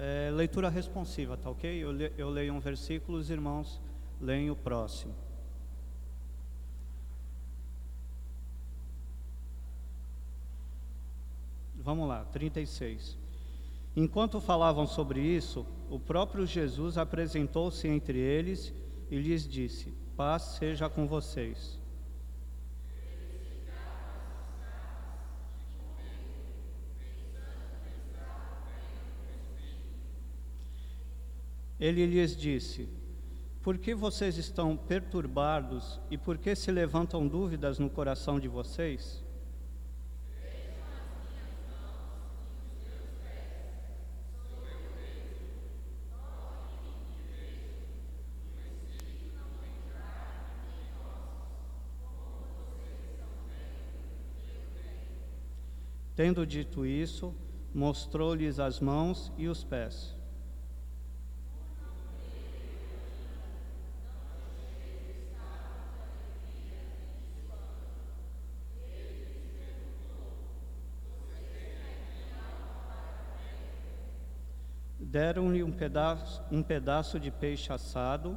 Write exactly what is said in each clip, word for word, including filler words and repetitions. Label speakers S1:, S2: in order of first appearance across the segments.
S1: É, leitura responsiva, tá ok? Eu, le, eu leio um versículo, os irmãos leem o próximo. Vamos lá, trinta e seis. Enquanto falavam sobre isso, o próprio Jesus apresentou-se entre eles e lhes disse: paz seja com vocês. Ele lhes disse: por que vocês estão perturbados e por que se levantam dúvidas no coração de vocês? Tendo dito isso, mostrou-lhes as mãos e os pés. Deram-lhe um pedaço, um pedaço de peixe assado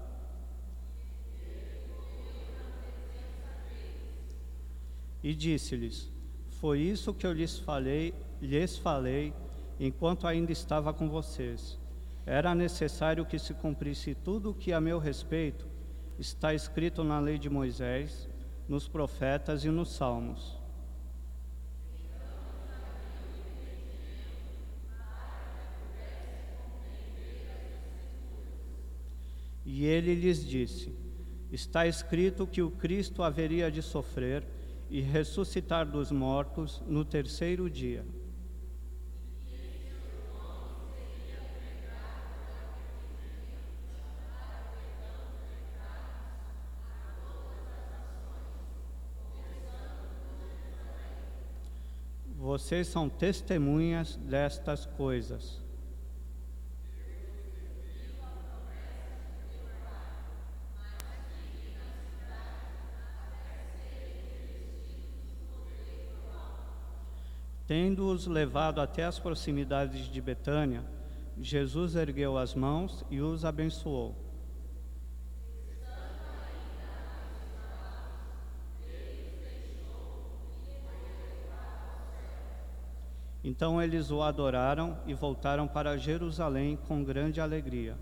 S1: e disse-lhes: foi isso que eu lhes falei, lhes falei enquanto ainda estava com vocês. Era necessário que se cumprisse tudo o que a meu respeito está escrito na lei de Moisés, nos profetas e nos salmos. E ele lhes disse: está escrito que o Cristo haveria de sofrer e ressuscitar dos mortos no terceiro dia. Vocês são testemunhas destas coisas. Tendo-os levado até as proximidades de Betânia, Jesus ergueu as mãos e os abençoou. Então eles o adoraram e voltaram para Jerusalém com grande alegria.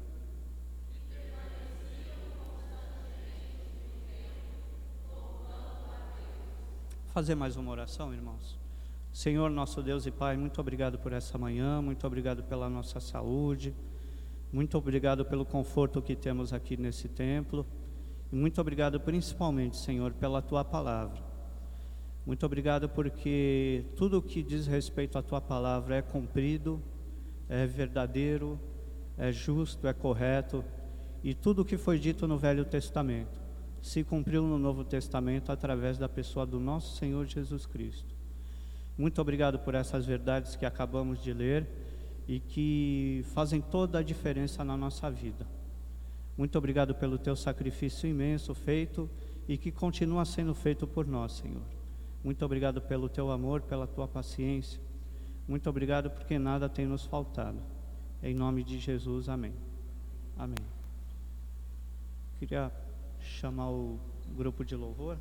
S1: Vou fazer mais uma oração, irmãos. Senhor, nosso Deus e Pai, muito obrigado por essa manhã, muito obrigado pela nossa saúde, muito obrigado pelo conforto que temos aqui nesse templo, e muito obrigado principalmente, Senhor, pela Tua Palavra. Muito obrigado porque tudo o que diz respeito à Tua Palavra é cumprido, é verdadeiro, é justo, é correto, e tudo o que foi dito no Velho Testamento se cumpriu no Novo Testamento através da pessoa do nosso Senhor Jesus Cristo. Muito obrigado por essas verdades que acabamos de ler e que fazem toda a diferença na nossa vida. Muito obrigado pelo Teu sacrifício imenso feito e que continua sendo feito por nós, Senhor. Muito obrigado pelo Teu amor, pela Tua paciência. Muito obrigado porque nada tem nos faltado. Em nome de Jesus, amém. Amém. Queria chamar o grupo de louvor.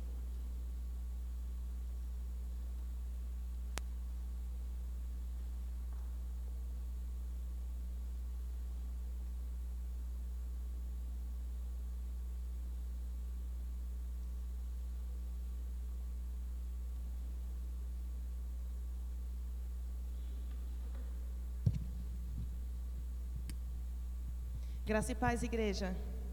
S2: Graça e paz, igreja.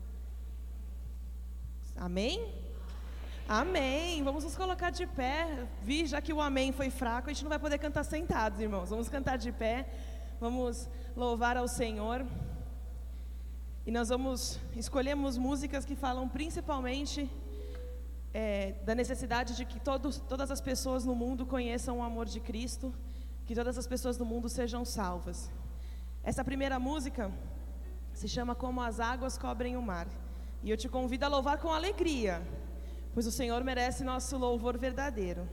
S2: Amém? Amém. Vamos nos colocar de pé. Vi, já que o amém foi fraco, a gente não vai poder cantar sentados, irmãos. Vamos cantar de pé. Vamos louvar ao Senhor. E nós vamos escolhemos músicas que falam principalmente é, da necessidade de que todos, todas as pessoas no mundo conheçam o amor de Cristo, que todas as pessoas do mundo sejam salvas. Essa primeira música se chama Como as Águas Cobrem o Mar. E eu te convido a louvar com alegria, pois o Senhor merece nosso louvor verdadeiro.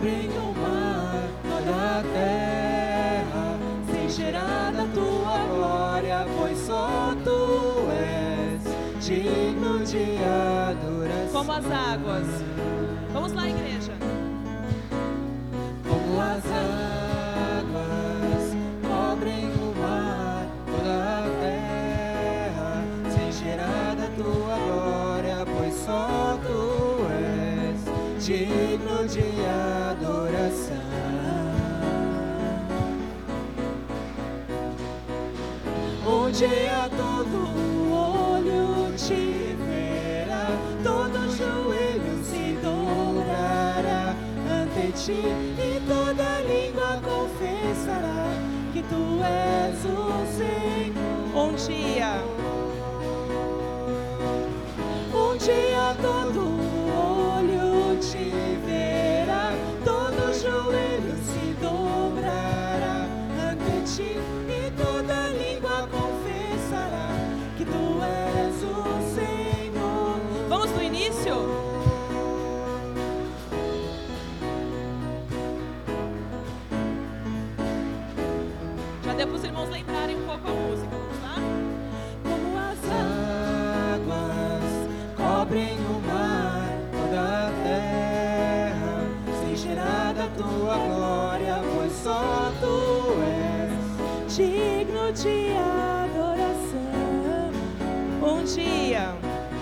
S3: cobrem o mar, toda a terra se encherá da tua glória, pois só tu és digno de adoração.
S2: Como as águas. Vamos lá, igreja.
S3: Como as águas cobrem o mar, toda a terra se encherá da tua glória, pois só tu és digno de adoração. Onde a todo olho te verá, todo joelho se dobrará ante ti, e toda língua confessará que tu és o Senhor.
S2: Um dia,
S3: um dia todo olho te verá, todo joelho se dobrará ante ti, e toda língua confessará que tu és o Senhor.
S2: vamos do início? Já deu para os irmãos lembrarem um pouco a música, vamos lá?
S3: Como as águas cobrem o mar, toda a terra se encherá da tua glória, pois só tu és digno de adoração.
S2: Um dia,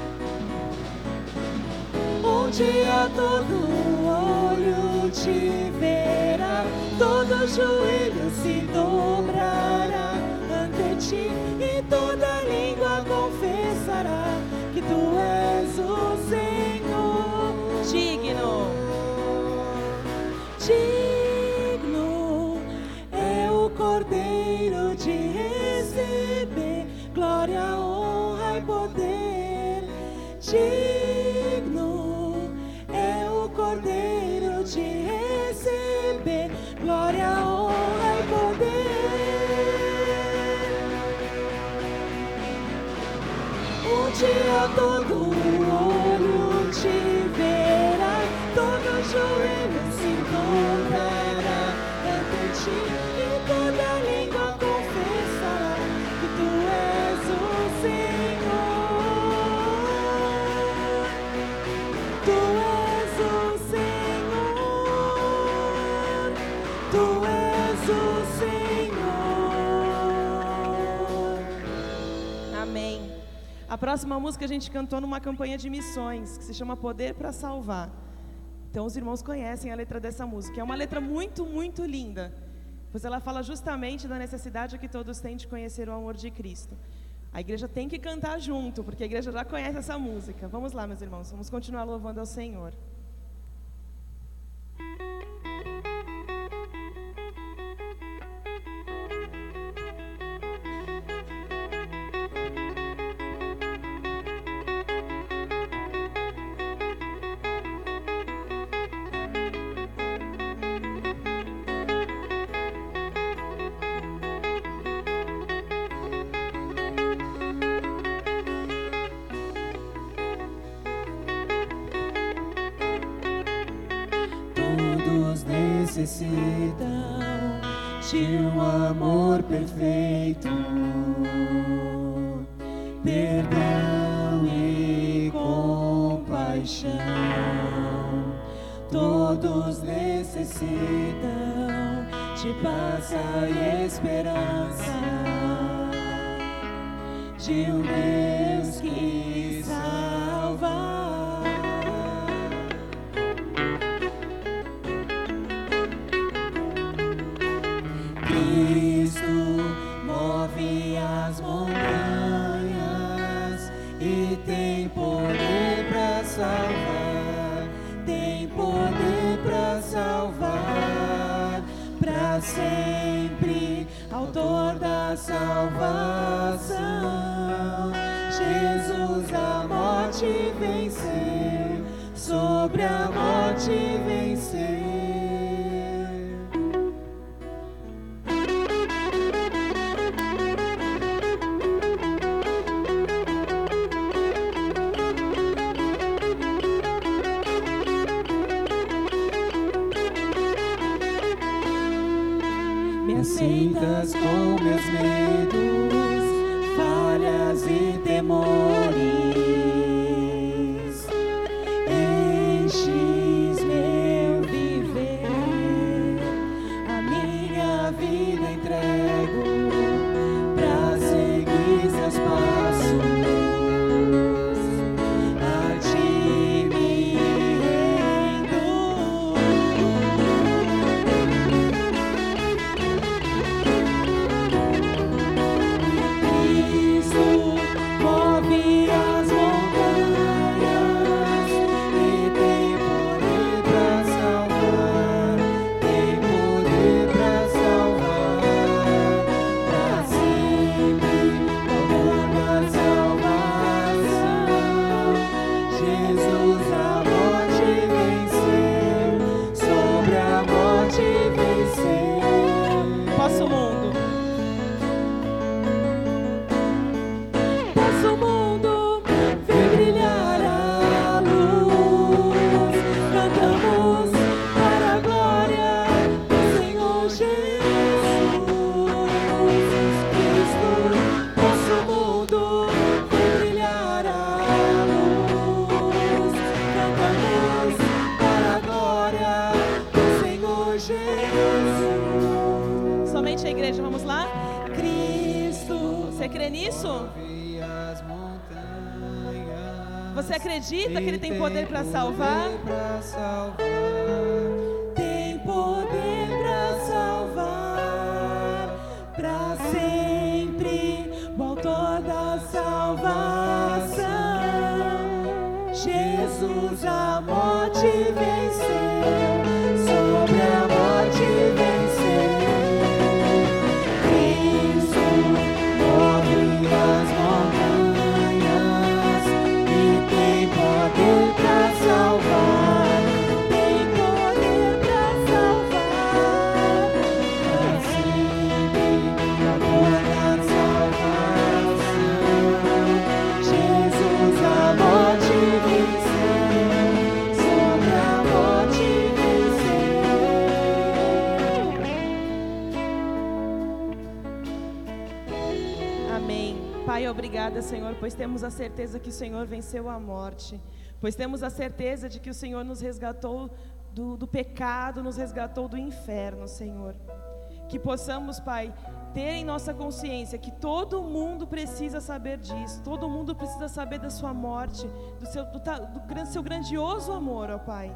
S3: Um dia todo olho te verá, todo joelho se dobrará ante ti, e toda língua confessará que tu és o Senhor.
S2: digno.
S3: Digno é o Cordeiro de receber glória, honra e poder. Digno é o Cordeiro de receber glória, honra e poder. Um dia todo olho te verá, todo joelho se dobrará ante ti, e toda língua confessará que tu és o Senhor. Tu és o Senhor. Tu és o Senhor.
S2: Amém. A próxima música a gente cantou numa campanha de missões, que se chama Poder para Salvar. Então os irmãos conhecem a letra dessa música. É uma letra muito, muito linda, pois ela fala justamente da necessidade que todos têm de conhecer o amor de Cristo. A igreja tem que cantar junto, porque a igreja já conhece essa música. Vamos lá, meus irmãos, vamos continuar louvando ao Senhor.
S3: Necessitam de um amor perfeito, perdão e compaixão. Todos necessitam de paz e esperança, de um Deus que salva. Cristo move as montanhas e tem poder para salvar, tem poder para salvar, para sempre, autor da salvação. Jesus a morte venceu, sobre a morte venceu. aceitas com meus medos, falhas e temores. Enches meu viver, a minha vida entrego pra seguir seus passos. A ti me rendo. Cristo move as montanhas e tem poder pra salvar, tem poder pra salvar, pra sempre toda salvação. Jesus a morte venceu, sobre a morte venceu.
S2: Posso o mundo.
S3: Posso o mundo ver brilhar a luz. Cantamos para a glória do Senhor Jesus Cristo. Posso o mundo ver brilhar a luz. Cantamos para a glória do Senhor Jesus.
S2: Somente a igreja, vamos lá?
S3: Cristo.
S2: Você crê nisso?
S3: Move as montanhas.
S2: Você acredita que Ele tem poder para salvar?
S3: Tem poder pra salvar, pra sempre, o autor da salvação. Jesus a morte venceu, sobre a morte venceu. Cristo move as montanhas e tem poder pra salvar, tem poder pra salvar, pra sempre, amor da salvação. Jesus a morte venceu, sobre a morte venceu.
S2: Amém. Pai, obrigada, Senhor, pois temos a certeza que o Senhor venceu a morte, pois temos a certeza de que o Senhor nos resgatou do, do pecado, nos resgatou do inferno, Senhor. Que possamos, Pai, ter em nossa consciência que todo mundo precisa saber disso, todo mundo precisa saber da sua morte, do seu, do, ta- do gran- seu grandioso amor, ó Pai.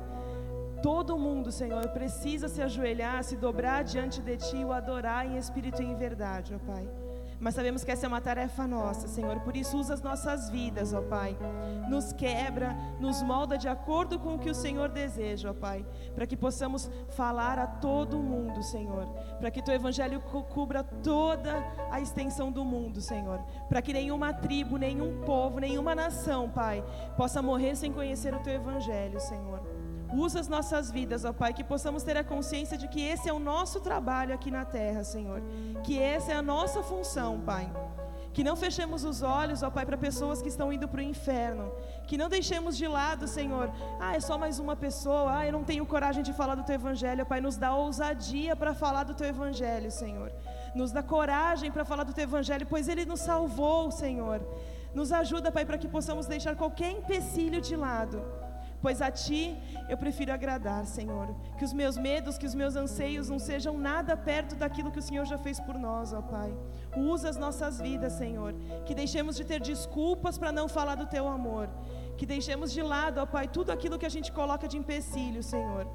S2: Todo mundo, Senhor, precisa se ajoelhar, se dobrar diante de Ti e o adorar em espírito e em verdade, ó Pai. Mas sabemos que essa é uma tarefa nossa, Senhor, por isso usa as nossas vidas, ó Pai. Nos quebra, nos molda de acordo com o que o Senhor deseja, ó Pai, para que possamos falar a todo mundo, Senhor, para que Teu Evangelho co- cubra toda a extensão do mundo, Senhor, para que nenhuma tribo, nenhum povo, nenhuma nação, Pai, possa morrer sem conhecer o Teu Evangelho, Senhor. Usa as nossas vidas, ó Pai, que possamos ter a consciência de que esse é o nosso trabalho aqui na terra, Senhor, que essa é a nossa função, Pai. Que não fechemos os olhos, ó Pai, para pessoas que estão indo para o inferno, que não deixemos de lado, Senhor, ah, é só mais uma pessoa, ah, eu não tenho coragem de falar do Teu Evangelho, ó Pai, nos dá ousadia para falar do Teu Evangelho, Senhor, nos dá coragem para falar do Teu Evangelho, pois Ele nos salvou, Senhor. Nos ajuda, Pai, para que possamos deixar qualquer empecilho de lado, pois a Ti eu prefiro agradar, Senhor. Que os meus medos, que os meus anseios não sejam nada perto daquilo que o Senhor já fez por nós, ó Pai. Usa as nossas vidas, Senhor. Que deixemos de ter desculpas para não falar do Teu amor. Que deixemos de lado, ó Pai, tudo aquilo que a gente coloca de empecilho, Senhor.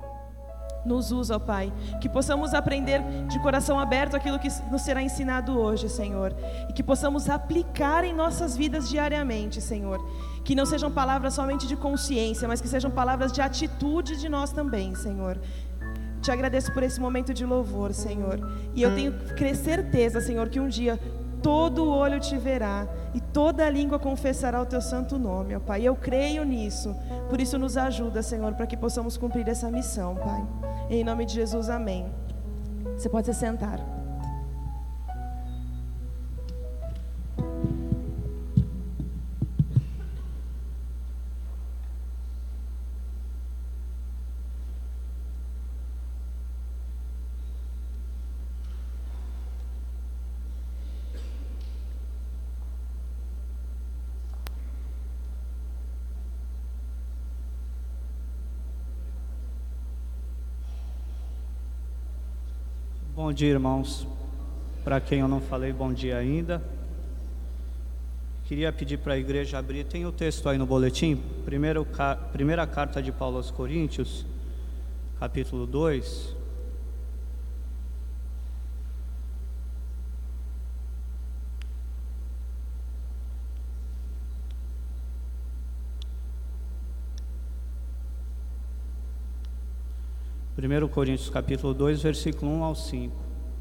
S2: Nos usa, ó Pai, que possamos aprender de coração aberto aquilo que nos será ensinado hoje, Senhor, e que possamos aplicar em nossas vidas diariamente, Senhor, que não sejam palavras somente de consciência, mas que sejam palavras de atitude de nós também, Senhor. Te agradeço por esse momento de louvor, Senhor, e eu tenho certeza, Senhor, que um dia todo olho te verá e toda língua confessará o Teu santo nome, ó Pai. Eu creio nisso, por isso nos ajuda, Senhor, para que possamos cumprir essa missão, Pai. Em nome de Jesus, amém. Você pode se sentar.
S1: Bom dia, irmãos. Para quem eu não falei, bom dia ainda. Queria pedir para a igreja abrir, tem o texto aí no boletim, primeiro, primeira carta de Paulo aos Coríntios, capítulo dois. primeiro Coríntios capítulo dois, versículo um ao cinco.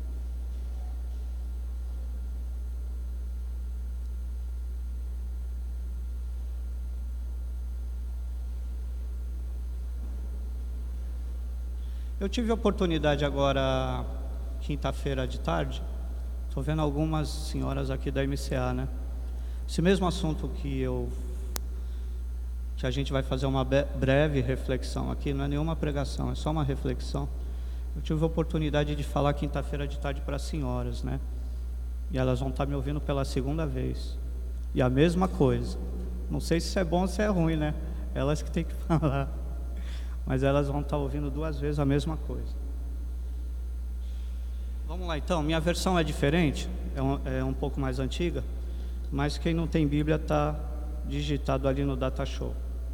S1: Eu tive a oportunidade agora, quinta-feira de tarde, estou vendo algumas senhoras aqui da M C A, né? Esse mesmo assunto que eu que a gente vai fazer uma breve reflexão aqui, não é nenhuma pregação, é só uma reflexão. Eu tive a oportunidade de falar quinta-feira de tarde para as senhoras, né? E elas vão estar me ouvindo pela segunda vez. E a mesma coisa. Não sei se isso é bom ou se é ruim, né? Elas que têm que falar. Mas elas vão estar ouvindo duas vezes a mesma coisa. Vamos lá então, minha versão é diferente, é um, é um pouco mais antiga, mas quem não tem Bíblia está digitado ali no Data Show.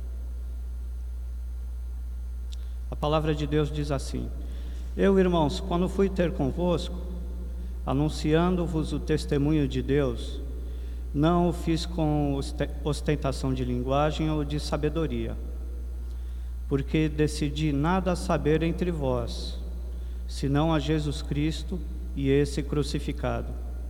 S1: A palavra de Deus diz assim: Eu, irmãos, quando fui ter convosco, anunciando-vos o testemunho de Deus, não o fiz com ostentação de linguagem ou de sabedoria, porque decidi nada saber entre vós, senão a Jesus Cristo e esse crucificado.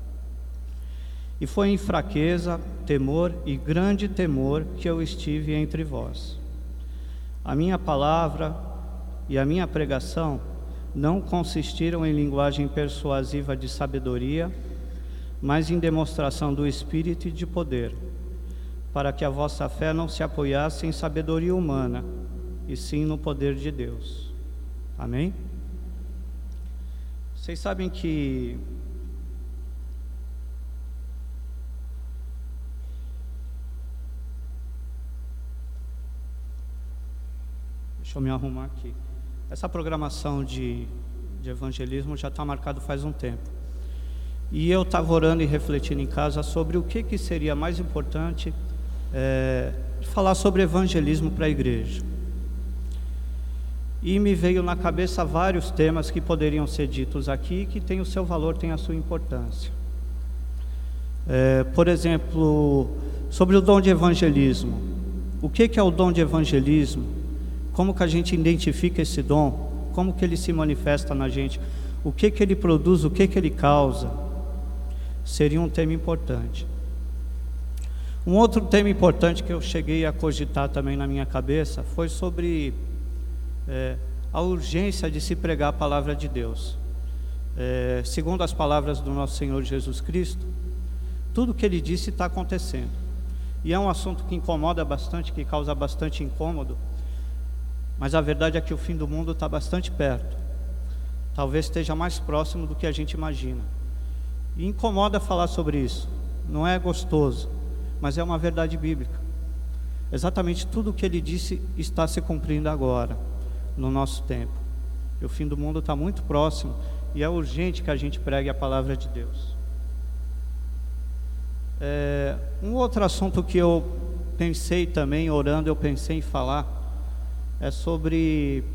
S1: E foi em fraqueza, temor e grande temor que eu estive entre vós. A minha palavra e a minha pregação não consistiram em linguagem persuasiva de sabedoria, mas em demonstração do Espírito e de poder, para que a vossa fé não se apoiasse em sabedoria humana, e sim no poder de Deus. Amém? Vocês sabem que deixa eu me arrumar aqui. Essa programação de, de evangelismo já está marcado faz um tempo. E eu estava orando e refletindo em casa sobre o que, que seria mais importante é, falar sobre evangelismo para a igreja. E me veio na cabeça vários temas que poderiam ser ditos aqui, que tem o seu valor, tem a sua importância. É, por exemplo, sobre o dom de evangelismo. O que, que é o dom de evangelismo? Como que a gente identifica esse dom? Como que ele se manifesta na gente? O que que ele produz? O que que ele causa? Seria um tema importante. Um outro tema importante que eu cheguei a cogitar também na minha cabeça foi sobre é, a urgência de se pregar a palavra de Deus. É, segundo as palavras do nosso Senhor Jesus Cristo, tudo que Ele disse está acontecendo. E é um assunto que incomoda bastante, que causa bastante incômodo, mas a verdade é que o fim do mundo está bastante perto. Talvez esteja mais próximo do que a gente imagina. E incomoda falar sobre isso. Não é gostoso, mas é uma verdade bíblica. Exatamente tudo o que Ele disse está se cumprindo agora, no nosso tempo. E o fim do mundo está muito próximo, e é urgente que a gente pregue a palavra de Deus. É, um outro assunto que eu pensei também, orando, eu pensei em falar, é sobre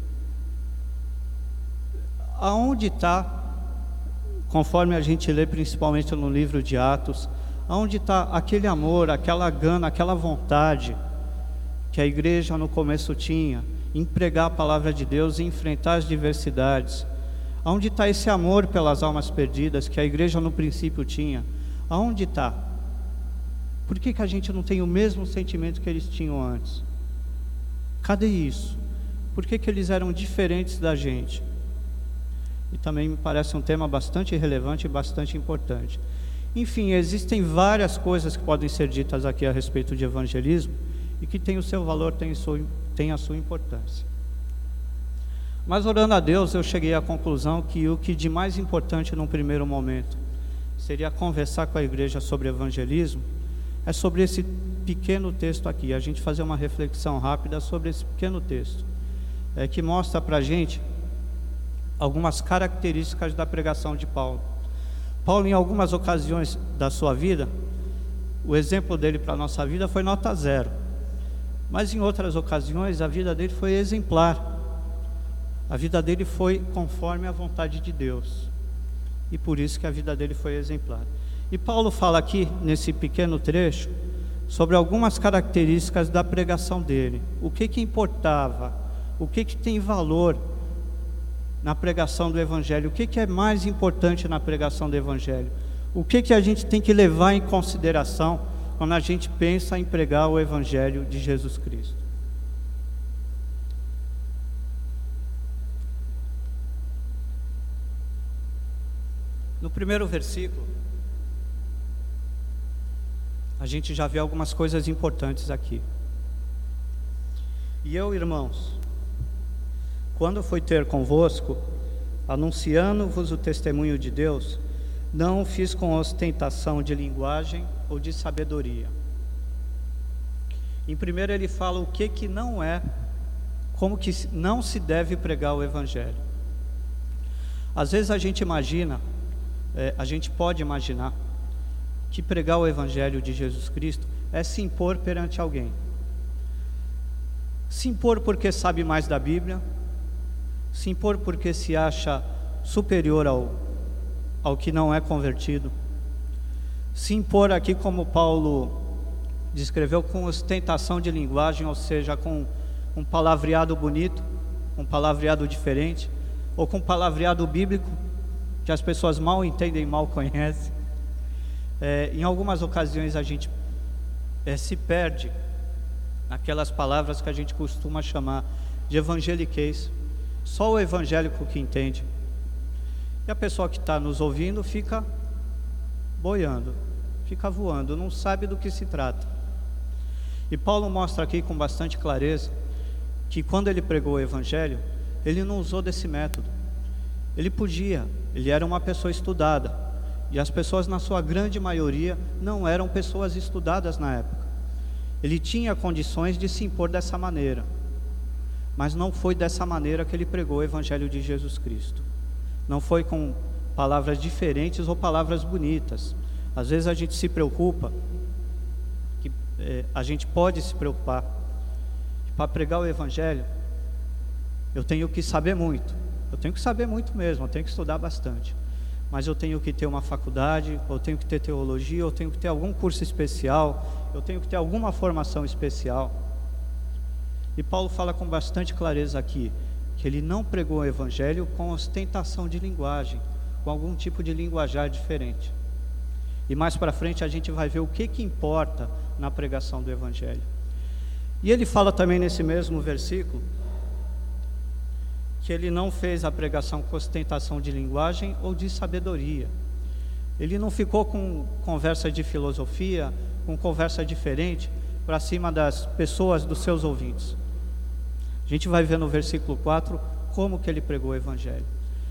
S1: aonde está, conforme a gente lê principalmente no livro de Atos, aonde está aquele amor, aquela gana, aquela vontade que a igreja no começo tinha, em pregar a palavra de Deus e enfrentar as diversidades. Aonde está esse amor pelas almas perdidas que a igreja no princípio tinha? Aonde está? Por que que a gente não tem o mesmo sentimento que eles tinham antes? Cadê isso? Por que que eles eram diferentes da gente? E também me parece um tema bastante relevante e bastante importante. Enfim, existem várias coisas que podem ser ditas aqui a respeito de evangelismo e que tem o seu valor, tem, sua, tem a sua importância. Mas orando a Deus, eu cheguei à conclusão que o que de mais importante num primeiro momento seria conversar com a igreja sobre evangelismo, é sobre esse pequeno texto aqui, a gente fazer uma reflexão rápida sobre esse pequeno texto, é, que mostra para a gente algumas características da pregação de Paulo. Paulo, em algumas ocasiões da sua vida, o exemplo dele para a nossa vida foi nota zero. Mas em outras ocasiões, a vida dele foi exemplar. A vida dele foi conforme a vontade de Deus. E por isso que a vida dele foi exemplar. E Paulo fala aqui, nesse pequeno trecho, sobre algumas características da pregação dele. O que que importava, o que que tem valor na pregação do Evangelho, o que que é mais importante na pregação do Evangelho, o que que a gente tem que levar em consideração quando a gente pensa em pregar o Evangelho de Jesus Cristo. No primeiro versículo, a gente já vê algumas coisas importantes aqui. E eu, irmãos, quando fui ter convosco, anunciando-vos o testemunho de Deus, não o fiz com ostentação de linguagem ou de sabedoria. Em primeiro ele fala o que que não é, como que não se deve pregar o Evangelho. Às vezes a gente imagina, é, a gente pode imaginar, que pregar o Evangelho de Jesus Cristo é se impor perante alguém. Se impor porque sabe mais da Bíblia, se impor porque se acha superior ao, ao que não é convertido, se impor aqui, como Paulo descreveu, com ostentação de linguagem, ou seja, com um palavreado bonito, um palavreado diferente, ou com um palavreado bíblico, que as pessoas mal entendem, mal conhecem. É, em algumas ocasiões a gente é, se perde naquelas palavras que a gente costuma chamar de evangeliquez. Só o evangélico que entende. E a pessoa que está nos ouvindo fica boiando, fica voando, não sabe do que se trata. E Paulo mostra aqui com bastante clareza que quando ele pregou o Evangelho, ele não usou desse método. Ele podia, ele era uma pessoa estudada, e as pessoas, na sua grande maioria, não eram pessoas estudadas na época. Ele tinha condições de se impor dessa maneira, mas não foi dessa maneira que ele pregou o Evangelho de Jesus Cristo. Não foi com palavras diferentes ou palavras bonitas. Às vezes a gente se preocupa, que, é, a gente pode se preocupar, que para pregar o Evangelho, eu tenho que saber muito, eu tenho que saber muito mesmo, eu tenho que estudar bastante. Mas eu tenho que ter uma faculdade, eu tenho que ter teologia, eu tenho que ter algum curso especial, eu tenho que ter alguma formação especial. E Paulo fala com bastante clareza aqui, que ele não pregou o Evangelho com ostentação de linguagem, com algum tipo de linguajar diferente. E mais para frente a gente vai ver o que que importa na pregação do Evangelho. E ele fala também nesse mesmo versículo, que ele não fez a pregação com ostentação de linguagem ou de sabedoria. Ele não ficou com conversa de filosofia, com conversa diferente para cima das pessoas, dos seus ouvintes. A gente vai ver no versículo quatro como que ele pregou o Evangelho.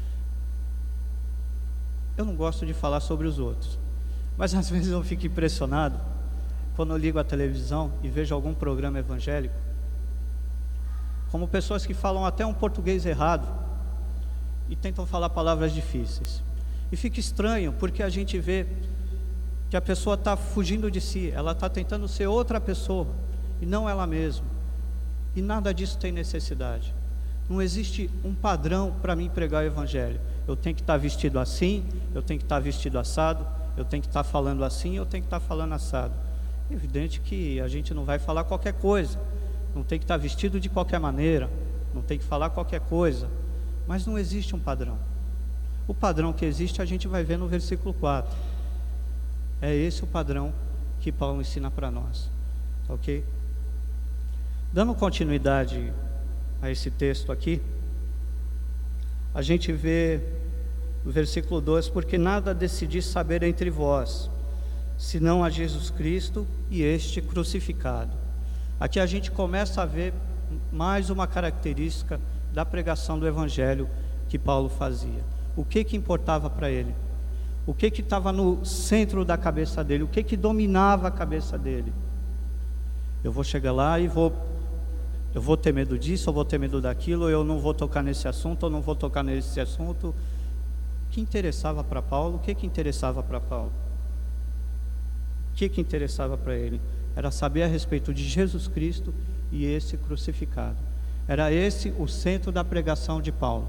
S1: Eu não gosto de falar sobre os outros, mas às vezes eu fico impressionado quando eu ligo a televisão e vejo algum programa evangélico, como pessoas que falam até um português errado e tentam falar palavras difíceis. E fica estranho, porque a gente vê que a pessoa está fugindo de si, ela está tentando ser outra pessoa, e não ela mesma. E nada disso tem necessidade. Não existe um padrão para mim pregar o Evangelho. Eu tenho que estar vestido assim, eu tenho que estar vestido assado, eu tenho que estar falando assim, eu tenho que estar falando assado. É evidente que a gente não vai falar qualquer coisa, não tem que estar vestido de qualquer maneira, não tem que falar qualquer coisa, mas não existe um padrão. O padrão que existe a gente vai ver no versículo quatro. É esse o padrão que Paulo ensina para nós, ok? Dando continuidade a esse texto aqui, a gente vê no versículo dois, porque nada decidi saber entre vós, senão a Jesus Cristo e este crucificado. Aqui a gente começa a ver mais uma característica da pregação do Evangelho que Paulo fazia. O que que importava para ele? O que que estava no centro da cabeça dele? O que que dominava a cabeça dele? Eu vou chegar lá e vou Eu vou ter medo disso, eu vou ter medo daquilo, eu não vou tocar nesse assunto, eu não vou tocar nesse assunto. O que interessava para Paulo? O que que interessava para Paulo? O que que interessava para ele? Era saber a respeito de Jesus Cristo e esse crucificado. Era esse o centro da pregação de Paulo.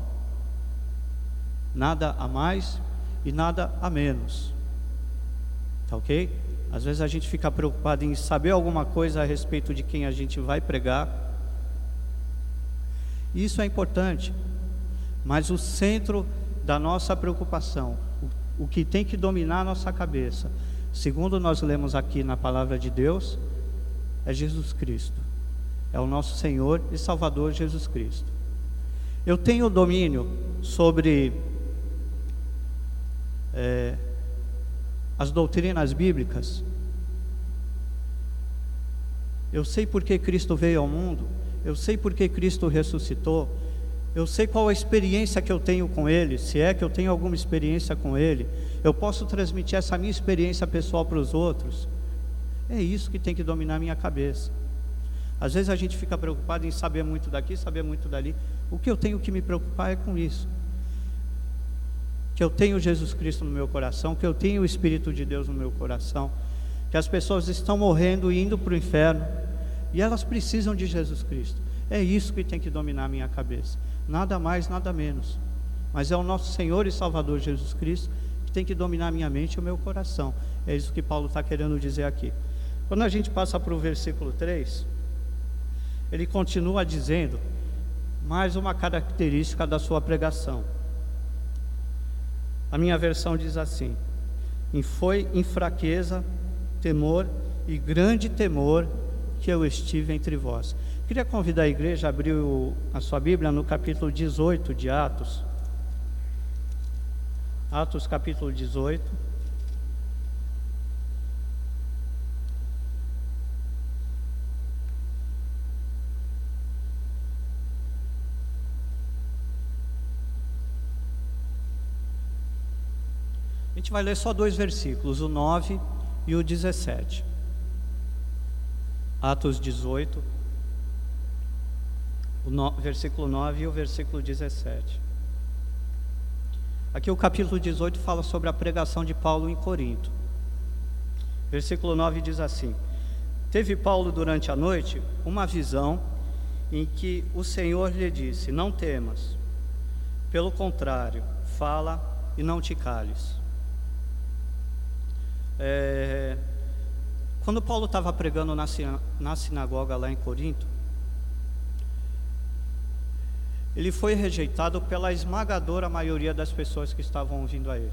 S1: Nada a mais e nada a menos. Tá ok? Às vezes a gente fica preocupado em saber alguma coisa a respeito de quem a gente vai pregar. Isso é importante, mas o centro da nossa preocupação, o, o que tem que dominar a nossa cabeça, segundo nós lemos aqui na palavra de Deus, é Jesus Cristo. É o nosso Senhor e Salvador Jesus Cristo. Eu tenho domínio sobre é, as doutrinas bíblicas. Eu sei por que Cristo veio ao mundo. Eu sei por que Cristo ressuscitou. Eu sei qual a experiência que eu tenho com Ele. Se é que eu tenho alguma experiência com Ele, eu posso transmitir essa minha experiência pessoal para os outros. É isso que tem que dominar a minha cabeça. Às vezes a gente fica preocupado em saber muito daqui, saber muito dali. O que eu tenho que me preocupar é com isso. Que eu tenho Jesus Cristo no meu coração, que eu tenho o Espírito de Deus no meu coração, que as pessoas estão morrendo e indo para o inferno, e elas precisam de Jesus Cristo. É isso que tem que dominar a minha cabeça. Nada mais, nada menos. Mas é o nosso Senhor e Salvador Jesus Cristo que tem que dominar a minha mente e o meu coração. É isso que Paulo está querendo dizer aqui. Quando a gente passa para o versículo três, ele continua dizendo mais uma característica da sua pregação. A minha versão diz assim: e foi em fraqueza, temor e grande temor que eu estive entre vós. Queria convidar a igreja a abrir o, a sua Bíblia no capítulo dezoito de Atos. Atos capítulo dezoito. A gente vai ler só dois versículos, o nove e o dezessete. Atos dezoito, o no, versículo nove e o versículo dezessete. Aqui o capítulo dezoito fala sobre a pregação de Paulo em Corinto. Versículo nove diz assim: teve Paulo durante a noite uma visão em que o Senhor lhe disse: não temas, pelo contrário, fala e não te cales. É, quando Paulo estava pregando na, na sinagoga lá em Corinto, ele foi rejeitado pela esmagadora maioria das pessoas que estavam ouvindo a ele.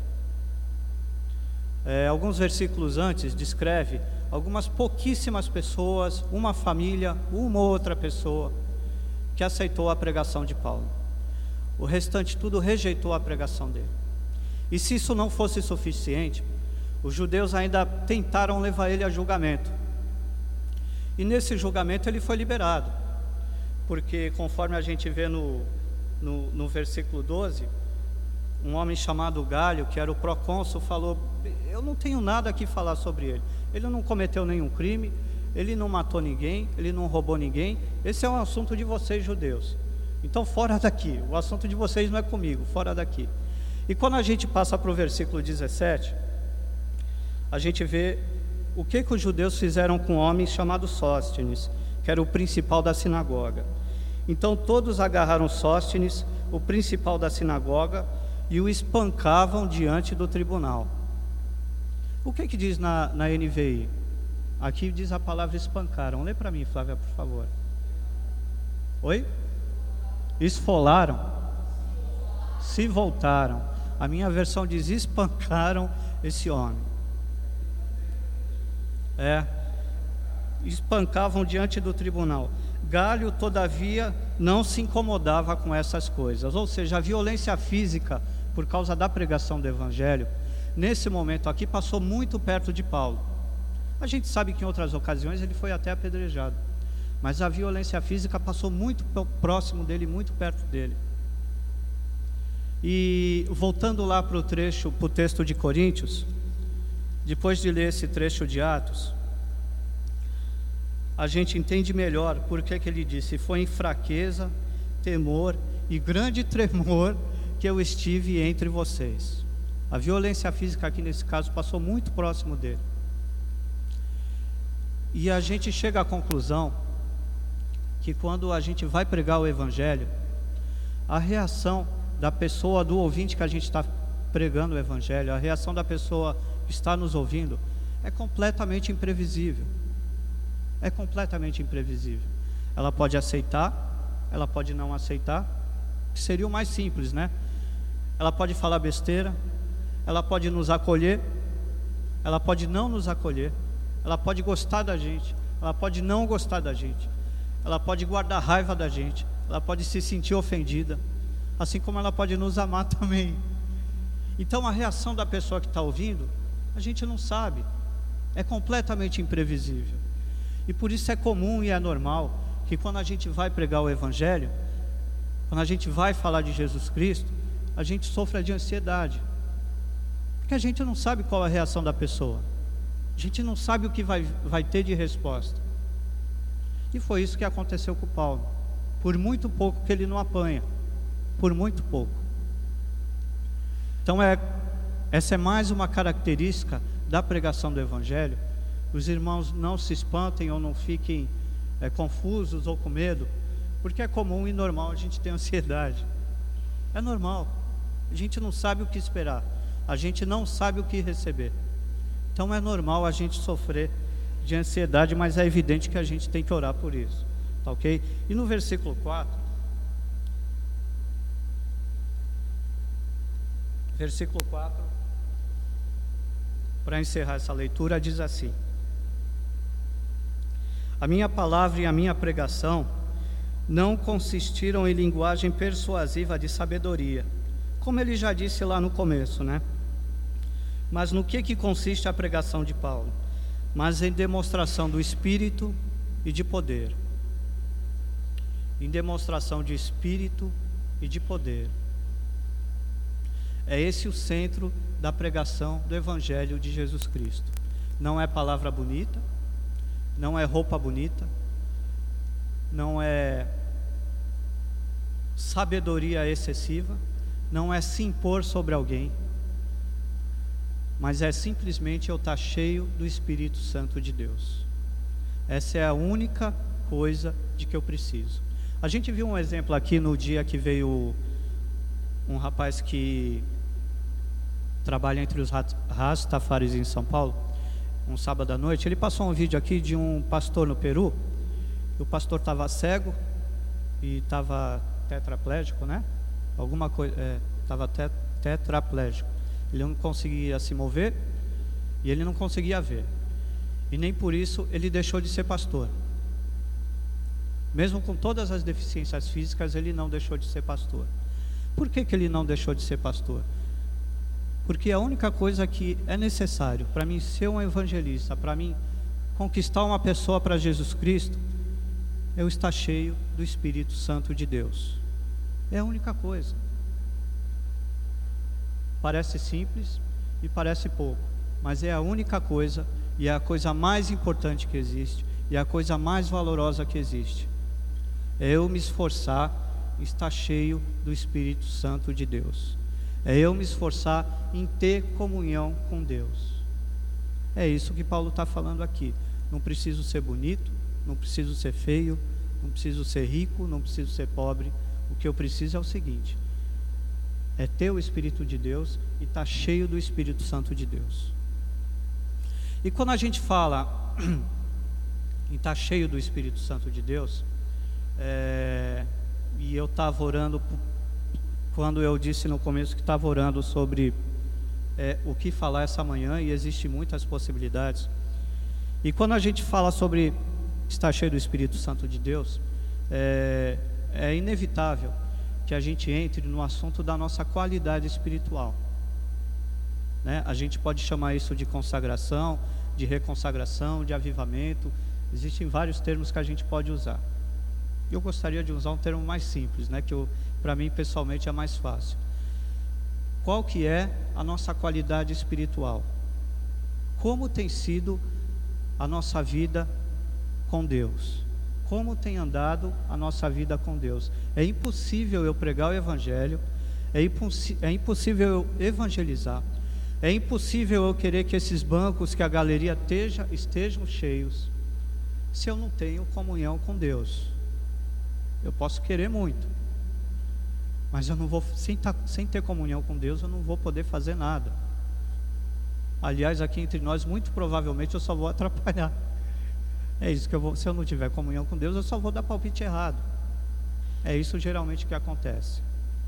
S1: É, alguns versículos antes descreve algumas pouquíssimas pessoas, uma família, uma outra pessoa que aceitou a pregação de Paulo. O restante tudo rejeitou a pregação dele. E se isso não fosse suficiente, os judeus ainda tentaram levar ele a julgamento. E nesse julgamento ele foi liberado, porque conforme a gente vê no, no, no versículo doze, um homem chamado Galho, que era o procônsul, falou: eu não tenho nada aqui falar sobre ele. Ele não cometeu nenhum crime, ele não matou ninguém, ele não roubou ninguém. Esse é um assunto de vocês, judeus. Então fora daqui, o assunto de vocês não é comigo, fora daqui. E quando a gente passa para o versículo dezessete, a gente vê o que, que os judeus fizeram com um homem chamado Sóstenes, que era o principal da sinagoga. Então todos agarraram Sóstenes, o principal da sinagoga, e o espancavam diante do tribunal. O que, que diz na, na N V I? Aqui diz a palavra espancaram. Lê para mim, Flávia, por favor. Oi? Esfolaram? Se voltaram. A minha versão diz: espancaram esse homem. É, espancavam diante do tribunal. Galho, todavia, não se incomodava com essas coisas. Ou seja, a violência física, por causa da pregação do Evangelho, nesse momento aqui, passou muito perto de Paulo. A gente sabe que em outras ocasiões ele foi até apedrejado, mas a violência física passou muito próximo dele, muito perto dele. E voltando lá para o trecho, para o texto de Coríntios, depois de ler esse trecho de Atos, a gente entende melhor porque que ele disse: foi em fraqueza, temor e grande tremor que eu estive entre vocês. A violência física aqui nesse caso passou muito próximo dele. E a gente chega à conclusão que quando a gente vai pregar o Evangelho, a reação da pessoa, do ouvinte que a gente está pregando o Evangelho, a reação da pessoa que está nos ouvindo é completamente imprevisível. É completamente imprevisível. Ela pode aceitar, ela pode não aceitar, que seria o mais simples, né? Ela pode falar besteira, ela pode nos acolher, ela pode não nos acolher, ela pode gostar da gente, ela pode não gostar da gente, ela pode guardar raiva da gente, ela pode se sentir ofendida, assim como ela pode nos amar também. Então a reação da pessoa que está ouvindo, a gente não sabe, é completamente imprevisível. E por isso é comum e é normal que quando a gente vai pregar o Evangelho, quando a gente vai falar de Jesus Cristo, a gente sofra de ansiedade, porque a gente não sabe qual a reação da pessoa, a gente não sabe o que vai, vai ter de resposta. E foi isso que aconteceu com Paulo. Por muito pouco que ele não apanha, por muito pouco. Então é, essa é mais uma característica da pregação do Evangelho. Os irmãos não se espantem ou não fiquem é, confusos ou com medo, porque é comum e normal a gente ter ansiedade. É normal. A gente não sabe o que esperar, a gente não sabe o que receber. Então é normal a gente sofrer de ansiedade, mas é evidente que a gente tem que orar por isso, tá ok? E no versículo quatro, versículo quatro, para encerrar essa leitura, diz assim: a minha palavra e a minha pregação não consistiram em linguagem persuasiva de sabedoria, como ele já disse lá no começo, né? Mas no que que consiste a pregação de Paulo? Mas em demonstração do Espírito e de poder. Em demonstração de Espírito e de poder. É esse o centro da pregação do Evangelho de Jesus Cristo. Não é palavra bonita, não é roupa bonita, não é sabedoria excessiva, não é se impor sobre alguém, mas é simplesmente eu estar cheio do Espírito Santo de Deus. Essa é a única coisa de que eu preciso. A gente viu um exemplo aqui no dia que veio um rapaz que trabalha entre os Rastafaris em São Paulo, um sábado à noite. Ele passou um vídeo aqui de um pastor no Peru. O pastor estava cego e estava tetraplégico, né? Alguma coisa, estava é, tetraplégico. Ele não conseguia se mover e ele não conseguia ver. E nem por isso ele deixou de ser pastor. Mesmo com todas as deficiências físicas, ele não deixou de ser pastor. Por que que ele não deixou de ser pastor? Porque a única coisa que é necessário para mim ser um evangelista, para mim conquistar uma pessoa para Jesus Cristo, é eu estar cheio do Espírito Santo de Deus. É a única coisa. Parece simples e parece pouco, mas é a única coisa e é a coisa mais importante que existe e é a coisa mais valorosa que existe. É eu me esforçar em estar cheio do Espírito Santo de Deus. É eu me esforçar em ter comunhão com Deus. É isso que Paulo está falando aqui. Não preciso ser bonito, não preciso ser feio, não preciso ser rico, não preciso ser pobre. O que eu preciso é o seguinte: é ter o Espírito de Deus e estar cheio do Espírito Santo de Deus. E quando a gente fala em estar cheio do Espírito Santo de Deus, é, e eu estava orando, quando eu disse no começo que estava orando sobre é, o que falar essa manhã, e existem muitas possibilidades. E quando a gente fala sobre estar cheio do Espírito Santo de Deus, é, é inevitável que a gente entre no assunto da nossa qualidade espiritual, né? A gente pode chamar isso de consagração, de reconsagração, de avivamento. Existem vários termos que a gente pode usar. Eu gostaria de usar um termo mais simples, né? Que para mim pessoalmente é mais fácil. Qual que é a nossa qualidade espiritual? Como tem sido a nossa vida com Deus? Como tem andado a nossa vida com Deus? É impossível eu pregar o Evangelho, é, impossi é impossível eu evangelizar, é impossível eu querer que esses bancos, que a galeria esteja, estejam cheios, se eu não tenho comunhão com Deus. Eu posso querer muito, mas eu não vou, sem, tá, sem ter comunhão com Deus, eu não vou poder fazer nada. Aliás, aqui entre nós, muito provavelmente eu só vou atrapalhar. É isso que eu vou, se eu não tiver comunhão com Deus, eu só vou dar palpite errado. É isso geralmente que acontece.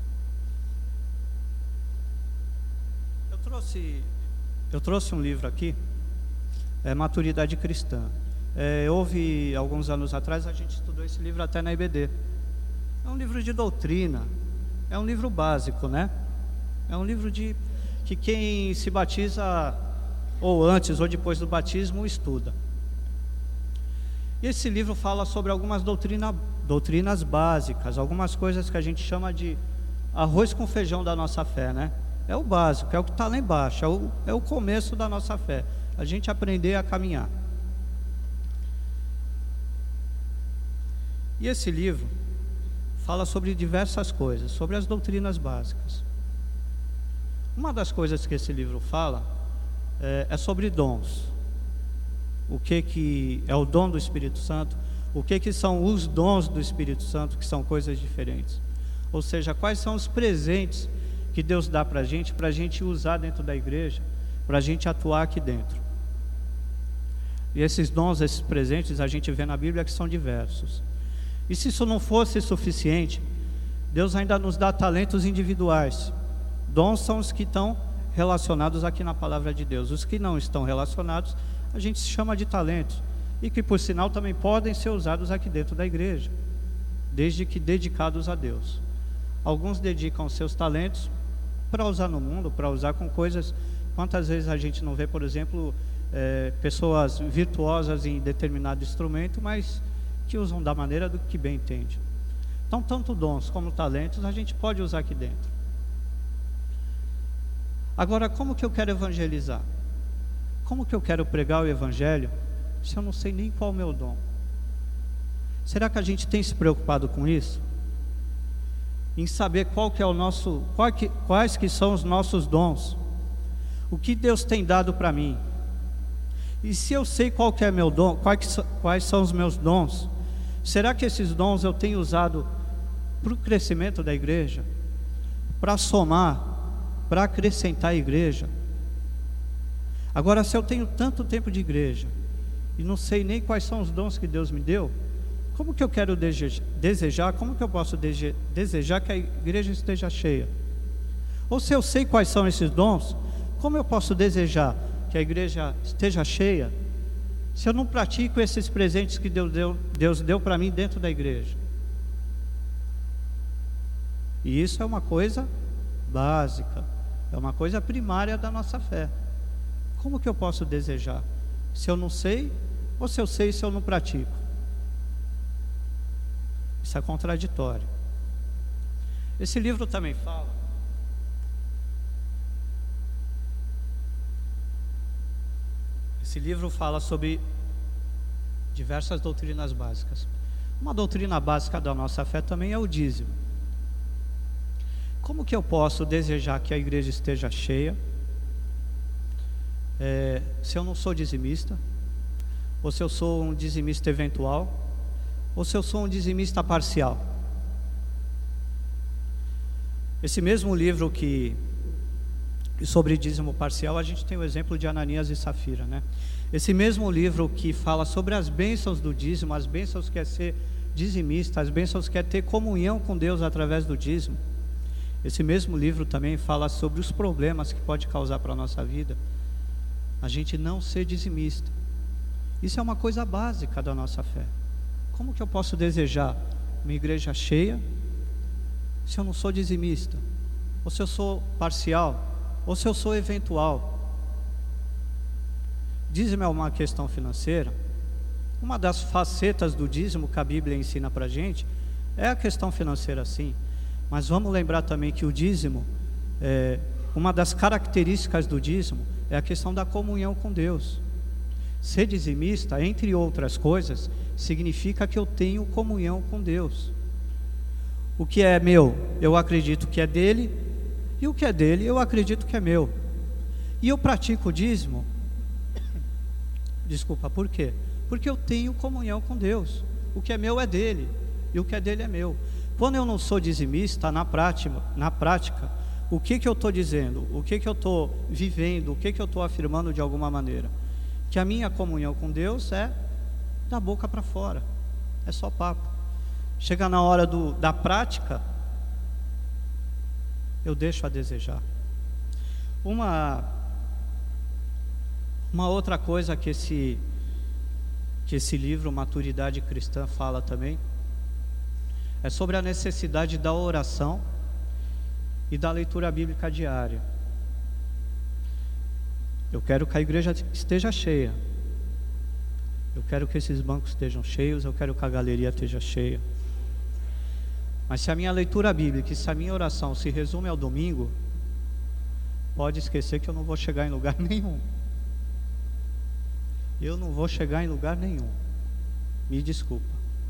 S1: Eu trouxe, eu trouxe um livro aqui, é Maturidade Cristã. É, houve, alguns anos atrás, a gente estudou esse livro até na I B D. É um livro de doutrina, é um livro básico, né? É um livro de, que quem se batiza, ou antes ou depois do batismo, estuda. E esse livro fala sobre algumas doutrina, doutrinas básicas, algumas coisas que a gente chama de arroz com feijão da nossa fé, né? É o básico, é o que está lá embaixo, é o, é o começo da nossa fé, a gente aprender a caminhar. E esse livro fala sobre diversas coisas, sobre as doutrinas básicas. Uma das coisas que esse livro fala é, é sobre dons. O que, que é o dom do Espírito Santo, o que, que são os dons do Espírito Santo, que são coisas diferentes. Ou seja, quais são os presentes que Deus dá para a gente, para a gente usar dentro da igreja, para a gente atuar aqui dentro. E esses dons, esses presentes, a gente vê na Bíblia que são diversos. E se isso não fosse suficiente, Deus ainda nos dá talentos individuais. Dons são os que estão relacionados aqui na palavra de Deus. Os que não estão relacionados, a gente se chama de talentos, e que por sinal também podem ser usados aqui dentro da igreja, desde que dedicados a Deus. Alguns dedicam seus talentos para usar no mundo, para usar com coisas. Quantas vezes a gente não vê, por exemplo, é, pessoas virtuosas em determinado instrumento, mas que usam da maneira do que bem entende. Então, tanto dons como talentos a gente pode usar aqui dentro. Agora, como que eu quero evangelizar? Como que eu quero pregar o Evangelho se eu não sei nem qual é o meu dom? Será que a gente tem se preocupado com isso? Em saber qual que é o nosso, qual que, quais que são os nossos dons? O que Deus tem dado para mim? E se eu sei qual que é meu dom, quais, quais são os meus dons, será que esses dons eu tenho usado para o crescimento da igreja? Para somar, para acrescentar a igreja? Agora, se eu tenho tanto tempo de igreja e não sei nem quais são os dons que Deus me deu, como que eu quero desejar, como que eu posso desejar que a igreja esteja cheia? Ou se eu sei quais são esses dons, como eu posso desejar que a igreja esteja cheia, se eu não pratico esses presentes que Deus deu, Deus deu para mim dentro da igreja? E isso é uma coisa básica, é uma coisa primária da nossa fé. Como que eu posso desejar, se eu não sei, ou se eu sei, se eu não pratico? Isso é contraditório. Esse livro também fala Esse livro fala sobre diversas doutrinas básicas. Uma doutrina básica da nossa fé também é o dízimo. Como que eu posso desejar que a igreja esteja cheia, É, se eu não sou dizimista, ou se eu sou um dizimista eventual, ou se eu sou um dizimista parcial? Esse mesmo livro que sobre dízimo parcial, a gente tem o exemplo de Ananias e Safira, né? Esse mesmo livro que fala sobre as bênçãos do dízimo, as bênçãos que é ser dizimista, as bênçãos que é ter comunhão com Deus através do dízimo, esse mesmo livro também fala sobre os problemas que pode causar para a nossa vida a gente não ser dizimista. Isso é uma coisa básica da nossa fé. Como que eu posso desejar uma igreja cheia se eu não sou dizimista? Ou se eu sou parcial? Ou se eu sou eventual? Dízimo é uma questão financeira. Uma das facetas do dízimo que a Bíblia ensina para a gente é a questão financeira, sim. Mas vamos lembrar também que o dízimo, é, uma das características do dízimo é a questão da comunhão com Deus. Ser dizimista, entre outras coisas, significa que eu tenho comunhão com Deus. O que é meu, eu acredito que é dele, e o que é dele, eu acredito que é meu. E eu pratico o dízimo, desculpa, por quê? Porque eu tenho comunhão com Deus. O que é meu é dele, e o que é dele é meu. Quando eu não sou dizimista, na prática, na prática o que, que eu estou dizendo? O que, que eu estou vivendo? O que, que eu estou afirmando de alguma maneira? Que a minha comunhão com Deus é da boca para fora, é só papo. Chega na hora do, da prática, eu deixo a desejar. Uma, uma outra coisa que esse, que esse livro, Maturidade Cristã, fala também, é sobre a necessidade da oração e da leitura bíblica diária. Eu quero que a igreja esteja cheia. Eu quero que esses bancos estejam cheios, eu quero que a galeria esteja cheia. Mas se a minha leitura bíblica e se a minha oração se resume ao domingo, pode esquecer que eu não vou chegar em lugar nenhum. Eu não vou chegar em lugar nenhum. Me desculpa.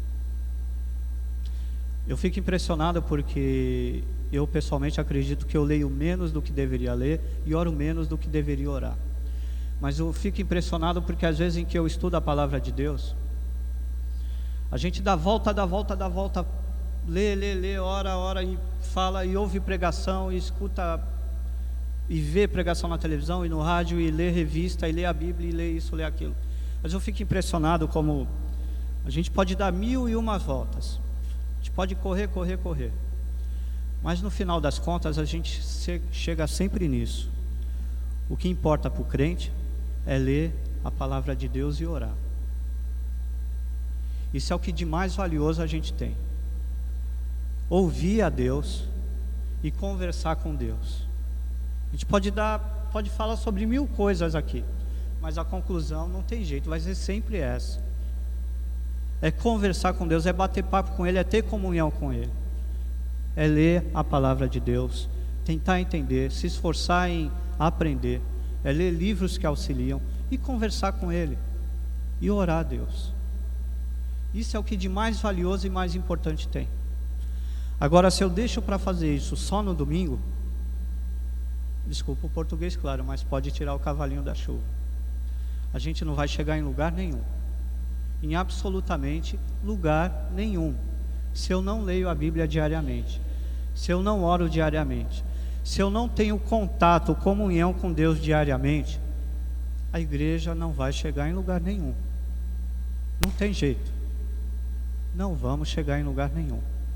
S1: Eu fico impressionado porque eu pessoalmente acredito que eu leio menos do que deveria ler e oro menos do que deveria orar. Mas eu fico impressionado porque às vezes em que eu estudo a palavra de Deus, a gente dá volta, dá volta, dá volta, lê, lê, lê, ora, ora e fala e ouve pregação e escuta e vê pregação na televisão e no rádio e lê revista e lê a Bíblia e lê isso, lê aquilo. Mas eu fico impressionado como a gente pode dar mil e uma voltas, a gente pode correr, correr, correr, mas no final das contas a gente chega sempre nisso. O que importa para o crente é ler a palavra de Deus e orar. Isso é o que de mais valioso a gente tem. Ouvir a Deus e conversar com Deus. A gente pode dar, pode falar sobre mil coisas aqui, mas a conclusão não tem jeito, vai ser sempre essa. É conversar com Deus, é bater papo com Ele, é ter comunhão com Ele. É ler a palavra de Deus, tentar entender, se esforçar em aprender, é ler livros que auxiliam e conversar com Ele e orar a Deus. Isso é o que de mais valioso e mais importante tem. Agora, se eu deixo para fazer isso só no domingo, desculpa o português, claro, mas pode tirar o cavalinho da chuva, a gente não vai chegar em lugar nenhum, em absolutamente lugar nenhum, se eu não leio a Bíblia diariamente, se eu não oro diariamente, se eu não tenho contato, comunhão com Deus diariamente, a igreja não vai chegar em lugar nenhum. Não tem jeito. Não vamos chegar em lugar nenhum.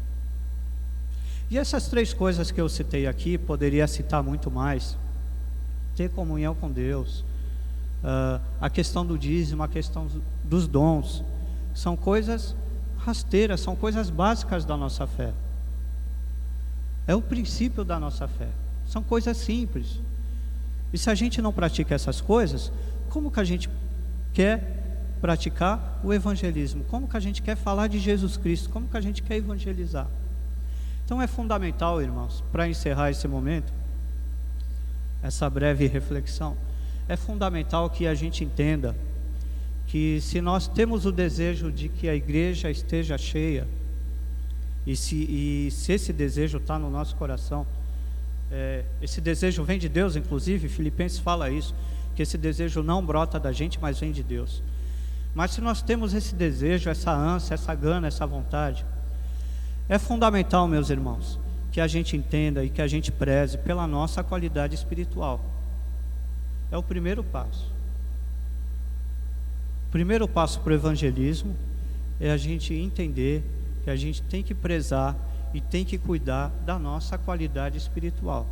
S1: E essas três coisas que eu citei aqui, poderia citar muito mais. Ter comunhão com Deus, uh, a questão do dízimo, a questão dos dons, são coisas rasteiras, são coisas básicas da nossa fé. É o princípio da nossa fé. São coisas simples. E se a gente não pratica essas coisas, como que a gente quer praticar o evangelismo? Como que a gente quer falar de Jesus Cristo? Como que a gente quer evangelizar? Então é fundamental, irmãos, para encerrar esse momento, essa breve reflexão, é fundamental que a gente entenda que se nós temos o desejo de que a igreja esteja cheia, E se, e se esse desejo está no nosso coração, é, esse desejo vem de Deus, inclusive Filipenses fala isso, que esse desejo não brota da gente, mas vem de Deus. Mas se nós temos esse desejo, essa ânsia, essa gana, essa vontade, é fundamental, meus irmãos, que a gente entenda e que a gente preze pela nossa qualidade espiritual. É o primeiro passo. O primeiro passo para o evangelismo é a gente entender que a gente tem que prezar e tem que cuidar da nossa qualidade espiritual.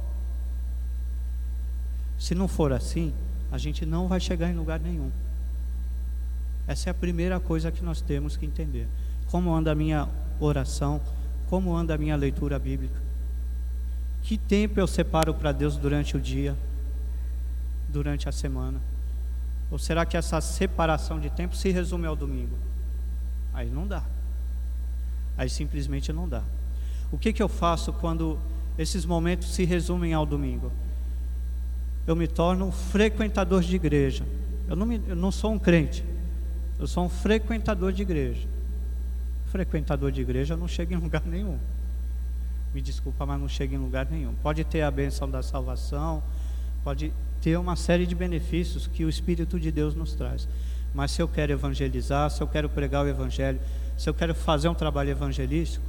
S1: Se não for assim, a gente não vai chegar em lugar nenhum. Essa é a primeira coisa que nós temos que entender. Como anda a minha oração? Como anda a minha leitura bíblica? Que tempo eu separo para Deus durante o dia, durante a semana? Ou será que essa separação de tempo se resume ao domingo? Aí não dá. Aí simplesmente não dá. O que que eu faço quando esses momentos se resumem ao domingo? Eu me torno um frequentador de igreja. Eu não, me, eu não sou um crente, eu sou um frequentador de igreja. Frequentador de igreja não chega em lugar nenhum. Me desculpa, mas não chega em lugar nenhum. Pode ter a bênção da salvação, pode ter uma série de benefícios que o Espírito de Deus nos traz. Mas se eu quero evangelizar, se eu quero pregar o Evangelho, se eu quero fazer um trabalho evangelístico,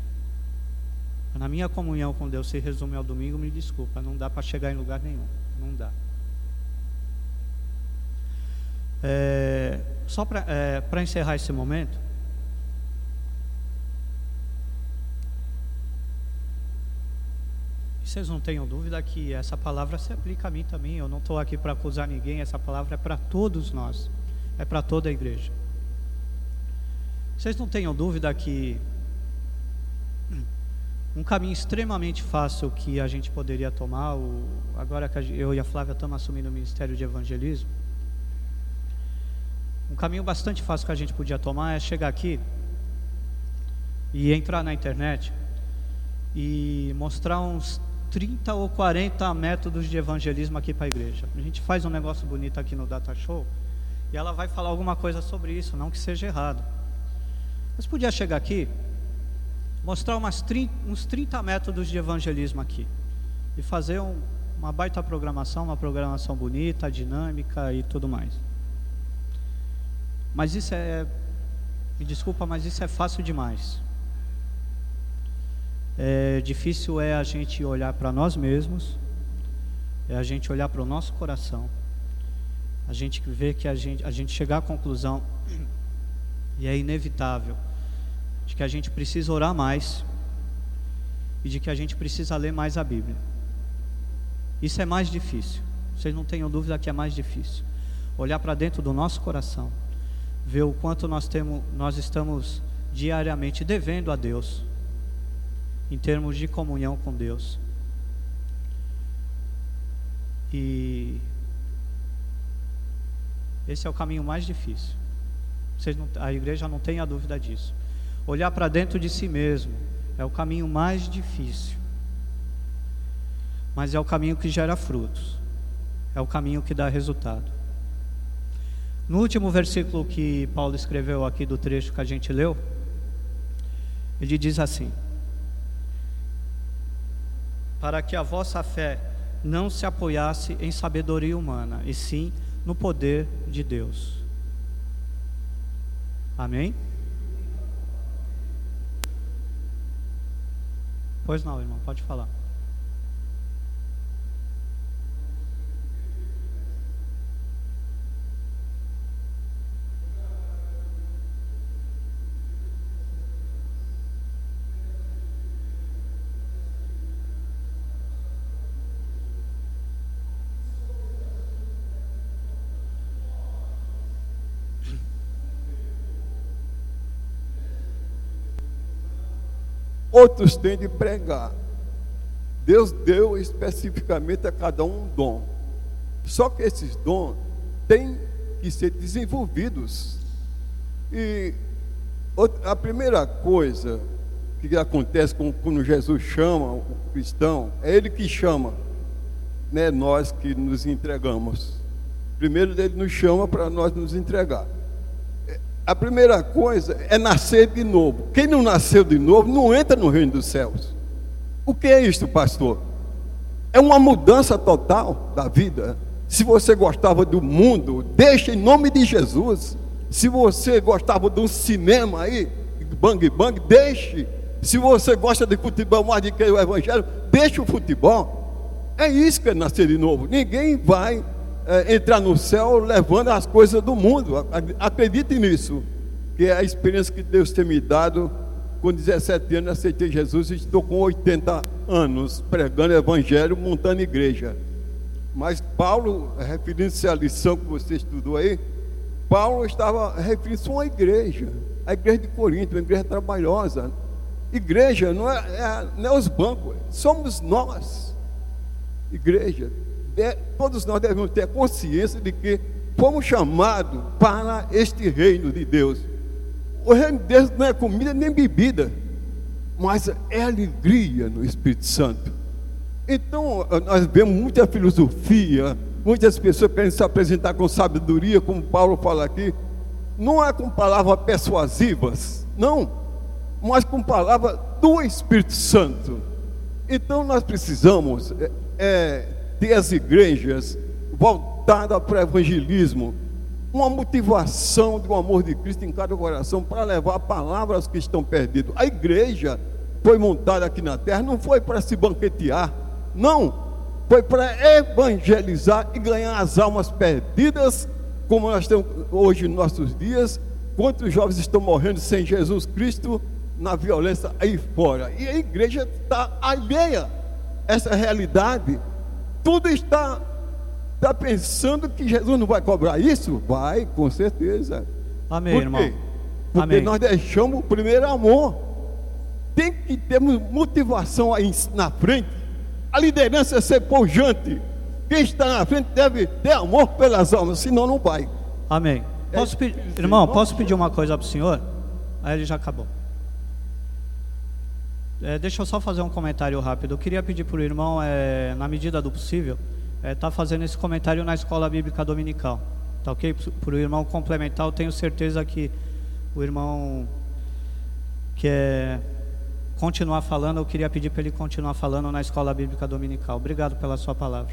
S1: na minha comunhão com Deus se resume ao domingo, me desculpa, não dá para chegar em lugar nenhum. Não dá. É, só para é, para encerrar esse momento, vocês não tenham dúvida que essa palavra se aplica a mim também. Eu não estou aqui para acusar ninguém, essa palavra é para todos nós, é para toda a igreja. Vocês não tenham dúvida que um caminho extremamente fácil que a gente poderia tomar, o, agora que eu e a Flávia estamos assumindo o Ministério de Evangelismo, um caminho bastante fácil que a gente podia tomar é chegar aqui e entrar na internet e mostrar uns trinta ou quarenta métodos de evangelismo aqui para a igreja. A gente faz um negócio bonito aqui no Data Show e ela vai falar alguma coisa sobre isso, não que seja errado. Mas podia chegar aqui, mostrar umas trinta, uns trinta métodos de evangelismo aqui e fazer um, uma baita programação, uma programação bonita, dinâmica e tudo mais. Mas isso é, me desculpa, mas isso é fácil demais. É difícil é a gente olhar para nós mesmos, é a gente olhar para o nosso coração, a gente ver que a gente, a gente chegar à conclusão, e é inevitável, de que a gente precisa orar mais e de que a gente precisa ler mais a Bíblia. Isso é mais difícil, vocês não tenham dúvida que é mais difícil. Olhar para dentro do nosso coração, ver o quanto nós, temos, nós estamos diariamente devendo a Deus, em termos de comunhão com Deus. E esse é o caminho mais difícil. Vocês não, a igreja não tem a dúvida disso. Olhar para dentro de si mesmo é o caminho mais difícil, mas é o caminho que gera frutos, é o caminho que dá resultado. No último versículo que Paulo escreveu aqui do trecho que a gente leu, ele diz assim: para que a vossa fé não se apoiasse em sabedoria humana, e sim no poder de Deus. Amém? Pois não, irmão, pode falar.
S4: Outros têm de pregar. Deus deu especificamente a cada um um dom. Só que esses dons têm que ser desenvolvidos. E a primeira coisa que acontece quando Jesus chama o cristão, é Ele que chama, né, nós que nos entregamos. Primeiro Ele nos chama para nós nos entregar. A primeira coisa é nascer de novo. Quem não nasceu de novo não entra no reino dos céus. O que é isto, pastor? É uma mudança total da vida. Se você gostava do mundo, deixa em nome de Jesus. Se você gostava de um cinema aí, bang bang, deixe. Se você gosta de futebol mais do que o evangelho, deixe o futebol. É isso que é nascer de novo. Ninguém vai É, entrar no céu levando as coisas do mundo. Acredite nisso, que é a experiência que Deus tem me dado. Com dezessete anos aceitei Jesus e estou com oitenta anos pregando o evangelho, montando igreja. Mas Paulo, referindo-se à lição que você estudou aí, Paulo estava referindo-se a uma igreja, a igreja de Corinto, uma igreja trabalhosa. Igreja não é, é, não é os bancos, somos nós. Igreja, todos nós devemos ter consciência de que fomos chamados para este reino de Deus. O reino de Deus não é comida nem bebida, mas é alegria no Espírito Santo. Então nós vemos muita filosofia, muitas pessoas querem se apresentar com sabedoria, como Paulo fala aqui, não é com palavras persuasivas, não, mas com palavras do Espírito Santo. Então nós precisamos é, é, ter as igrejas voltadas para o evangelismo, uma motivação do amor de Cristo em cada coração para levar palavras que estão perdidas. A igreja foi montada aqui na terra, não foi para se banquetear, não, foi para evangelizar e ganhar as almas perdidas, como nós temos hoje nos nossos dias. Quantos jovens estão morrendo sem Jesus Cristo na violência aí fora? E a igreja está alheia a essa realidade. Tudo está, está pensando que Jesus não vai cobrar isso? Vai, com certeza.
S1: Amém,
S4: Por
S1: irmão.
S4: quê? Porque
S1: Amém.
S4: nós deixamos o primeiro amor. Tem que ter motivação aí na frente. A liderança é ser pujante. Quem está na frente deve ter amor pelas almas, senão não vai.
S1: Amém. Posso
S4: É,
S1: pe-
S4: sim,
S1: irmão,
S4: sim.
S1: posso pedir uma coisa para o senhor? Aí ele já acabou. É, deixa eu só fazer um comentário rápido. Eu queria pedir para o irmão, é, na medida do possível, estar fazendo esse comentário na escola bíblica dominical. Tá ok? Para o irmão complementar, eu tenho certeza que o irmão quer continuar falando. Eu queria pedir para ele continuar falando na escola bíblica dominical. Obrigado pela sua palavra.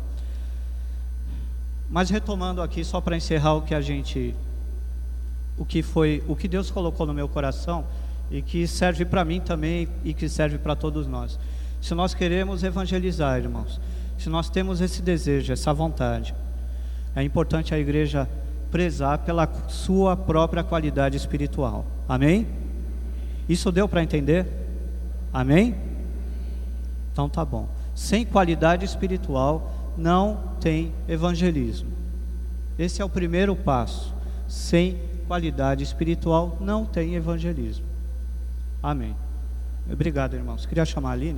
S1: Mas retomando aqui, só para encerrar o que a gente, o que foi, o que Deus colocou no meu coração e que serve para mim também e que serve para todos nós. Se nós queremos evangelizar, irmãos, se nós temos esse desejo, essa vontade, é importante a igreja prezar pela sua própria qualidade espiritual. Amém? Isso deu para entender? Amém? Então tá bom. Sem qualidade espiritual não tem evangelismo. Esse é o primeiro passo. Sem qualidade espiritual não tem evangelismo. Amém. Obrigado, irmãos. Queria chamar a Aline.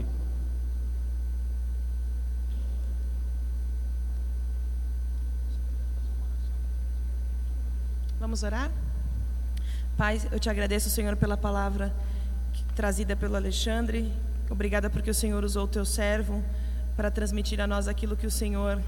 S2: Vamos orar? Pai, eu te agradeço, Senhor, pela palavra trazida pelo Alexandre. Obrigada porque o Senhor usou o teu servo para transmitir a nós aquilo que o Senhor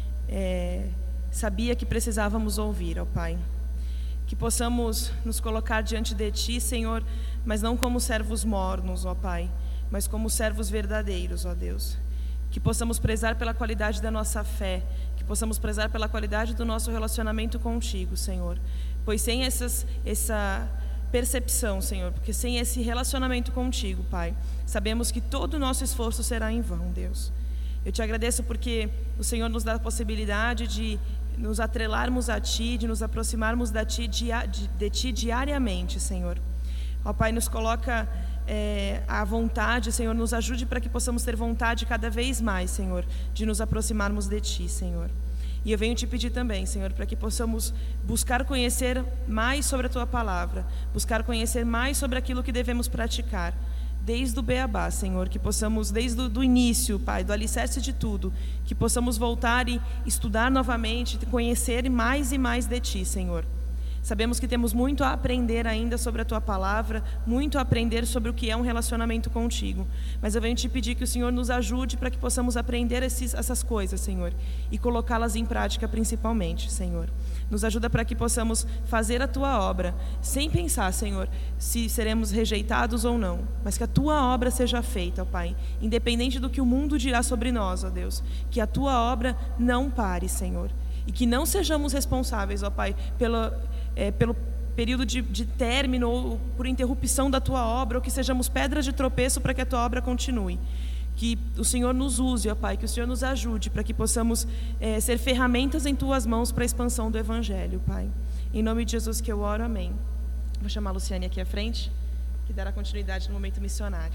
S2: é, sabia que precisávamos ouvir, ó Pai. Que possamos nos colocar diante de Ti, Senhor, mas não como servos mornos, ó Pai, mas como servos verdadeiros, ó Deus. Que possamos prezar pela qualidade da nossa fé, que possamos prezar pela qualidade do nosso relacionamento contigo, Senhor. Pois sem essas, essa percepção, Senhor, porque sem esse relacionamento contigo, Pai, sabemos que todo o nosso esforço será em vão, Deus. Eu te agradeço porque o Senhor nos dá a possibilidade de nos atrelarmos a Ti, de nos aproximarmos de Ti, de, de Ti diariamente, Senhor. Ó Pai, nos coloca é, à vontade, Senhor, nos ajude para que possamos ter vontade cada vez mais, Senhor, de nos aproximarmos de Ti, Senhor. E eu venho te pedir também, Senhor, para que possamos buscar conhecer mais sobre a Tua palavra, buscar conhecer mais sobre aquilo que devemos praticar, desde o beabá, Senhor, que possamos, desde o do início, Pai, do alicerce de tudo, que possamos voltar e estudar novamente, conhecer mais e mais de Ti, Senhor. Sabemos que temos muito a aprender ainda sobre a Tua palavra, muito a aprender sobre o que é um relacionamento contigo. Mas eu venho te pedir que o Senhor nos ajude para que possamos aprender esses, essas coisas, Senhor, e colocá-las em prática principalmente, Senhor. Nos ajuda para que possamos fazer a Tua obra, sem pensar, Senhor, se seremos rejeitados ou não, mas que a Tua obra seja feita, ó Pai, independente do que o mundo dirá sobre nós, ó Deus, que a Tua obra não pare, Senhor, e que não sejamos responsáveis, ó Pai, pela... É, pelo período de, de término ou por interrupção da Tua obra, ou que sejamos pedras de tropeço para que a Tua obra continue. Que o Senhor nos use, ó Pai, que o Senhor nos ajude para que possamos é, ser ferramentas em Tuas mãos para a expansão do Evangelho, Pai. Em nome de Jesus que eu oro, amém. Vou chamar a Luciane aqui à frente, que dará continuidade no momento missionário.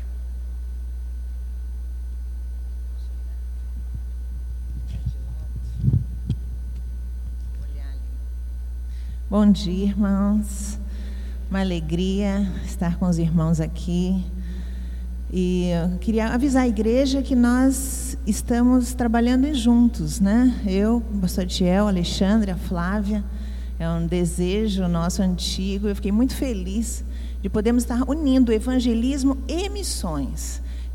S5: Bom dia, irmãos. Uma alegria estar com os irmãos aqui. E eu queria avisar a igreja que nós estamos trabalhando juntos, né? Eu, o pastor Tiel, Alexandre, a Flávia. É um desejo nosso antigo. Eu fiquei muito feliz de podermos estar unindo evangelismo e missões.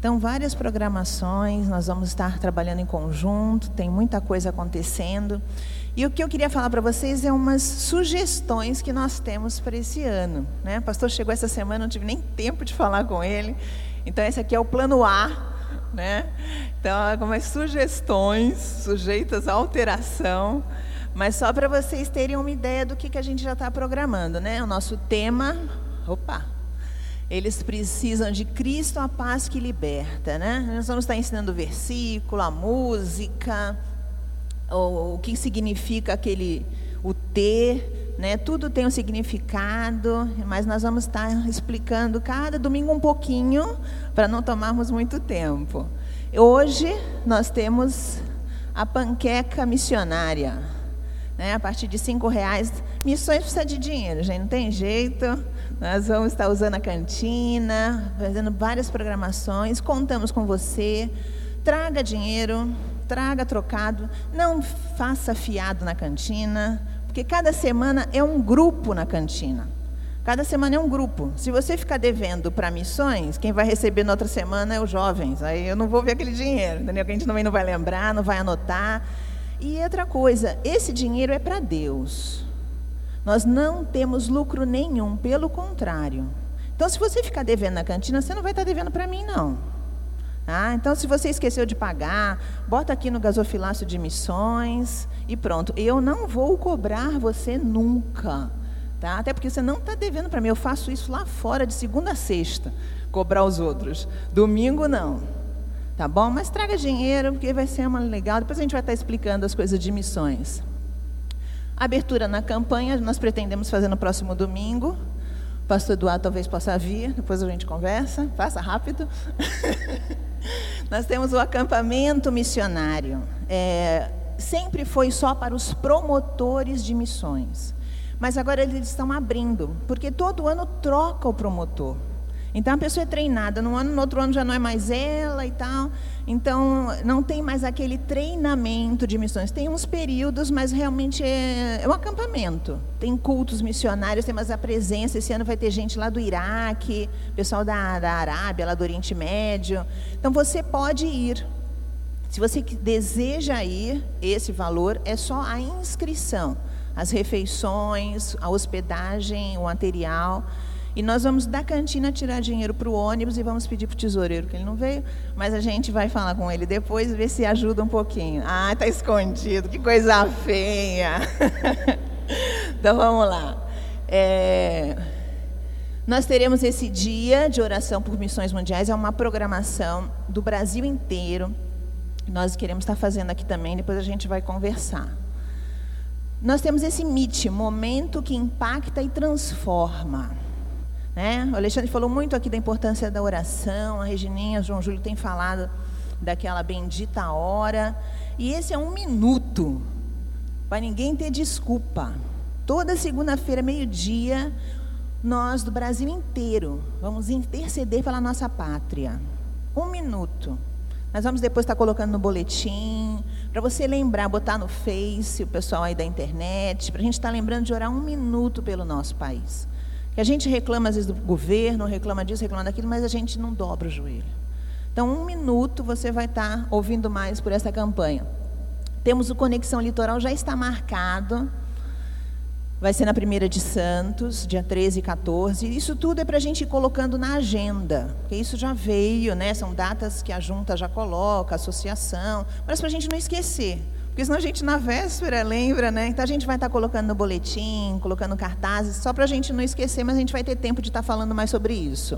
S5: Então, várias programações, nós vamos estar trabalhando em conjunto, tem muita coisa acontecendo. E o que eu queria falar para vocês é umas sugestões que nós temos para esse ano, né? O pastor chegou essa semana, não tive nem tempo de falar com ele. Então, esse aqui é o plano A, né? Então, algumas sugestões sujeitas à alteração, mas só para vocês terem uma ideia do que, que a gente já está programando, né? O nosso tema, opa, eles precisam de Cristo, a paz que liberta, né? Nós vamos estar ensinando o versículo, a música, o, o que significa aquele, o ter, né? Tudo tem um significado, mas nós vamos estar explicando cada domingo um pouquinho, para não tomarmos muito tempo. Hoje nós temos a panqueca missionária, né? A partir de cinco reais, missões precisa de dinheiro, gente, não tem jeito. Nós vamos estar usando a cantina, fazendo várias programações, contamos com você. Traga dinheiro, traga trocado, não faça fiado na cantina, porque cada semana é um grupo na cantina. Cada semana é um grupo. Se você ficar devendo para missões, quem vai receber na outra semana é os jovens. Aí eu não vou ver aquele dinheiro, entendeu? Que a gente também não vai lembrar, não vai anotar. E outra coisa, esse dinheiro é para Deus. Nós não temos lucro nenhum, pelo contrário. Então, se você ficar devendo na cantina, você não vai estar devendo para mim, não. Tá? Então, se você esqueceu de pagar, bota aqui no gasofilácio de missões e pronto. Eu não vou cobrar você nunca. Tá? Até porque você não está devendo para mim. Eu faço isso lá fora, de segunda a sexta, cobrar os outros. Domingo, não. Tá bom? Mas traga dinheiro, porque vai ser uma legal. Depois a gente vai estar explicando as coisas de missões. Abertura na campanha, nós pretendemos fazer no próximo domingo. O pastor Eduardo talvez possa vir, depois a gente conversa, faça rápido. Nós temos o acampamento missionário. É, sempre foi só para os promotores de missões. Mas agora eles estão abrindo, porque todo ano troca o promotor. Então a pessoa é treinada, num ano, no outro ano já não é mais ela e tal. Então não tem mais aquele treinamento de missões. Tem uns períodos, mas realmente é, é um acampamento. Tem cultos missionários, tem mais a presença. Esse ano vai ter gente lá do Iraque, pessoal da, da Arábia, lá do Oriente Médio. Então você pode ir. Se você deseja ir, esse valor é só a inscrição, as refeições, a hospedagem, o material. E nós vamos da cantina tirar dinheiro para o ônibus e vamos pedir para o tesoureiro, que ele não veio, mas a gente vai falar com ele depois e ver se ajuda um pouquinho. Ah, está escondido, que coisa feia. Então vamos lá. É, nós teremos esse dia de oração por missões mundiais, é uma programação do Brasil inteiro. Nós queremos estar fazendo aqui também, depois a gente vai conversar. Nós temos esse M I T, Momento que Impacta e Transforma. Né? O Alexandre falou muito aqui da importância da oração, a Regininha, o João Júlio tem falado daquela bendita hora, e esse é um minuto, para ninguém ter desculpa. Toda segunda-feira, meio-dia, nós do Brasil inteiro vamos interceder pela nossa pátria. Um minuto. Nós vamos depois estar colocando no boletim, para você lembrar, botar no Face, o pessoal aí da internet, para a gente estar lembrando de orar um minuto pelo nosso país. Que a gente reclama às vezes do governo, reclama disso, reclama daquilo, mas a gente não dobra o joelho. Então, um minuto você vai estar ouvindo mais por essa campanha. Temos o Conexão Litoral, já está marcado. Vai ser na primeira de Santos, dia treze e quatorze. Isso tudo é para a gente ir colocando na agenda, porque isso já veio, né? São datas que a junta já coloca, a associação, mas para a gente não esquecer. Porque senão a gente na véspera lembra, né? Então a gente vai estar colocando no boletim, colocando cartazes, só para a gente não esquecer, mas a gente vai ter tempo de estar falando mais sobre isso.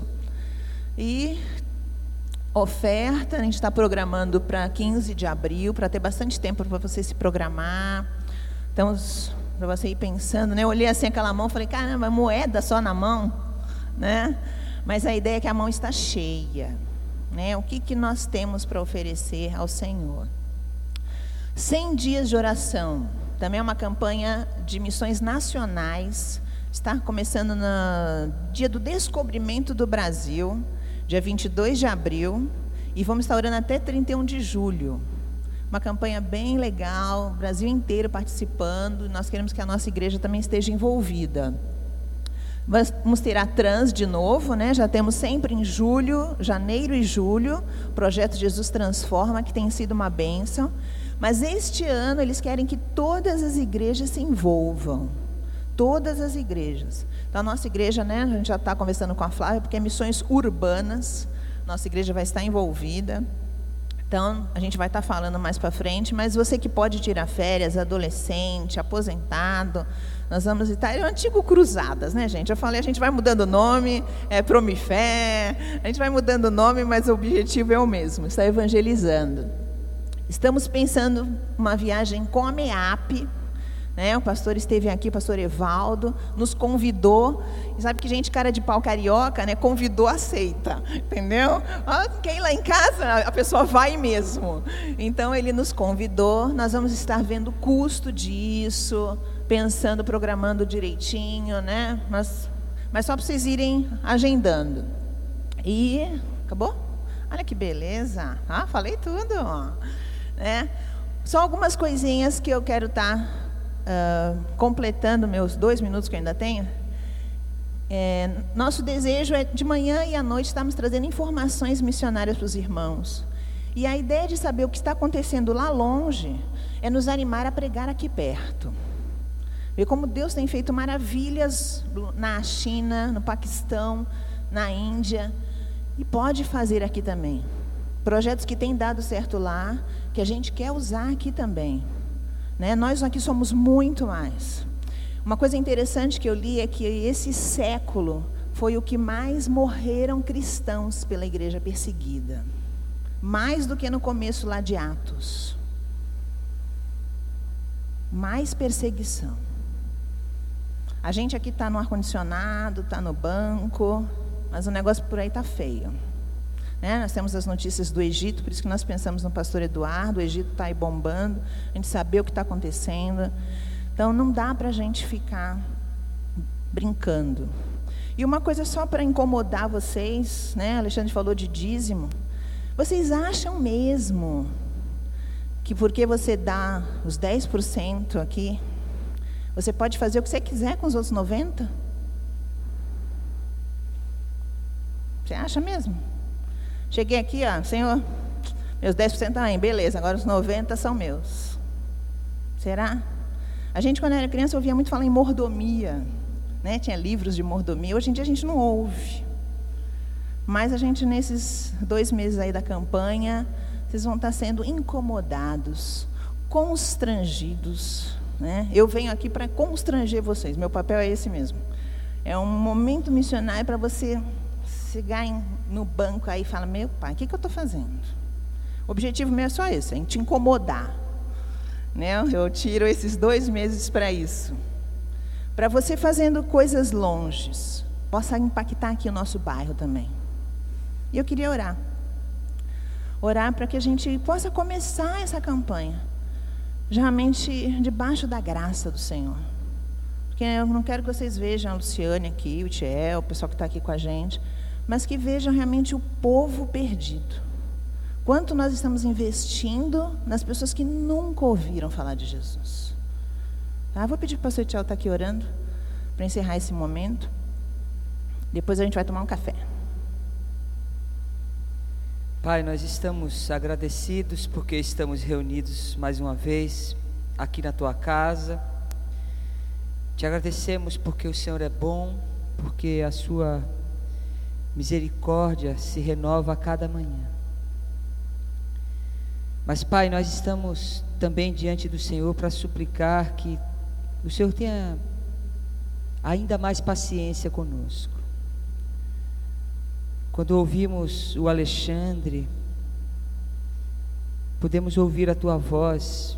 S5: E oferta, a gente está programando para quinze de abril, para ter bastante tempo para você se programar. Então, para você ir pensando, né? Eu olhei assim aquela mão, falei, caramba, moeda só na mão, né? Mas a ideia é que a mão está cheia, né? O que, que nós temos para oferecer ao Senhor? cem dias de oração, também é uma campanha de missões nacionais, está começando no dia do descobrimento do Brasil, dia vinte e dois de abril, e vamos estar orando até trinta e um de julho. Uma campanha bem legal, o Brasil inteiro participando, nós queremos que a nossa igreja também esteja envolvida. Vamos ter a Trans de novo, né? Já temos sempre em julho, janeiro e julho, o projeto Jesus Transforma, que tem sido uma bênção. Mas este ano eles querem que todas as igrejas se envolvam. Todas as igrejas. Então a nossa igreja, né? A gente já está conversando com a Flávia, porque é missões urbanas. Nossa igreja vai estar envolvida. Então, a gente vai estar falando mais para frente, mas você que pode tirar férias, adolescente, aposentado, nós vamos estar, é o antigo Cruzadas, né, gente? Eu falei, a gente vai mudando o nome, é Promifé, a gente vai mudando o nome, mas o objetivo é o mesmo, está evangelizando. Estamos pensando uma viagem com a MEAP, né? O pastor esteve aqui, o pastor Evaldo, nos convidou, e sabe que gente cara de pau carioca, né? Convidou, aceita, entendeu? Ah, quer ir lá em casa? A pessoa vai mesmo. Então ele nos convidou, nós vamos estar vendo o custo disso, pensando, programando direitinho, né? Mas, mas só para vocês irem agendando. E, acabou? Olha que beleza, ah, falei tudo, né? Só algumas coisinhas que eu quero estar Uh, completando meus dois minutos que eu ainda tenho. É, nosso desejo é de manhã e à noite estarmos trazendo informações missionárias para os irmãos. E a ideia de saber o que está acontecendo lá longe é nos animar a pregar aqui perto. Ver como Deus tem feito maravilhas na China, no Paquistão, na Índia, e pode fazer aqui também. Projetos que têm dado certo lá, que a gente quer usar aqui também. Né? Nós aqui somos muito mais. Uma coisa interessante que eu li é que esse século foi o que mais morreram cristãos pela igreja perseguida. Mais do que no começo lá de Atos. Mais perseguição. A gente aqui está no ar-condicionado, está no banco, mas o negócio por aí está feio. Né? Nós temos as notícias do Egito, por isso que nós pensamos no pastor Eduardo. O Egito está aí bombando, a gente saber o que está acontecendo. Então não dá para a gente ficar brincando. E uma coisa só para incomodar vocês, né? Alexandre falou de dízimo. Vocês acham mesmo que porque você dá os dez por cento aqui, você pode fazer o que você quiser com os outros noventa por cento? Você acha mesmo? Cheguei aqui, ó, Senhor, meus dez por cento também, beleza, agora os noventa por cento são meus. Será? A gente, quando era criança, ouvia muito falar em mordomia, né? Tinha livros de mordomia. Hoje em dia a gente não ouve. Mas a gente, nesses dois meses aí da campanha, vocês vão estar sendo incomodados, constrangidos, né? Eu venho aqui para constranger vocês, meu papel é esse mesmo. É um momento missionário para você chegar em, no banco aí e falar, meu pai, o que, que eu estou fazendo? O objetivo meu é só esse, é te incomodar. Né? Eu tiro esses dois meses para isso. Para você fazendo coisas longes, possa impactar aqui o nosso bairro também. E eu queria orar. Orar para que a gente possa começar essa campanha, realmente debaixo da graça do Senhor. Porque eu não quero que vocês vejam a Luciane aqui, o Tiel, o pessoal que está aqui com a gente, mas que vejam realmente o povo perdido. Quanto nós estamos investindo nas pessoas que nunca ouviram falar de Jesus. Tá? Vou pedir para o pastor Tiel estar aqui orando, para encerrar esse momento. Depois a gente vai tomar um café.
S3: Pai, nós estamos agradecidos porque estamos reunidos mais uma vez aqui na Tua casa. Te agradecemos porque o Senhor é bom, porque a Sua misericórdia se renova a cada manhã. Mas, Pai, nós estamos também diante do Senhor para suplicar que o Senhor tenha ainda mais paciência conosco. Quando ouvimos o Alexandre, podemos ouvir a Tua voz.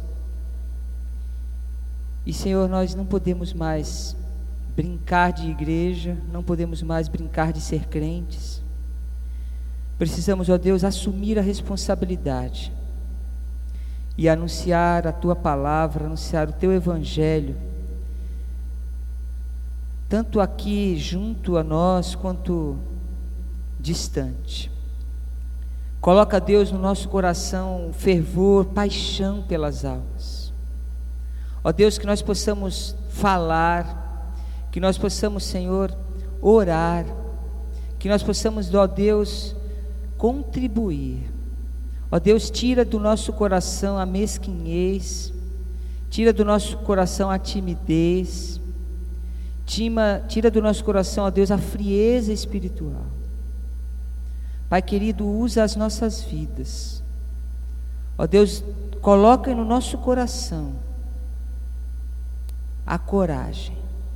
S3: E, Senhor, nós não podemos mais brincar de igreja, não podemos mais brincar de ser crentes. Precisamos, ó Deus, assumir a responsabilidade e anunciar a Tua palavra, anunciar o Teu evangelho, tanto aqui junto a nós, quanto distante. Coloca, Deus, no nosso coração fervor, paixão pelas almas. Ó Deus, que nós possamos falar, que nós possamos, Senhor, orar, que nós possamos, ó Deus, contribuir. Ó Deus, tira do nosso coração a mesquinhez, tira do nosso coração a timidez, tira, tira do nosso coração, ó Deus, a frieza espiritual. Pai querido, usa as nossas vidas. Ó Deus, coloca no nosso coração a coragem.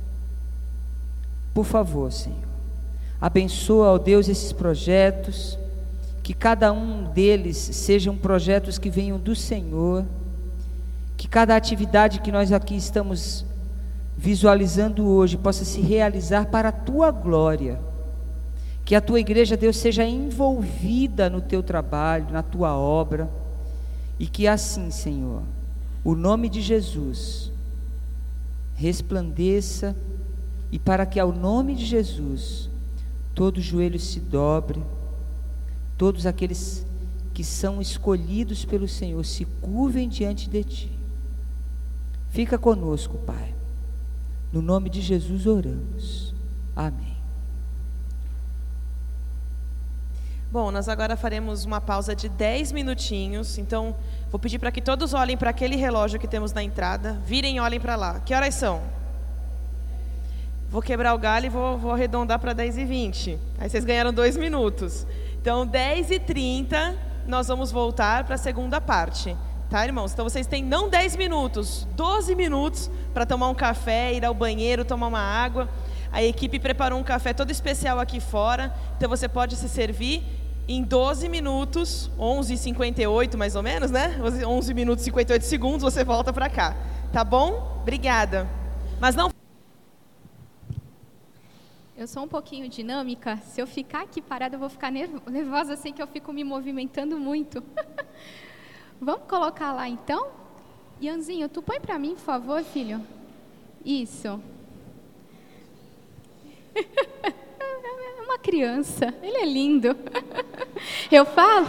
S3: Por favor, Senhor, abençoa, ó Deus, esses projetos, que cada um deles sejam projetos que venham do Senhor, que cada atividade que nós aqui estamos visualizando hoje possa se realizar para a Tua glória, que a Tua igreja, Deus, seja envolvida no Teu trabalho, na Tua obra, e que assim, Senhor, o nome de Jesus resplandeça, e para que ao nome de Jesus todo joelho se dobre, todos aqueles que são escolhidos pelo Senhor se curvem diante de Ti. Fica conosco, Pai. No nome de Jesus oramos. Amém.
S2: Bom, nós agora faremos uma pausa de dez minutinhos. Então, vou pedir para que todos olhem para aquele relógio que temos na entrada. Virem e olhem para lá. Que horas são? Vou quebrar o galho e vou, vou arredondar para dez e vinte. Aí vocês ganharam dois minutos. Então, dez e trinta, nós vamos voltar para a segunda parte. Tá, irmãos? Então, vocês têm não dez minutos, doze minutos para tomar um café, ir ao banheiro, tomar uma água. A equipe preparou um café todo especial aqui fora. Então, você pode se servir em doze minutos, onze e cinquenta e oito mais ou menos, né? onze minutos e cinquenta e oito segundos, você volta para cá. Tá bom? Obrigada. Mas não...
S6: Eu sou um pouquinho dinâmica. Se eu ficar aqui parada, eu vou ficar nervosa, assim que eu fico me movimentando muito. Vamos colocar lá, então? Ianzinho, tu põe para mim, por favor, filho? Isso. É uma criança. Ele é lindo. Eu falo...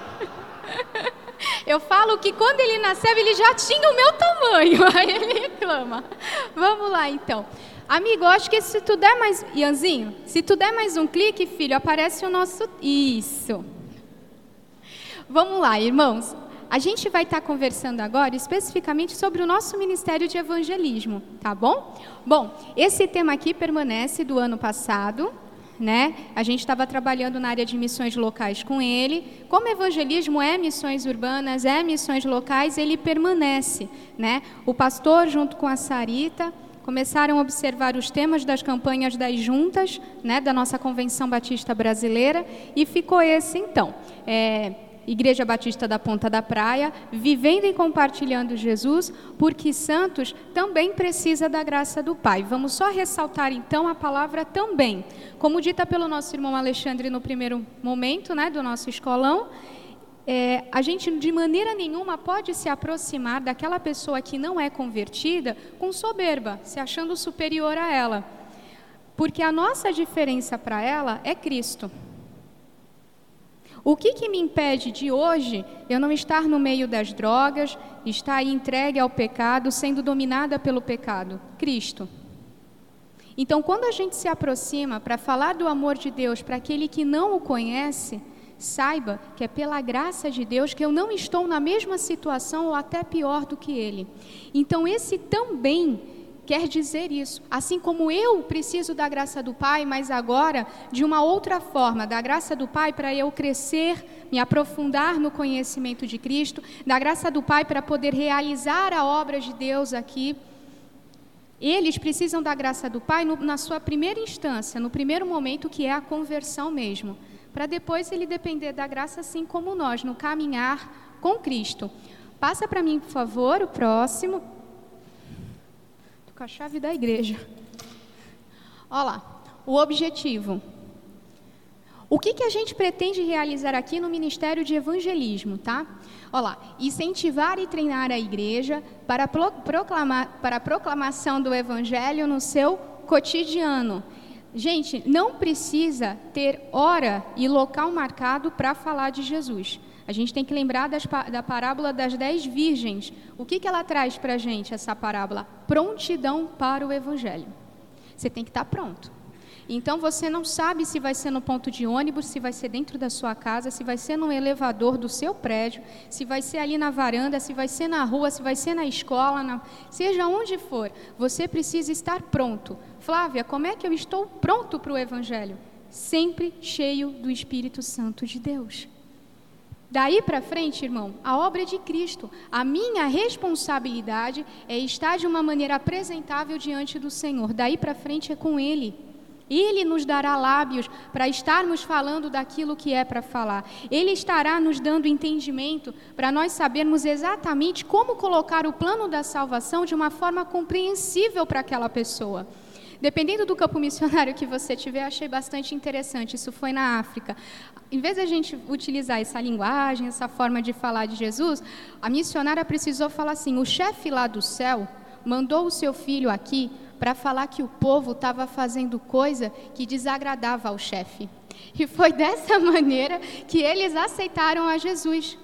S6: Eu falo que quando ele nasceu, ele já tinha o meu tamanho. Aí ele reclama. Vamos lá, então. Amigo, eu acho que se tu der mais... Ianzinho, se tu der mais um clique, filho, aparece o nosso... Isso. Vamos lá, irmãos. A gente vai estar conversando agora especificamente sobre o nosso Ministério de Evangelismo, tá bom? Bom, esse tema aqui permanece do ano passado, né? A gente estava trabalhando na área de missões locais com ele. Como evangelismo é missões urbanas, é missões locais, ele permanece, né? O pastor, junto com a Sarita, começaram a observar os temas das campanhas das juntas, né, da nossa Convenção Batista Brasileira, e ficou esse então, é, Igreja Batista da Ponta da Praia, vivendo e compartilhando Jesus, porque Santos também precisa da graça do Pai. Vamos só ressaltar então a palavra também, como dita pelo nosso irmão Alexandre no primeiro momento, né, do nosso escolão. É, a gente de maneira nenhuma pode se aproximar daquela pessoa que não é convertida com soberba, se achando superior a ela, porque a nossa diferença para ela é Cristo. O que que me impede de hoje eu não estar no meio das drogas, estar entregue ao pecado, sendo dominada pelo pecado? Cristo. Então, quando a gente se aproxima para falar do amor de Deus para aquele que não o conhece, saiba que é pela graça de Deus que eu não estou na mesma situação ou até pior do que ele. Então esse também quer dizer isso. Assim como eu preciso da graça do Pai, mas agora de uma outra forma, da graça do Pai para eu crescer, me aprofundar no conhecimento de Cristo, da graça do Pai para poder realizar a obra de Deus aqui. Eles precisam da graça do Pai no, na sua primeira instância, no primeiro momento, que é a conversão mesmo, para depois ele depender da graça, assim como nós, no caminhar com Cristo. Passa para mim, por favor, o próximo. Estou com a chave da igreja. Olha lá, o objetivo. O que, que a gente pretende realizar aqui no Ministério de Evangelismo, tá? Olha lá, incentivar e treinar a igreja para, proclamar, para a proclamação do Evangelho no seu cotidiano. Gente, não precisa ter hora e local marcado para falar de Jesus. A gente tem que lembrar das, da parábola das dez virgens. O que, que ela traz para a gente, essa parábola? Prontidão para o Evangelho. Você tem que estar pronto. Então você não sabe se vai ser no ponto de ônibus, se vai ser dentro da sua casa, se vai ser no elevador do seu prédio, se vai ser ali na varanda, se vai ser na rua, se vai ser na escola, na... seja onde for, você precisa estar pronto. Flávia, como é que eu estou pronto para o Evangelho? Sempre cheio do Espírito Santo de Deus. Daí para frente, irmão, a obra é de Cristo. A minha responsabilidade é estar de uma maneira apresentável diante do Senhor. Daí para frente é com Ele. Ele nos dará lábios para estarmos falando daquilo que é para falar. Ele estará nos dando entendimento para nós sabermos exatamente como colocar o plano da salvação de uma forma compreensível para aquela pessoa. Dependendo do campo missionário que você tiver, achei bastante interessante. Isso foi na África. Em vez de a gente utilizar essa linguagem, essa forma de falar de Jesus, a missionária precisou falar assim: o chefe lá do céu mandou o seu filho aqui para falar que o povo estava fazendo coisa que desagradava ao chefe. E foi dessa maneira que eles aceitaram a Jesus.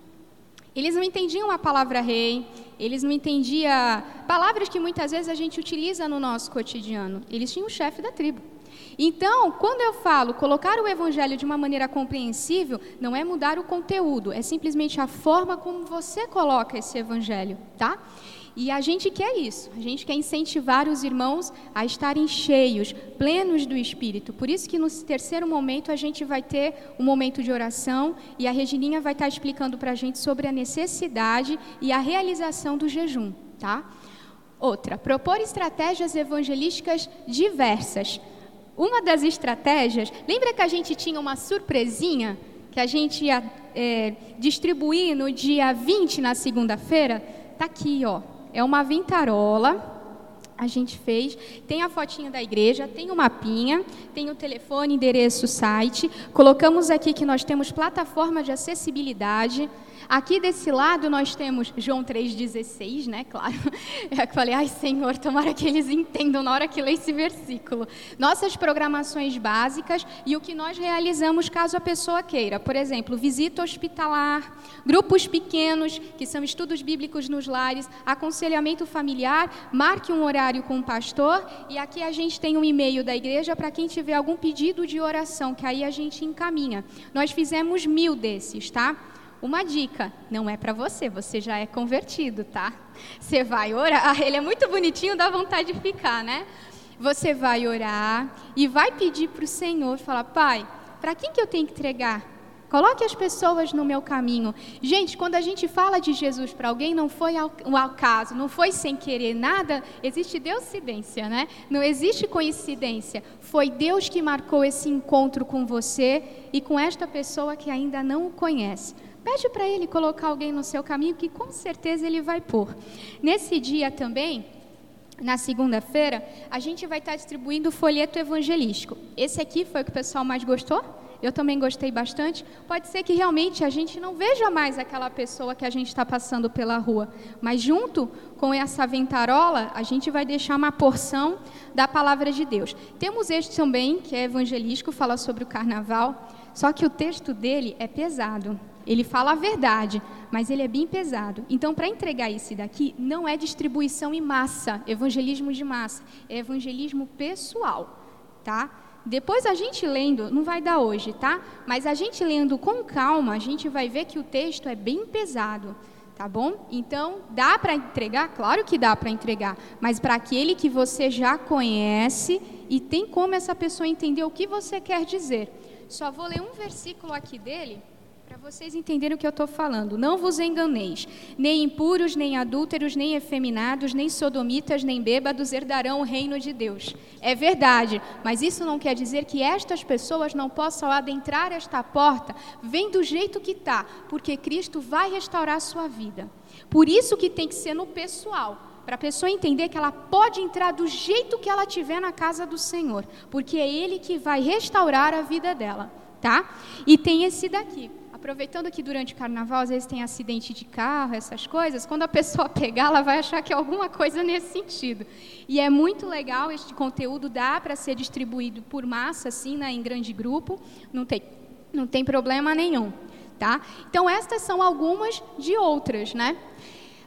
S6: Eles não entendiam a palavra rei, eles não entendiam palavras que muitas vezes a gente utiliza no nosso cotidiano. Eles tinham o chefe da tribo. Então, quando eu falo colocar o Evangelho de uma maneira compreensível, não é mudar o conteúdo, é simplesmente a forma como você coloca esse Evangelho, tá? E a gente quer isso, a gente quer incentivar os irmãos a estarem cheios, plenos do Espírito. Por isso que no terceiro momento a gente vai ter um momento de oração e a Regininha vai estar explicando para a gente sobre a necessidade e a realização do jejum, tá? Outra, propor estratégias evangelísticas diversas. Uma das estratégias, lembra que a gente tinha uma surpresinha que a gente ia é, distribuir no dia vinte, na segunda-feira? Tá aqui, ó. É uma vintarola, a gente fez, tem a fotinha da igreja, tem o mapinha, tem o telefone, endereço, site. Colocamos aqui que nós temos plataforma de acessibilidade. Aqui desse lado nós temos João três dezesseis, né, claro. Eu falei, ai Senhor, tomara que eles entendam na hora que lê esse versículo. Nossas programações básicas e o que nós realizamos caso a pessoa queira. Por exemplo, visita hospitalar, grupos pequenos, que são estudos bíblicos nos lares, aconselhamento familiar, marque um horário com o pastor. E aqui a gente tem um e-mail da igreja para quem tiver algum pedido de oração, que aí a gente encaminha. Nós fizemos mil desses, tá? Uma dica, não é para você, você já é convertido, tá? Você vai orar, ele é muito bonitinho, dá vontade de ficar, né? Você vai orar e vai pedir para o Senhor, falar, Pai, para quem que eu tenho que entregar? Coloque as pessoas no meu caminho. Gente, quando a gente fala de Jesus para alguém, não foi ao, ao acaso, não foi sem querer nada, existe Deuscidência, né? Não existe coincidência. Foi Deus que marcou esse encontro com você e com esta pessoa que ainda não o conhece. Pede para ele colocar alguém no seu caminho, que com certeza ele vai pôr. Nesse dia também, na segunda-feira, a gente vai estar distribuindo o folheto evangelístico. Esse aqui foi o que o pessoal mais gostou. Eu também gostei bastante. Pode ser que realmente a gente não veja mais aquela pessoa que a gente está passando pela rua, mas junto com essa ventarola, a gente vai deixar uma porção da palavra de Deus. Temos este também, que é evangelístico, fala sobre o carnaval, só que o texto dele é pesado. Ele fala a verdade, mas ele é bem pesado. Então, para entregar esse daqui, não é distribuição em massa, evangelismo de massa, é evangelismo pessoal, tá? Depois a gente lendo, não vai dar hoje, tá? Mas a gente lendo com calma, a gente vai ver que o texto é bem pesado, tá bom? Então, dá para entregar? Claro que dá para entregar, mas para aquele que você já conhece e tem como essa pessoa entender o que você quer dizer. Só vou ler um versículo aqui dele, para vocês entenderem o que eu estou falando. Não vos enganeis, nem impuros, nem adúlteros, nem efeminados, nem sodomitas, nem bêbados herdarão o reino de Deus. É verdade, mas isso não quer dizer que estas pessoas não possam adentrar esta porta, vem do jeito que está, porque Cristo vai restaurar a sua vida. Por isso que tem que ser no pessoal, para a pessoa entender que ela pode entrar do jeito que ela tiver na casa do Senhor, porque é Ele que vai restaurar a vida dela, tá? E tem esse daqui. Aproveitando que durante o carnaval, às vezes tem acidente de carro, essas coisas, quando a pessoa pegar, ela vai achar que é alguma coisa nesse sentido. E é muito legal, este conteúdo dá para ser distribuído por massa, assim, né, em grande grupo, não tem, não tem problema nenhum, tá? Então, estas são algumas de outras, né?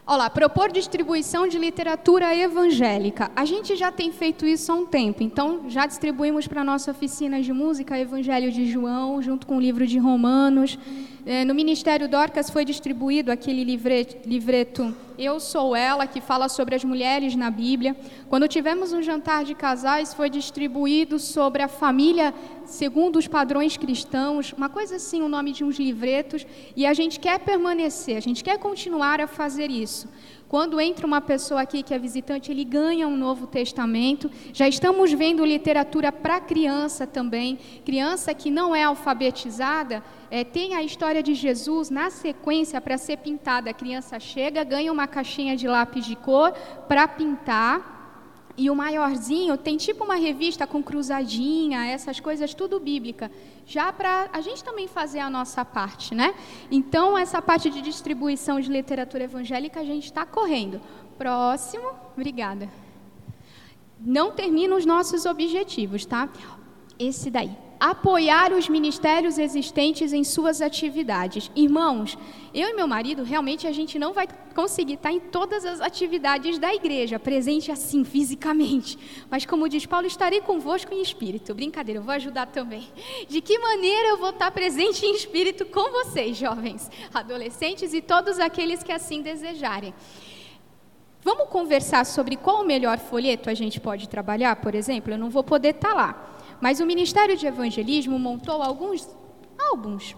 S6: Olá, propor distribuição de literatura evangélica. A gente já tem feito isso há um tempo, então já distribuímos para a nossa oficina de música Evangelho de João, junto com o livro de Romanos. No Ministério Dorcas foi distribuído aquele livreto, livreto Eu Sou Ela, que fala sobre as mulheres na Bíblia. Quando tivemos um jantar de casais, foi distribuído sobre a família segundo os padrões cristãos, uma coisa assim, o nome de uns livretos, e a gente quer permanecer, a gente quer continuar a fazer isso. Quando entra uma pessoa aqui que é visitante, ele ganha um Novo Testamento. Já estamos vendo literatura para criança também. Criança que não é alfabetizada, é, tem a história de Jesus na sequência para ser pintada. A criança chega, ganha uma caixinha de lápis de cor para pintar. E o maiorzinho tem tipo uma revista com cruzadinha, essas coisas tudo bíblica, já para a gente também fazer a nossa parte, né? Então, essa parte de distribuição de literatura evangélica a gente está correndo. Próximo, obrigada. Não termina os nossos objetivos, tá? Esse daí. Apoiar os ministérios existentes em suas atividades. Irmãos, eu e meu marido, realmente a gente não vai conseguir estar em todas as atividades da igreja, presente assim, fisicamente. Mas como diz Paulo, estarei convosco em espírito. Brincadeira, eu vou ajudar também. De que maneira eu vou estar presente em espírito com vocês, jovens, adolescentes e todos aqueles que assim desejarem? Vamos conversar sobre qual o melhor folheto a gente pode trabalhar, por exemplo? Eu não vou poder estar lá. Mas o Ministério de Evangelismo montou alguns álbuns.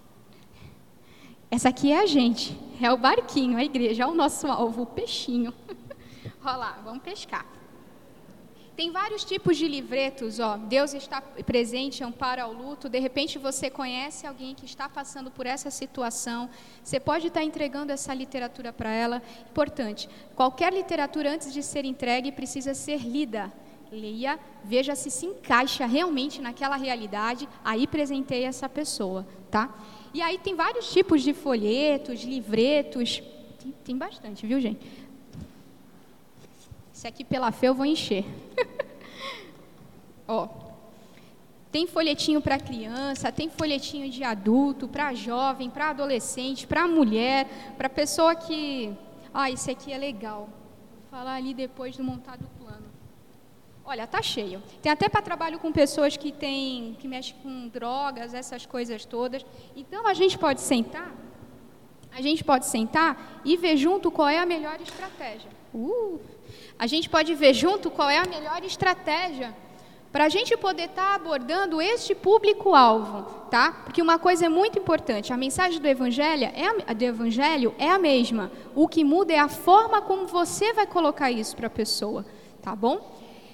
S6: Essa aqui é a gente, é o barquinho, a igreja, é o nosso alvo, o peixinho. Olha lá, vamos pescar. Tem vários tipos de livretos, ó. Deus está presente, ampara ao luto. De repente você conhece alguém que está passando por essa situação. Você pode estar entregando essa literatura para ela. Importante, qualquer literatura antes de ser entregue precisa ser lida. Leia, veja se se encaixa realmente naquela realidade, aí presenteie essa pessoa, tá? E aí tem vários tipos de folhetos, livretos, tem, tem bastante, viu, gente? Esse aqui pela fé eu vou encher. Ó, tem folhetinho para criança, tem folhetinho de adulto, para jovem, para adolescente, para mulher, para pessoa que... Ah, esse aqui é legal. Vou falar ali depois do montado do plano. Olha, tá cheio. Tem até para trabalho com pessoas que tem, que mexem com drogas, essas coisas todas. Então a gente pode sentar, a gente pode sentar e ver junto qual é a melhor estratégia. Uh, a gente pode ver junto qual é a melhor estratégia para a gente poder estar tá abordando este público-alvo, tá? Porque uma coisa é muito importante, a mensagem do evangelho, é a, do evangelho é a mesma. O que muda é a forma como você vai colocar isso para a pessoa, tá bom?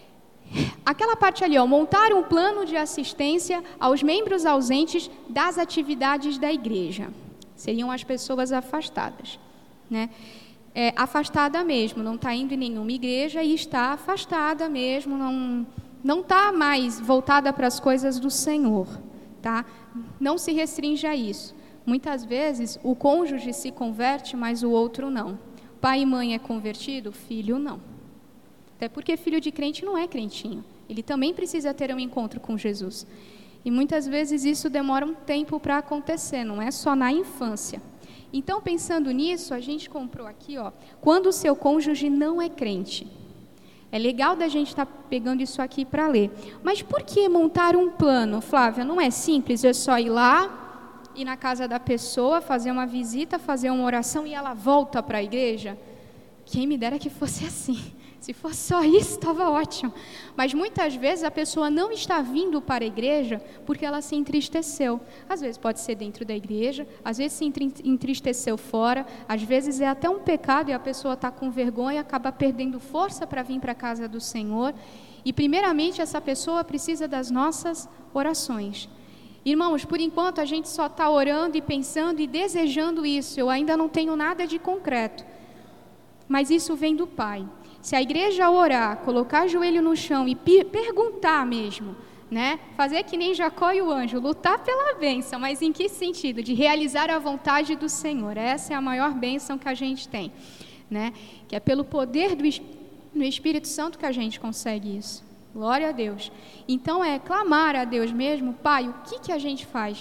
S6: Aquela parte ali, ó, montar um plano de assistência aos membros ausentes das atividades da igreja. Seriam as pessoas afastadas, né? É, afastada mesmo, não está indo em nenhuma igreja e está afastada mesmo, não não está mais voltada para as coisas do Senhor, tá? Não se restringe a isso. Muitas vezes o cônjuge se converte, mas o outro não. Pai e mãe é convertido, filho não. Até porque filho de crente não é crentinho. Ele também precisa ter um encontro com Jesus. E muitas vezes isso demora um tempo para acontecer, não é só na infância. Então, pensando nisso, a gente comprou aqui, ó, quando o seu cônjuge não é crente. É legal da gente estar tá pegando isso aqui para ler. Mas por que montar um plano, Flávia? Não é simples, é só ir lá, ir na casa da pessoa, fazer uma visita, fazer uma oração e ela volta para a igreja? Quem me dera que fosse assim. Se fosse só isso, estava ótimo. Mas muitas vezes a pessoa não está vindo para a igreja porque ela se entristeceu. Às vezes pode ser dentro da igreja, às vezes se entristeceu fora, às vezes é até um pecado e a pessoa está com vergonha e acaba perdendo força para vir para a casa do Senhor. E primeiramente essa pessoa precisa das nossas orações. Irmãos, por enquanto a gente só está orando e pensando e desejando isso. Eu ainda não tenho nada de concreto. Mas isso vem do Pai. Se a igreja orar, colocar o joelho no chão e perguntar mesmo, né? Fazer que nem Jacó e o anjo, lutar pela bênção, mas em que sentido? De realizar a vontade do Senhor. Essa é a maior bênção que a gente tem, né? Que é pelo poder do, do Espírito Santo que a gente consegue isso. Glória a Deus. Então é clamar a Deus mesmo, Pai, o que, que a gente faz?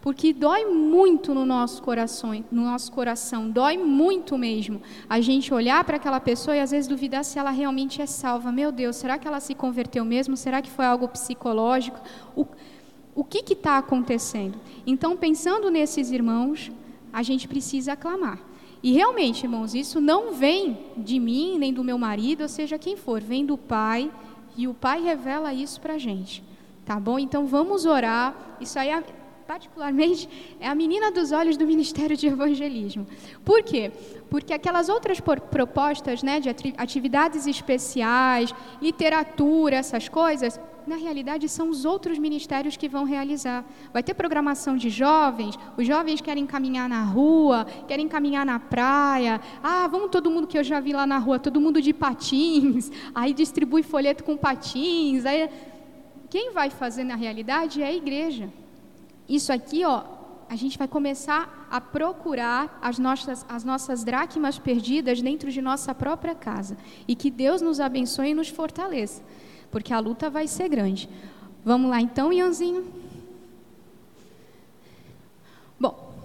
S6: porque dói muito no nosso coração, no nosso coração, dói muito mesmo a gente olhar para aquela pessoa e às vezes duvidar se ela realmente é salva. Meu Deus, será que ela se converteu mesmo? Será que foi algo psicológico? O, o que que está acontecendo? Então, pensando nesses irmãos, a gente precisa clamar. E realmente, irmãos, isso não vem de mim, nem do meu marido, ou seja, quem for, vem do Pai, e o Pai revela isso para a gente, tá bom? Então, vamos orar. Isso aí, é, particularmente, é a menina dos olhos do Ministério de Evangelismo. Por quê? Porque aquelas outras por, propostas, né, de atividades especiais, literatura, essas coisas, na realidade, são os outros ministérios que vão realizar. Vai ter programação de jovens, os jovens querem caminhar na rua, querem caminhar na praia. Ah, vamos todo mundo, que eu já vi lá na rua, todo mundo de patins, aí distribui folheto com patins. Aí, quem vai fazer na realidade é a igreja. Isso aqui, ó, a gente vai começar a procurar as nossas, as nossas dracmas perdidas dentro de nossa própria casa. E que Deus nos abençoe e nos fortaleça, porque a luta vai ser grande. Vamos lá então, Ianzinho? Bom,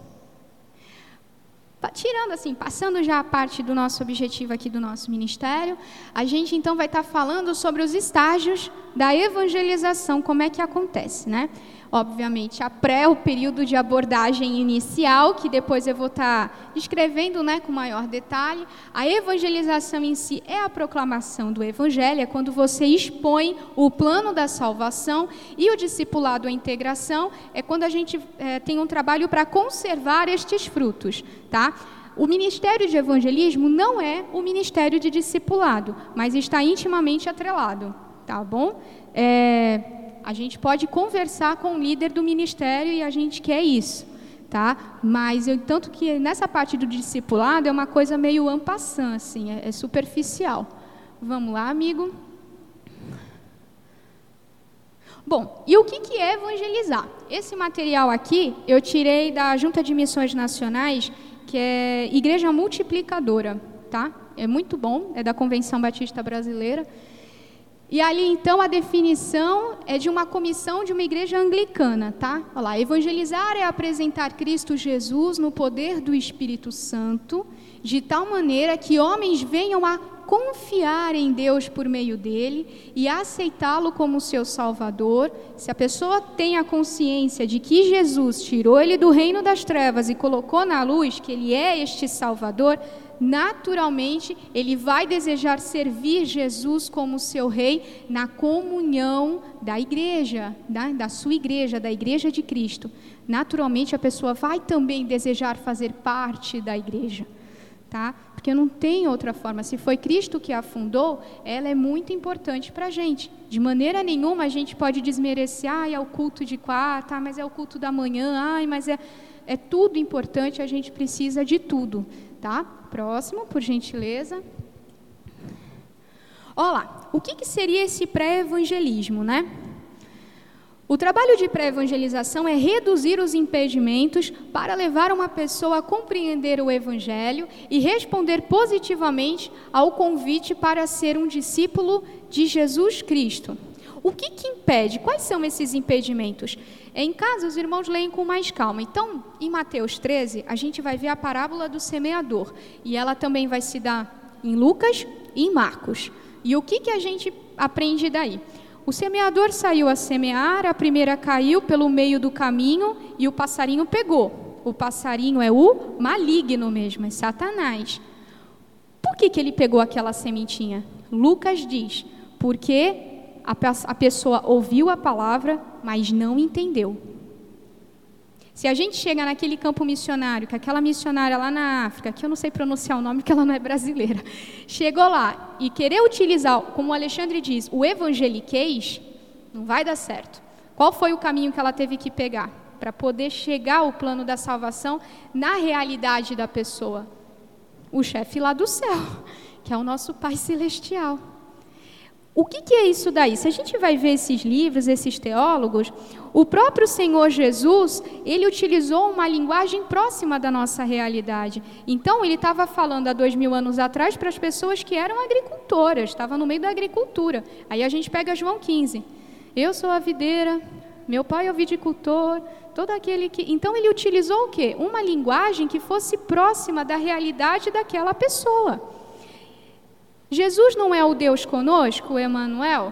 S6: tirando assim, passando já a parte do nosso objetivo aqui do nosso ministério, a gente então vai estar falando sobre os estágios da evangelização, como é que acontece, né? Obviamente, a pré, o período de abordagem inicial, que depois eu vou estar descrevendo, né, com maior detalhe. A evangelização em si é a proclamação do evangelho, é quando você expõe o plano da salvação, e o discipulado, a integração, é quando a gente é, tem um trabalho para conservar estes frutos, tá? O ministério de evangelismo não é o ministério de discipulado, mas está intimamente atrelado, tá bom? É... A gente pode conversar com o líder do ministério e a gente quer isso, tá? Mas, eu, tanto que nessa parte do discipulado é uma coisa meio en passant, assim, é, é superficial. Vamos lá, amigo? Bom, e o que, que é evangelizar? Esse material aqui eu tirei da Junta de Missões Nacionais, que é Igreja Multiplicadora, tá? É muito bom, é da Convenção Batista Brasileira. E ali, então, a definição é de uma comissão de uma igreja anglicana, tá? Olha lá, evangelizar é apresentar Cristo Jesus no poder do Espírito Santo, de tal maneira que homens venham a confiar em Deus por meio dele e aceitá-lo como seu Salvador. Se a pessoa tem a consciência de que Jesus tirou ele do reino das trevas e colocou na luz, que ele é este Salvador, naturalmente, ele vai desejar servir Jesus como seu rei na comunhão da igreja, da, da sua igreja, da igreja de Cristo. Naturalmente, a pessoa vai também desejar fazer parte da igreja, tá? Porque não tem outra forma. Se foi Cristo que a fundou, ela é muito importante para a gente. De maneira nenhuma a gente pode desmerecer, ah, é o culto de quarta, ah, mas é o culto da manhã, ah, mas é, é tudo importante, a gente precisa de tudo, tá? Próximo, por gentileza. Olha lá, o que, que seria esse pré-evangelismo, né? O trabalho de pré-evangelização é reduzir os impedimentos para levar uma pessoa a compreender o Evangelho e responder positivamente ao convite para ser um discípulo de Jesus Cristo. O que, que impede? Quais são esses impedimentos? Em casa, os irmãos leem com mais calma. Então, em Mateus treze, a gente vai ver a parábola do semeador. E ela também vai se dar em Lucas e em Marcos. E o que, que a gente aprende daí? O semeador saiu a semear, a primeira caiu pelo meio do caminho e o passarinho pegou. O passarinho é o maligno mesmo, é Satanás. Por que, que ele pegou aquela sementinha? Lucas diz, porque a, a pessoa ouviu a palavra, mas não entendeu. Se a gente chega naquele campo missionário, que aquela missionária lá na África, que eu não sei pronunciar o nome porque ela não é brasileira, chegou lá e querer utilizar, como o Alexandre diz, o evangeliquez, não vai dar certo. Qual foi o caminho que ela teve que pegar para poder chegar ao plano da salvação na realidade da pessoa? O chefe lá do céu, que é o nosso Pai Celestial. O que, que é isso daí? Se a gente vai ver esses livros, esses teólogos, o próprio Senhor Jesus, ele utilizou uma linguagem próxima da nossa realidade. Então, ele estava falando há dois mil anos atrás para as pessoas que eram agricultoras, estavam no meio da agricultura. Aí a gente pega João quinze. Eu sou a videira, meu pai é o viticultor, todo aquele que... Então ele utilizou o quê? Uma linguagem que fosse próxima da realidade daquela pessoa. Jesus não é o Deus conosco, o Emanuel?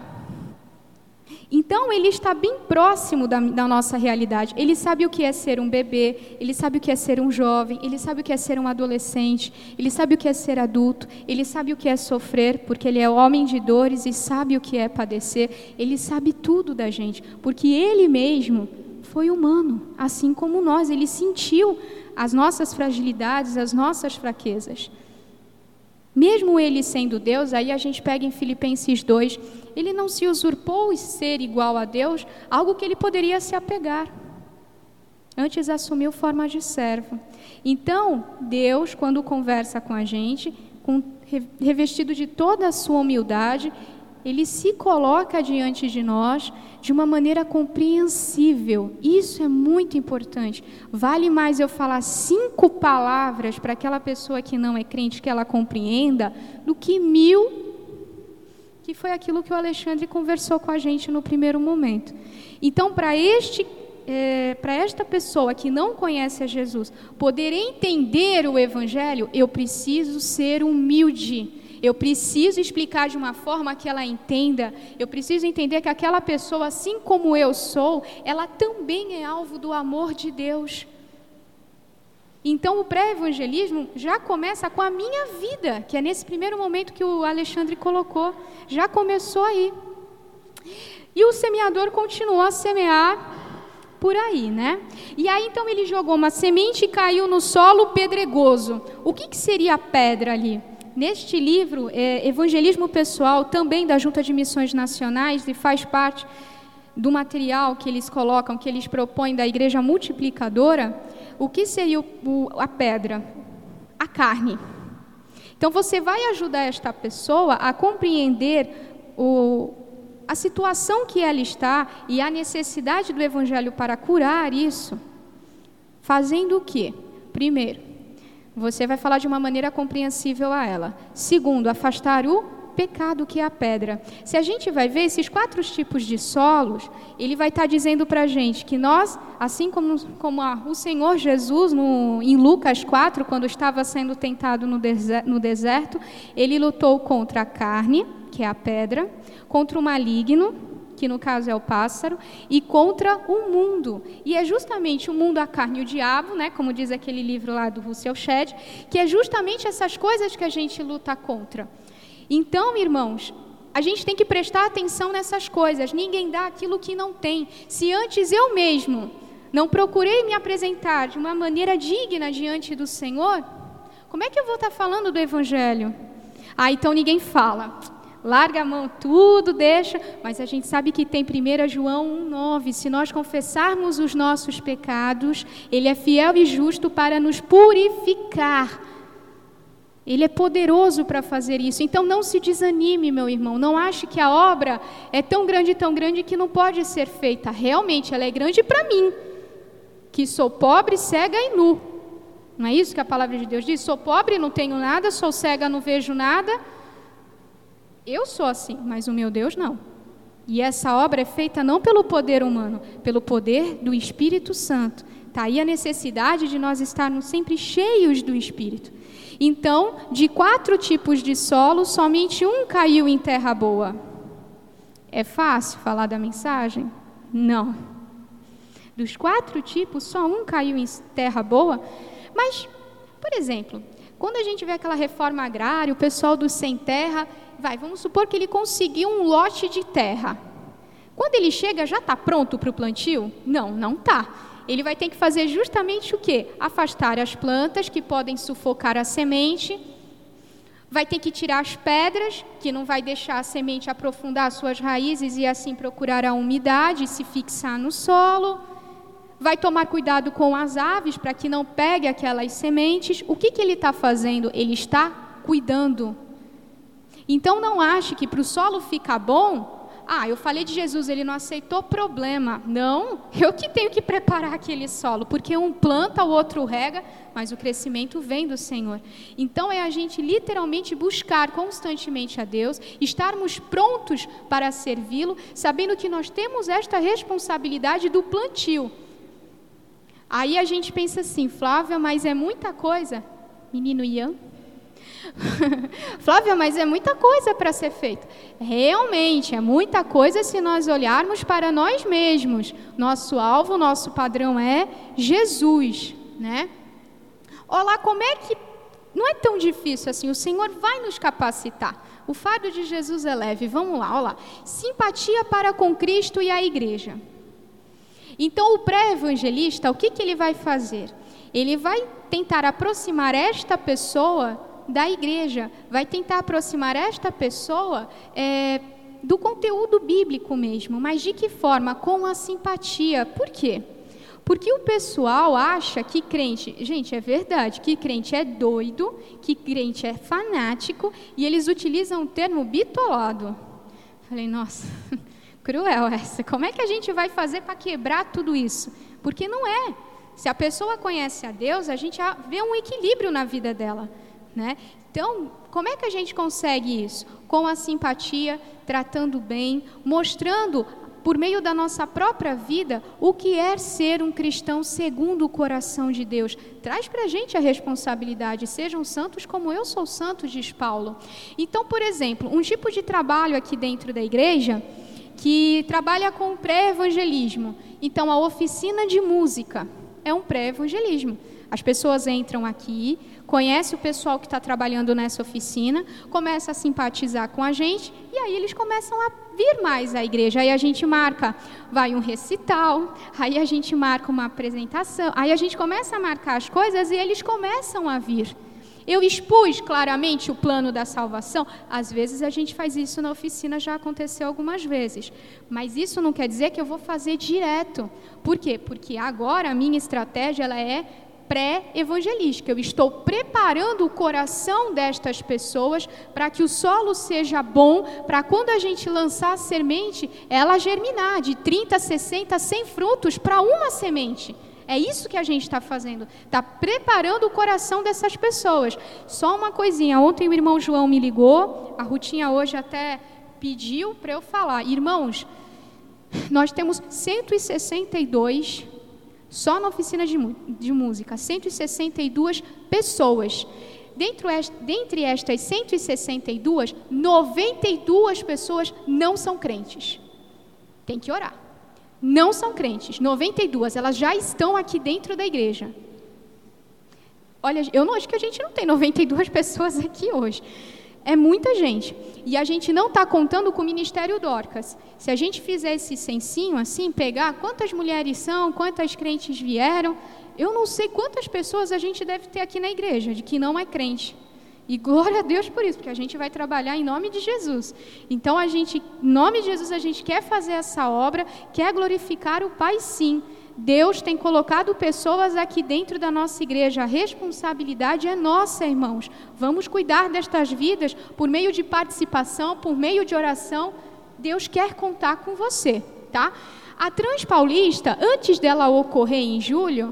S6: Então ele está bem próximo da, da nossa realidade. Ele sabe o que é ser um bebê, ele sabe o que é ser um jovem, ele sabe o que é ser um adolescente, ele sabe o que é ser adulto, ele sabe o que é sofrer, porque ele é homem de dores e sabe o que é padecer. Ele sabe tudo da gente, porque ele mesmo foi humano, assim como nós. Ele sentiu as nossas fragilidades, as nossas fraquezas. Mesmo ele sendo Deus, aí a gente pega em Filipenses dois, ele não se usurpou em ser igual a Deus, algo que ele poderia se apegar. Antes assumiu forma de servo. Então, Deus, quando conversa com a gente, com, revestido de toda a sua humildade, ele se coloca diante de nós de uma maneira compreensível. Isso é muito importante. Vale mais eu falar cinco palavras para aquela pessoa que não é crente, que ela compreenda, do que mil, que foi aquilo que o Alexandre conversou com a gente no primeiro momento. Então, para este, é, para esta pessoa que não conhece a Jesus, poder entender o Evangelho, eu preciso ser humilde. Eu preciso explicar de uma forma que ela entenda. Eu preciso entender que aquela pessoa, assim como eu sou, ela também é alvo do amor de Deus. Então, o pré-evangelismo já começa com a minha vida, que é nesse primeiro momento que o Alexandre colocou. Já começou aí. E o semeador continuou a semear por aí, né? E aí, então, ele jogou uma semente e caiu no solo pedregoso. O que, que seria a pedra ali? Neste livro, é, Evangelismo Pessoal, também da Junta de Missões Nacionais, e faz parte do material que eles colocam, que eles propõem da Igreja Multiplicadora, o que seria o, o, a pedra? A carne. Então, você vai ajudar esta pessoa a compreender o, a situação que ela está e a necessidade do Evangelho para curar isso, fazendo o quê? Primeiro, você vai falar de uma maneira compreensível a ela. Segundo, afastar o pecado, que é a pedra. Se a gente vai ver esses quatro tipos de solos, ele vai estar dizendo para a gente que nós, assim como, como a, o Senhor Jesus, no, em Lucas quatro, quando estava sendo tentado no deserto, no deserto, ele lutou contra a carne, que é a pedra, contra o maligno, que no caso é o pássaro, e contra o mundo. E é justamente o mundo, a carne e o diabo, né, como diz aquele livro lá do Russell Shedd, que é justamente essas coisas que a gente luta contra. Então, irmãos, a gente tem que prestar atenção nessas coisas. Ninguém dá aquilo que não tem. Se antes eu mesmo não procurei me apresentar de uma maneira digna diante do Senhor, como é que eu vou estar falando do Evangelho? Ah, então ninguém fala. Larga a mão tudo, deixa, mas a gente sabe que tem primeiro João um, nove, se nós confessarmos os nossos pecados, Ele é fiel e justo para nos purificar. Ele é poderoso para fazer isso. Então não se desanime, meu irmão, não ache que a obra é tão grande, tão grande que não pode ser feita. Realmente, ela é grande para mim, que sou pobre, cega e nu. Não é isso que a palavra de Deus diz? Sou pobre, não tenho nada, sou cega, não vejo nada. Eu sou assim, mas o meu Deus não. E essa obra é feita não pelo poder humano, pelo poder do Espírito Santo. Está aí a necessidade de nós estarmos sempre cheios do Espírito. Então, de quatro tipos de solo, somente um caiu em terra boa. É fácil falar da mensagem? Não. Dos quatro tipos, só um caiu em terra boa. Mas, por exemplo, quando a gente vê aquela reforma agrária, o pessoal do sem terra... Vai, vamos supor que ele conseguiu um lote de terra. Quando ele chega, já está pronto para o plantio? Não, não está. Ele vai ter que fazer justamente o quê? Afastar as plantas que podem sufocar a semente, vai ter que tirar as pedras, que não vai deixar a semente aprofundar suas raízes e assim procurar a umidade e se fixar no solo. Vai tomar cuidado com as aves para que não pegue aquelas sementes. O que, que ele está fazendo? Ele está cuidando. Então, não ache que para o solo ficar bom, ah, eu falei de Jesus, ele não aceitou, problema. Não, eu que tenho que preparar aquele solo, porque um planta, o outro rega, mas o crescimento vem do Senhor. Então, é a gente literalmente buscar constantemente a Deus, estarmos prontos para servi-lo, sabendo que nós temos esta responsabilidade do plantio. Aí a gente pensa assim, Flávia, mas é muita coisa. Menino Ian. Flávia, mas é muita coisa para ser feita. Realmente, é muita coisa se nós olharmos para nós mesmos. Nosso alvo, nosso padrão é Jesus, né? Olá, como é que... Não é tão difícil assim, o Senhor vai nos capacitar. O fardo de Jesus é leve, vamos lá, olha lá. Simpatia para com Cristo e a igreja. Então, o pré-evangelista, o que, que ele vai fazer? Ele vai tentar aproximar esta pessoa da igreja, vai tentar aproximar esta pessoa é, do conteúdo bíblico mesmo, mas de que forma? Com a simpatia. Por quê? Porque o pessoal acha que crente, gente, é verdade, que crente é doido, que crente é fanático, e eles utilizam o termo bitolado. Falei, nossa, cruel essa, como é que a gente vai fazer para quebrar tudo isso? Porque não é. Se a pessoa conhece a Deus, a gente vê um equilíbrio na vida dela, né? Então, como é que a gente consegue isso? Com a simpatia, tratando bem, mostrando por meio da nossa própria vida, o que é ser um cristão segundo o coração de Deus. Traz para a gente a responsabilidade, sejam santos como eu sou santo, diz Paulo. Então, por exemplo, um tipo de trabalho aqui dentro da igreja, que trabalha com o pré-evangelismo. Então, a oficina de música é um pré-evangelismo. As pessoas entram aqui, conhecem o pessoal que está trabalhando nessa oficina, começam a simpatizar com a gente, e aí eles começam a vir mais à igreja. Aí a gente marca, vai um recital, aí a gente marca uma apresentação, aí a gente começa a marcar as coisas e eles começam a vir. Eu expus claramente o plano da salvação. Às vezes a gente faz isso na oficina, já aconteceu algumas vezes. Mas isso não quer dizer que eu vou fazer direto. Por quê? Porque agora a minha estratégia ela é pré-evangelística. Eu estou preparando o coração destas pessoas para que o solo seja bom, para quando a gente lançar a semente, ela germinar de trinta, sessenta, cem frutos para uma semente. É isso que a gente está fazendo, está preparando o coração dessas pessoas. Só uma coisinha, ontem o irmão João me ligou, a Rutinha hoje até pediu para eu falar. Irmãos, nós temos cento e sessenta e dois, só na oficina de, de música, cento e sessenta e duas pessoas. Dentro est, dentre estas cento e sessenta e duas, noventa e duas pessoas não são crentes. Tem que orar. Não são crentes, noventa e duas, elas já estão aqui dentro da igreja. Olha, eu não acho que a gente não tem noventa e duas pessoas aqui hoje. É muita gente. E a gente não está contando com o Ministério Dorcas. Se a gente fizer esse censinho assim, pegar quantas mulheres são, quantas crentes vieram, eu não sei quantas pessoas a gente deve ter aqui na igreja, de que não é crente. E glória a Deus por isso, porque a gente vai trabalhar em nome de Jesus. Então, a gente, em nome de Jesus, a gente quer fazer essa obra, quer glorificar o Pai, sim. Deus tem colocado pessoas aqui dentro da nossa igreja. A responsabilidade é nossa, irmãos. Vamos cuidar destas vidas por meio de participação, por meio de oração. Deus quer contar com você, tá? A Transpaulista, antes dela ocorrer em julho...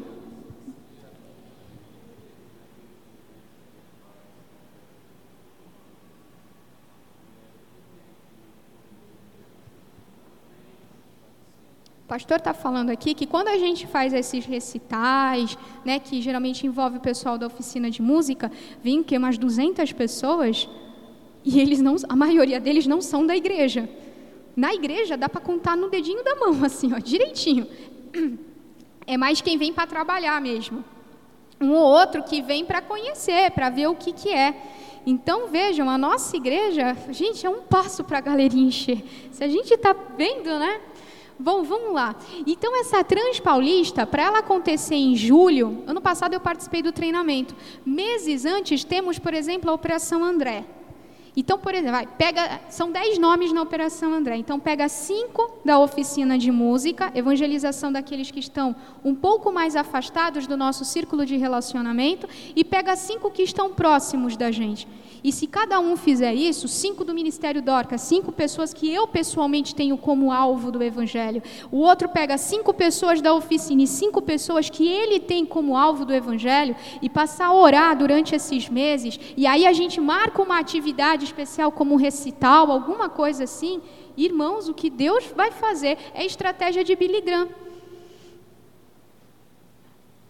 S6: O pastor está falando aqui que quando a gente faz esses recitais, né, que geralmente envolve o pessoal da oficina de música, vem que umas duzentas pessoas, e eles não, a maioria deles não são da igreja. Na igreja dá para contar no dedinho da mão, assim, ó, direitinho. É mais quem vem para trabalhar mesmo. Um ou outro que vem para conhecer, para ver o que, que é. Então, vejam, a nossa igreja, gente, é um passo para a galerinha encher. Se a gente está vendo, né? Bom, vamos lá. Então, essa Transpaulista, para ela acontecer em julho, ano passado eu participei do treinamento. Meses antes, temos, por exemplo, a Operação André. Então, por exemplo, vai, pega, são dez nomes na Operação André. Então, pega cinco da oficina de música, evangelização daqueles que estão um pouco mais afastados do nosso círculo de relacionamento, e pega cinco que estão próximos da gente. E se cada um fizer isso, cinco do Ministério Dorcas, cinco pessoas que eu pessoalmente tenho como alvo do Evangelho. O outro pega cinco pessoas da oficina e cinco pessoas que ele tem como alvo do Evangelho e passar a orar durante esses meses. E aí a gente marca uma atividade especial como um recital, alguma coisa assim. Irmãos, o que Deus vai fazer é estratégia de Billy Graham.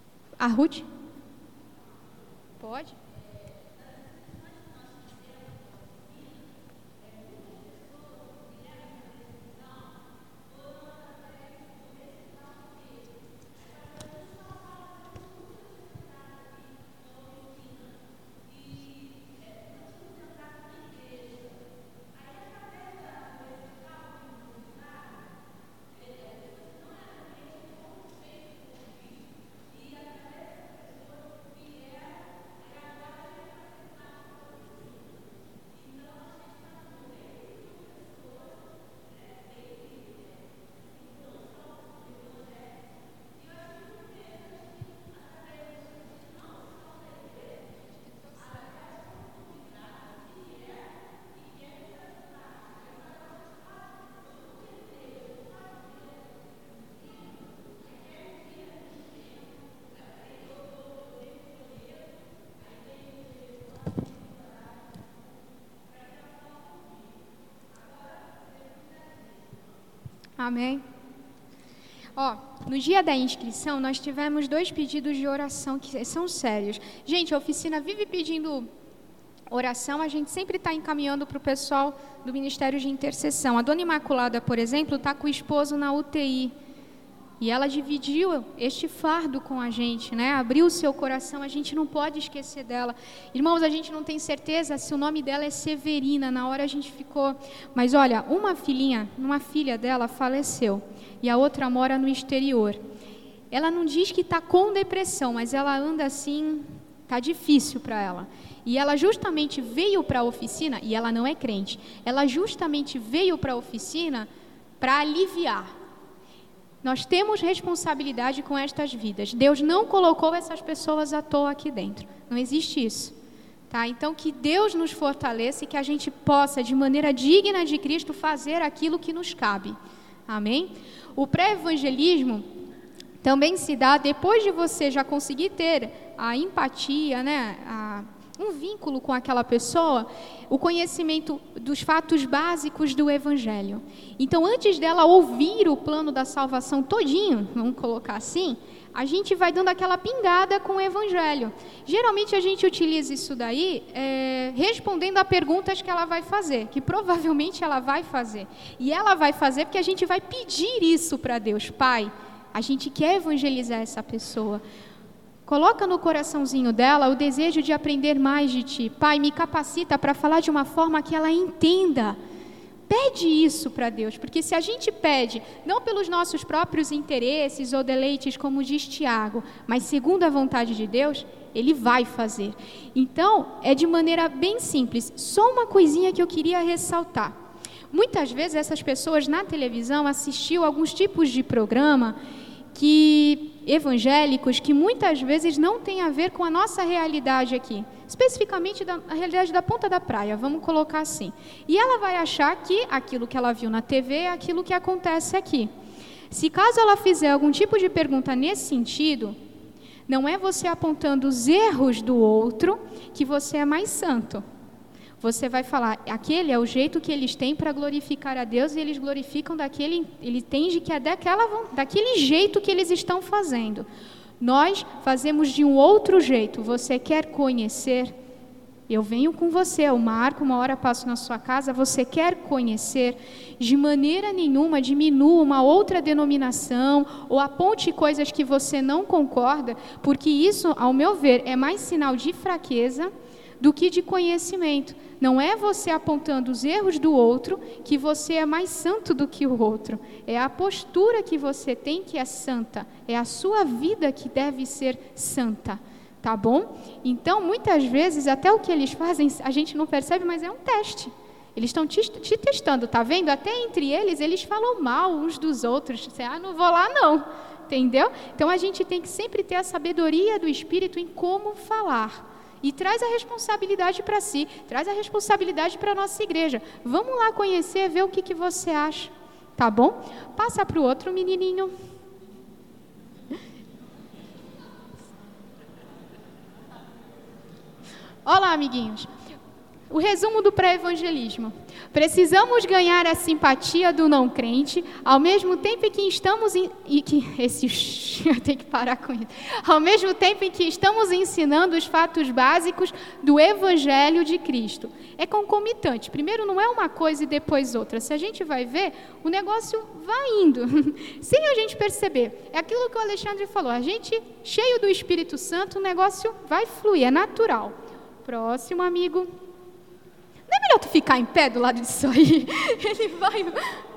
S6: A Ruth? Pode? Amém. Ó, no dia da inscrição, nós tivemos dois pedidos de oração que são sérios. Gente, a oficina vive pedindo oração, a gente sempre está encaminhando para o pessoal do Ministério de Intercessão. A Dona Imaculada, por exemplo, está com o esposo na U T I. E ela dividiu este fardo com a gente, né? Abriu o seu coração, a gente não pode esquecer dela. Irmãos, a gente não tem certeza se o nome dela é Severina, na hora a gente ficou... Mas olha, uma filhinha, uma filha dela faleceu e a outra mora no exterior. Ela não diz que está com depressão, mas ela anda assim, está difícil para ela. E ela justamente veio para a oficina, e ela não é crente, ela justamente veio para a oficina para aliviar. Nós temos responsabilidade com estas vidas. Deus não colocou essas pessoas à toa aqui dentro. Não existe isso. Tá? Então, que Deus nos fortaleça e que a gente possa, de maneira digna de Cristo, fazer aquilo que nos cabe. Amém? O pré-evangelismo também se dá depois de você já conseguir ter a empatia, né? a, um vínculo com aquela pessoa, o conhecimento dos fatos básicos do Evangelho. Então, antes dela ouvir o plano da salvação todinho, vamos colocar assim, a gente vai dando aquela pingada com o Evangelho. Geralmente a gente utiliza isso daí é, respondendo a perguntas que ela vai fazer, que provavelmente ela vai fazer. E ela vai fazer porque a gente vai pedir isso para Deus. Pai, a gente quer evangelizar essa pessoa. Coloca no coraçãozinho dela o desejo de aprender mais de Ti. Pai, me capacita para falar de uma forma que ela entenda. Pede isso para Deus, porque se a gente pede, não pelos nossos próprios interesses ou deleites, como diz Tiago, mas segundo a vontade de Deus, Ele vai fazer. Então, é de maneira bem simples. Só uma coisinha que eu queria ressaltar. Muitas vezes essas pessoas na televisão assistiam alguns tipos de programa que... evangélicos que muitas vezes não têm a ver com a nossa realidade aqui, especificamente da, a realidade da ponta da praia, vamos colocar assim. E ela vai achar que aquilo que ela viu na T V é aquilo que acontece aqui. Se caso ela fizer algum tipo de pergunta nesse sentido, não é você apontando os erros do outro que você é mais santo. Você vai falar, aquele é o jeito que eles têm para glorificar a Deus, e eles glorificam daquele, ele entende que é daquela, daquele jeito que eles estão fazendo. Nós fazemos de um outro jeito. Você quer conhecer? Eu venho com você, eu marco, uma hora passo na sua casa, você quer conhecer? De maneira nenhuma diminua uma outra denominação ou aponte coisas que você não concorda, porque isso, ao meu ver, é mais sinal de fraqueza do que de conhecimento. Não é você apontando os erros do outro que você é mais santo do que o outro. É a postura que você tem que é santa. É a sua vida que deve ser santa. Tá bom? Então, muitas vezes, até o que eles fazem, a gente não percebe, mas é um teste. Eles estão te, te testando, tá vendo? Até entre eles, eles falam mal uns dos outros. Você, ah, não vou lá não. Entendeu? Então, a gente tem que sempre ter a sabedoria do Espírito em como falar. E traz a responsabilidade para si, traz a responsabilidade para a nossa igreja. Vamos lá conhecer, ver o que, que você acha, tá bom? Passa para o outro menininho. Olá, amiguinhos. o resumo do pré-evangelismo. Precisamos ganhar a simpatia do não crente, ao mesmo tempo em que estamos em, e que esse eu tenho que parar com isso. Ao mesmo tempo em que estamos ensinando os fatos básicos do evangelho de Cristo. É concomitante. Primeiro não é uma coisa e depois outra. Se a gente vai ver, o negócio vai indo, sem a gente perceber. É aquilo que o Alexandre falou. A gente, cheio do Espírito Santo, o negócio vai fluir, é natural. Próximo, amigo. Não é melhor tu ficar em pé do lado disso aí? Ele vai...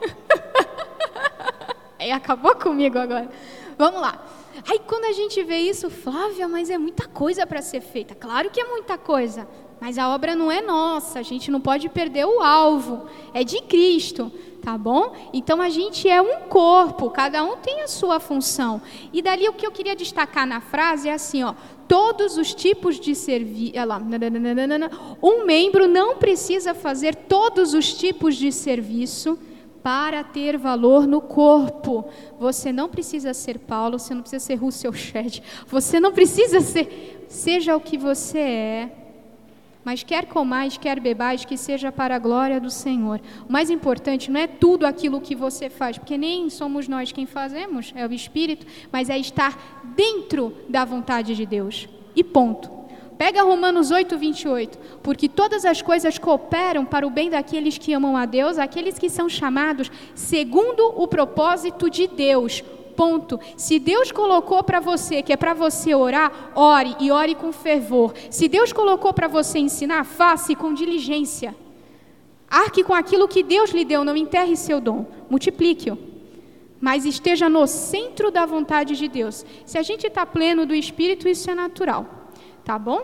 S6: É, acabou comigo agora. Vamos lá. Aí quando a gente vê isso, Flávia, mas é muita coisa para ser feita. Claro que é muita coisa, mas a obra não é nossa. A gente não pode perder o alvo. É de Cristo, tá bom? Então a gente é um corpo, cada um tem a sua função. E dali o que eu queria destacar na frase é assim, ó. Todos os tipos de serviço, um membro não precisa fazer todos os tipos de serviço para ter valor no corpo. Você não precisa ser Paulo, você não precisa ser Russell Shedd, você não precisa ser, seja o que você é, mas quer comais, quer bebais, que seja para a glória do Senhor. O mais importante não é tudo aquilo que você faz, porque nem somos nós quem fazemos, é o Espírito, mas é estar dentro da vontade de Deus. E ponto. Pega Romanos oito, vinte e oito. Porque todas as coisas cooperam para o bem daqueles que amam a Deus, aqueles que são chamados segundo o propósito de Deus. Ponto. Se Deus colocou para você, que é para você orar, ore e ore com fervor. Se Deus colocou para você ensinar, faça com diligência. Arque com aquilo que Deus lhe deu, não enterre seu dom, multiplique-o. Mas esteja no centro da vontade de Deus. Se a gente está pleno do Espírito, isso é natural, tá bom?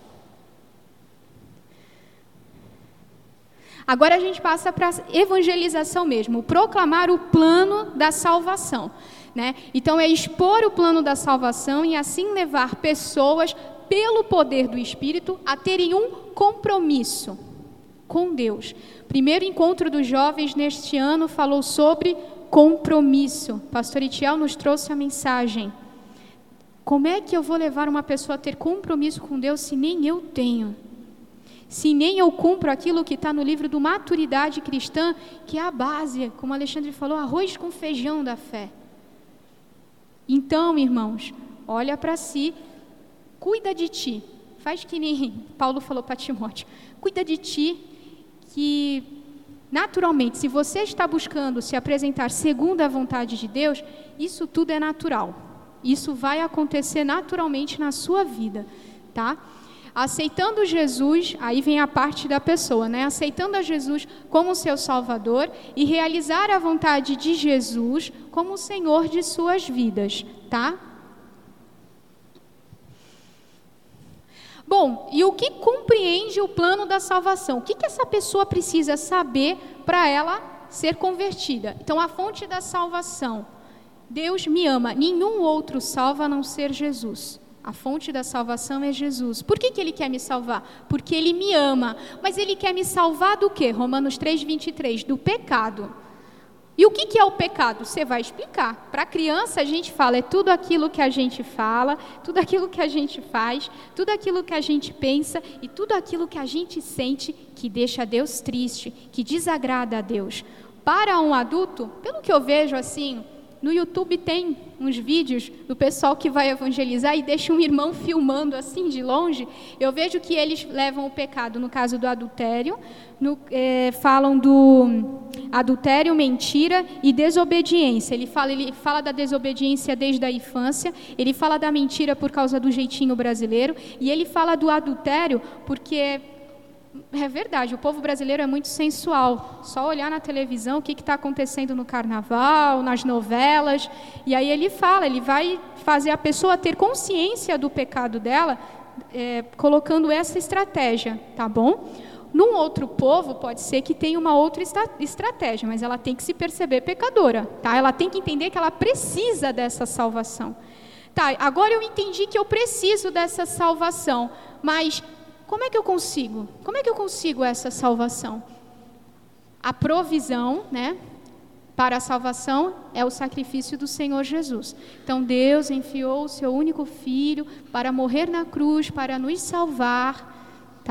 S6: Agora a gente passa para a evangelização mesmo, proclamar o plano da salvação. Né? Então é expor o plano da salvação e assim levar pessoas, pelo poder do Espírito, a terem um compromisso com Deus. Primeiro encontro dos jovens neste ano falou sobre compromisso. Pastor Itiel nos trouxe a mensagem. Como é que eu vou levar uma pessoa a ter compromisso com Deus se nem eu tenho? Se nem eu cumpro aquilo que está no livro do Maturidade Cristã, que é a base, como o Alexandre falou, arroz com feijão da fé. Então, irmãos, olha para si, cuida de ti, faz que nem Paulo falou para Timóteo, cuida de ti, que naturalmente, se você está buscando se apresentar segundo a vontade de Deus, isso tudo é natural, isso vai acontecer naturalmente na sua vida, tá? Aceitando Jesus, aí vem a parte da pessoa, né? Aceitando a Jesus como seu Salvador e realizar a vontade de Jesus como o Senhor de suas vidas, tá? Bom, e o que compreende o plano da salvação? O que, que essa pessoa precisa saber para ela ser convertida? Então, a fonte da salvação. Deus me ama, nenhum outro salva a não ser Jesus. A fonte da salvação é Jesus. Por que, que Ele quer me salvar? Porque Ele me ama. Mas Ele quer me salvar do quê? Romanos três, vinte e três, do pecado. E o que, que é o pecado? Você vai explicar. Para a criança a gente fala, é tudo aquilo que a gente fala, tudo aquilo que a gente faz, tudo aquilo que a gente pensa e tudo aquilo que a gente sente que deixa Deus triste, que desagrada a Deus. Para um adulto, pelo que eu vejo assim, no YouTube tem uns vídeos do pessoal que vai evangelizar e deixa um irmão filmando assim de longe. Eu vejo que eles levam o pecado, no caso do adultério, no, é, falam do adultério, mentira e desobediência. Ele fala, ele fala da desobediência desde a infância, ele fala da mentira por causa do jeitinho brasileiro e ele fala do adultério porque... É verdade, o povo brasileiro é muito sensual. Só olhar na televisão o que está acontecendo no carnaval, nas novelas. E aí ele fala, ele vai fazer a pessoa ter consciência do pecado dela, é, colocando essa estratégia, tá bom? Num outro povo, pode ser que tenha uma outra estratégia, mas ela tem que se perceber pecadora, tá? Ela tem que entender que ela precisa dessa salvação. Tá, agora eu entendi que eu preciso dessa salvação, mas... Como é que eu consigo? Como é que eu consigo essa salvação? A provisão, né, para a salvação é o sacrifício do Senhor Jesus. Então, Deus enviou o seu único Filho para morrer na cruz, para nos salvar, tá?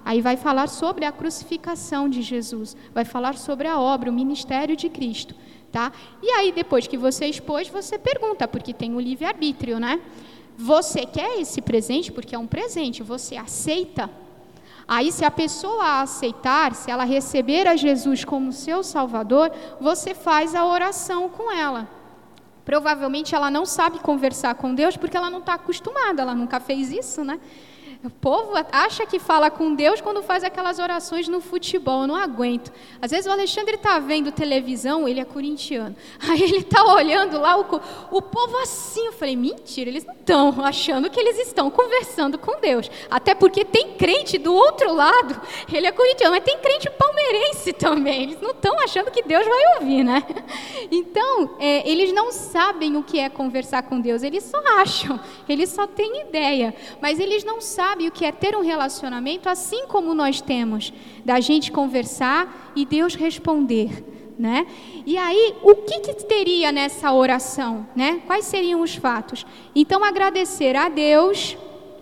S6: Aí vai falar sobre a crucificação de Jesus, vai falar sobre a obra, o ministério de Cristo, tá? E aí, depois que você expôs, você pergunta, porque tem o livre-arbítrio, né? Você quer esse presente? Porque é um presente, você aceita? Aí, se a pessoa aceitar, se ela receber a Jesus como seu Salvador, você faz a oração com ela. Provavelmente ela não sabe conversar com Deus, porque ela não está acostumada, ela nunca fez isso, né? O povo acha que fala com Deus quando faz aquelas orações no futebol, eu não aguento. Às vezes o Alexandre está vendo televisão, ele é corintiano, aí ele está olhando lá, o, o povo assim, eu falei, mentira, eles não estão achando que eles estão conversando com Deus, até porque tem crente do outro lado, ele é corintiano, mas tem crente palmeirense também, eles não estão achando que Deus vai ouvir, né? Então, é, eles não sabem o que é conversar com Deus, eles só acham, eles só têm ideia, mas eles não sabem sabe o que é ter um relacionamento assim como nós temos, da gente conversar e Deus responder, né? E aí, o que, que teria nessa oração, né? Quais seriam os fatos? Então, agradecer a Deus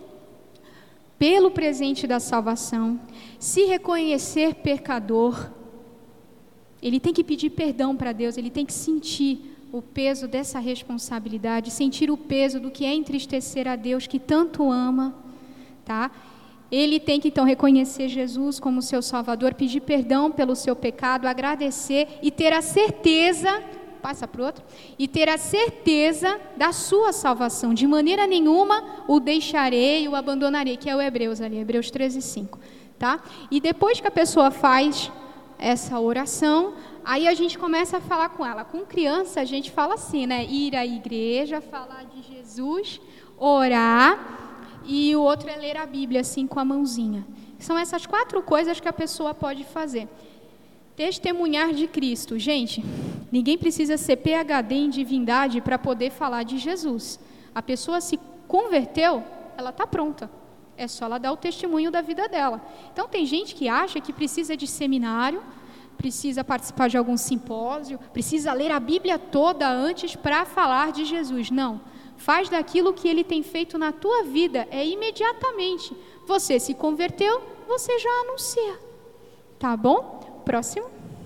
S6: pelo presente da salvação, se reconhecer pecador, ele tem que pedir perdão para Deus, ele tem que sentir o peso dessa responsabilidade, sentir o peso do que é entristecer a Deus que tanto ama. Tá? Ele tem que então reconhecer Jesus como seu Salvador, pedir perdão pelo seu pecado, agradecer e ter a certeza, passa para o outro, e ter a certeza da sua salvação. De maneira nenhuma o deixarei, o abandonarei, que é o Hebreus ali, Hebreus treze, cinco. Tá? E depois que a pessoa faz essa oração, aí a gente começa a falar com ela. Com criança a gente fala assim, né? Ir à igreja, falar de Jesus, orar. E o outro é ler a Bíblia, assim, com a mãozinha. São essas quatro coisas que a pessoa pode fazer. Testemunhar de Cristo. Gente, ninguém precisa ser P H D em divindade para poder falar de Jesus. A pessoa se converteu, ela está pronta. É só ela dar o testemunho da vida dela. Então, tem gente que acha que precisa de seminário, precisa participar de algum simpósio, precisa ler a Bíblia toda antes para falar de Jesus. Não. Faz daquilo que ele tem feito na tua vida, é imediatamente. Você se converteu, você já anuncia. Tá bom? Próximo.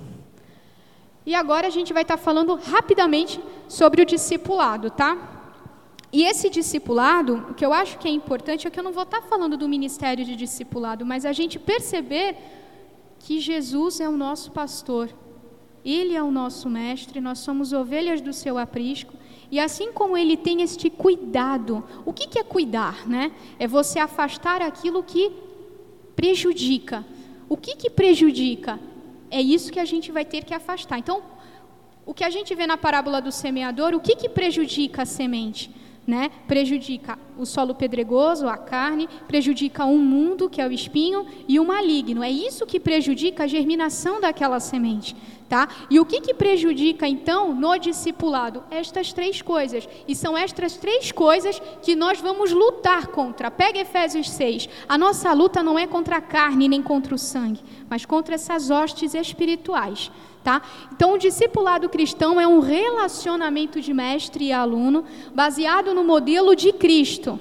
S6: E agora a gente vai estar falando rapidamente sobre o discipulado, tá? E esse discipulado, o que eu acho que é importante é que eu não vou estar falando do ministério de discipulado, mas a gente perceber que Jesus é o nosso pastor. Ele é o nosso mestre, nós somos ovelhas do seu aprisco. E assim como ele tem este cuidado, o que, que é cuidar, né? É você afastar aquilo que prejudica. O que, que prejudica? É isso que a gente vai ter que afastar. Então, o que a gente vê na parábola do semeador, o que, que prejudica a semente? Né? Prejudica o solo pedregoso, a carne, prejudica um mundo, que é o espinho, e o maligno. É isso que prejudica a germinação daquela semente. Tá? E o que, que prejudica, então, no discipulado? Estas três coisas. E são estas três coisas que nós vamos lutar contra. Pega Efésios seis. A nossa luta não é contra a carne nem contra o sangue, mas contra essas hostes espirituais. Tá? Então, o discipulado cristão é um relacionamento de mestre e aluno baseado no modelo de Cristo.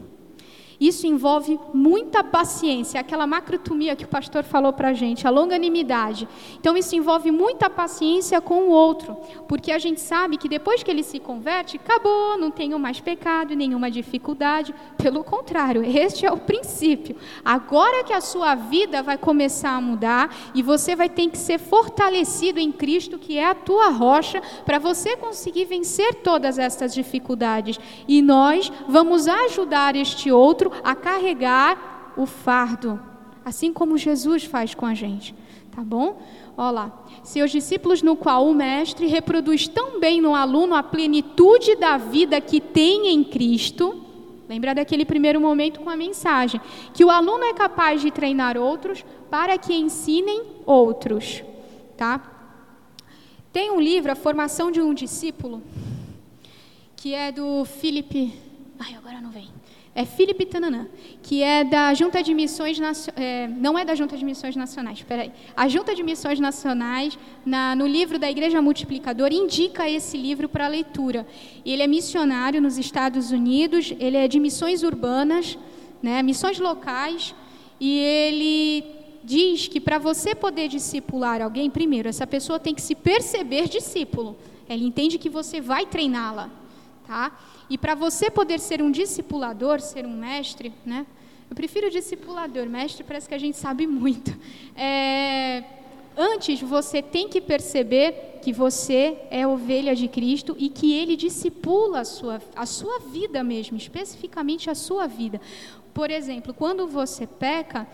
S6: Isso envolve muita paciência, aquela macrotomia que o pastor falou para a gente, a longanimidade. Então, isso envolve muita paciência com o outro, porque a gente sabe que depois que ele se converte, acabou, não tenho mais pecado, nenhuma dificuldade. Pelo contrário, este é o princípio. Agora que a sua vida vai começar a mudar e você vai ter que ser fortalecido em Cristo, que é a tua rocha, para você conseguir vencer todas essas dificuldades. E nós vamos ajudar este outro a carregar o fardo, assim como Jesus faz com a gente, tá bom? Olha lá, seus discípulos no qual o mestre reproduz tão bem no aluno a plenitude da vida que tem em Cristo. Lembra daquele primeiro momento com a mensagem, que o aluno é capaz de treinar outros para que ensinem outros, tá? Tem um livro, A Formação de um Discípulo, que é do Philip, ai agora não vem, É Philip Tananã, que é da Junta de Missões, é, não é da Junta de Missões Nacionais, espera aí. A Junta de Missões Nacionais, na, no livro da Igreja Multiplicadora, indica esse livro para leitura. Ele é missionário nos Estados Unidos, ele é de missões urbanas, né, missões locais, e ele diz que para você poder discipular alguém, primeiro, essa pessoa tem que se perceber discípulo. Ela entende que você vai treiná-la, tá? E para você poder ser um discipulador, ser um mestre, né? Eu prefiro discipulador, mestre parece que a gente sabe muito. É, antes, você tem que perceber que você é ovelha de Cristo e que Ele discipula a sua, a sua vida mesmo, especificamente a sua vida. Por exemplo, quando você peca,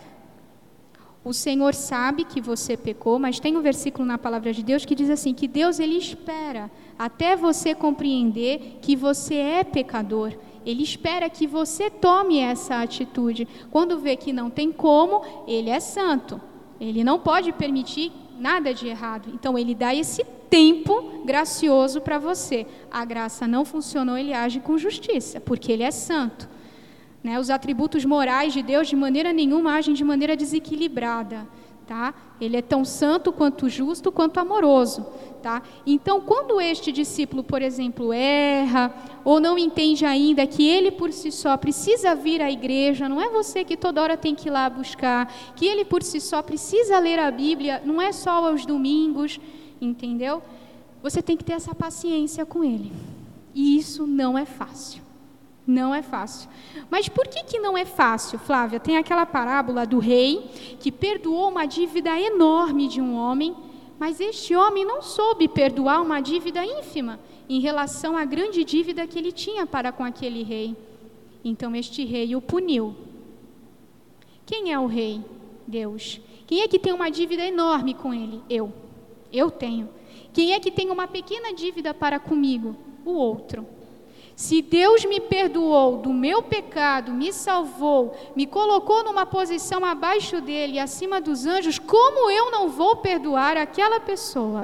S6: o Senhor sabe que você pecou, mas tem um versículo na palavra de Deus que diz assim, que Deus Ele espera até você compreender que você é pecador. Ele espera que você tome essa atitude. Quando vê que não tem como, Ele é santo. Ele não pode permitir nada de errado. Então, Ele dá esse tempo gracioso para você. A graça não funcionou, Ele age com justiça, porque Ele é santo. Né? Os atributos morais de Deus, de maneira nenhuma, agem de maneira desequilibrada. Tá? Ele é tão santo quanto justo, quanto amoroso. Tá? Então, quando este discípulo, por exemplo, erra, ou não entende ainda que ele por si só precisa vir à igreja, não é você que toda hora tem que ir lá buscar, que ele por si só precisa ler a Bíblia, não é só aos domingos, entendeu? Você tem que ter essa paciência com ele. E isso não é fácil. Não é fácil. Mas por que que não é fácil, Flávia? Tem aquela parábola do rei que perdoou uma dívida enorme de um homem, mas este homem não soube perdoar uma dívida ínfima em relação à grande dívida que ele tinha para com aquele rei. Então este rei o puniu. Quem é o rei? Deus. Quem é que tem uma dívida enorme com ele? Eu. Eu tenho. Quem é que tem uma pequena dívida para comigo? O outro. Se Deus me perdoou do meu pecado, me salvou, me colocou numa posição abaixo dele, acima dos anjos, como eu não vou perdoar aquela pessoa?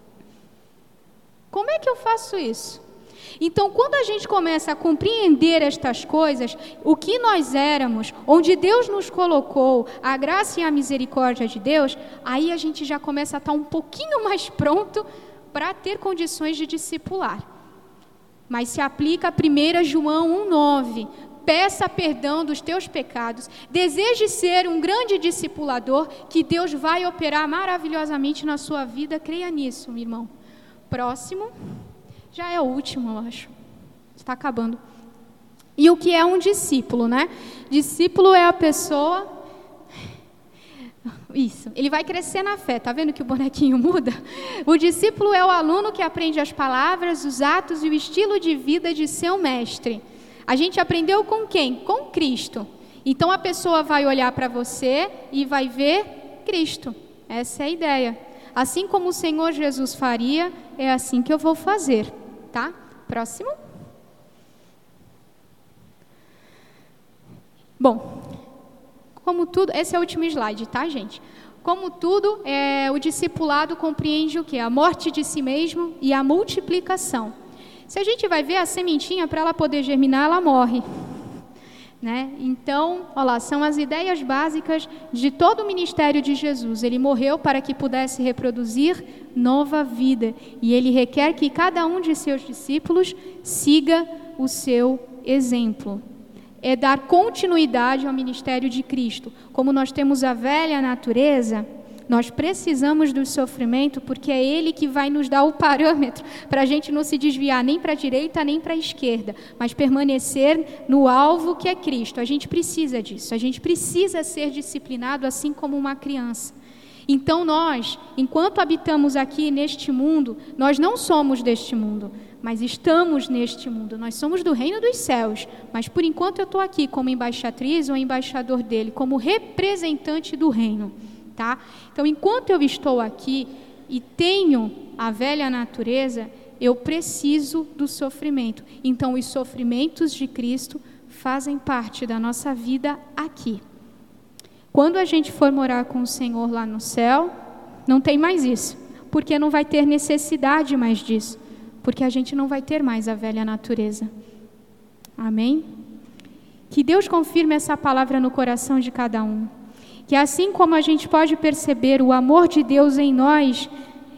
S6: Como é que eu faço isso? Então, quando a gente começa a compreender estas coisas, o que nós éramos, onde Deus nos colocou, a graça e a misericórdia de Deus, aí a gente já começa a estar um pouquinho mais pronto para ter condições de discipular. Mas se aplica a primeiro João um, nove. Peça perdão dos teus pecados. Deseje ser um grande discipulador, que Deus vai operar maravilhosamente na sua vida. Creia nisso, meu irmão. Próximo. Já é o último, eu acho. Está acabando. E o que é um discípulo, né? Discípulo é a pessoa... Isso, ele vai crescer na fé, tá vendo que o bonequinho muda? O discípulo é o aluno que aprende as palavras, os atos e o estilo de vida de seu mestre. A gente aprendeu com quem? Com Cristo. Então a pessoa vai olhar para você e vai ver Cristo. Essa é a ideia. Assim como o Senhor Jesus faria, é assim que eu vou fazer, tá? Próximo. Bom, como tudo, esse é o último slide, tá, gente? Como tudo, é, o discipulado compreende o quê? A morte de si mesmo e a multiplicação. Se a gente vai ver a sementinha, para ela poder germinar, ela morre. Né? Então, olha lá, são as ideias básicas de todo o ministério de Jesus. Ele morreu para que pudesse reproduzir nova vida. E ele requer que cada um de seus discípulos siga o seu exemplo. É dar continuidade ao ministério de Cristo. Como nós temos a velha natureza, nós precisamos do sofrimento, porque é Ele que vai nos dar o parâmetro para a gente não se desviar nem para a direita nem para a esquerda, mas permanecer no alvo que é Cristo. A gente precisa disso, a gente precisa ser disciplinado assim como uma criança. Então nós, enquanto habitamos aqui neste mundo, nós não somos deste mundo, mas estamos neste mundo, nós somos do reino dos céus, mas por enquanto eu estou aqui como embaixatriz ou embaixador dele, como representante do reino, tá? Então, enquanto eu estou aqui e tenho a velha natureza, eu preciso do sofrimento. Então, os sofrimentos de Cristo fazem parte da nossa vida aqui. Quando a gente for morar com o Senhor lá no céu, não tem mais isso, porque não vai ter necessidade mais disso. Porque a gente não vai ter mais a velha natureza. Amém? Que Deus confirme essa palavra no coração de cada um. Que assim como a gente pode perceber o amor de Deus em nós,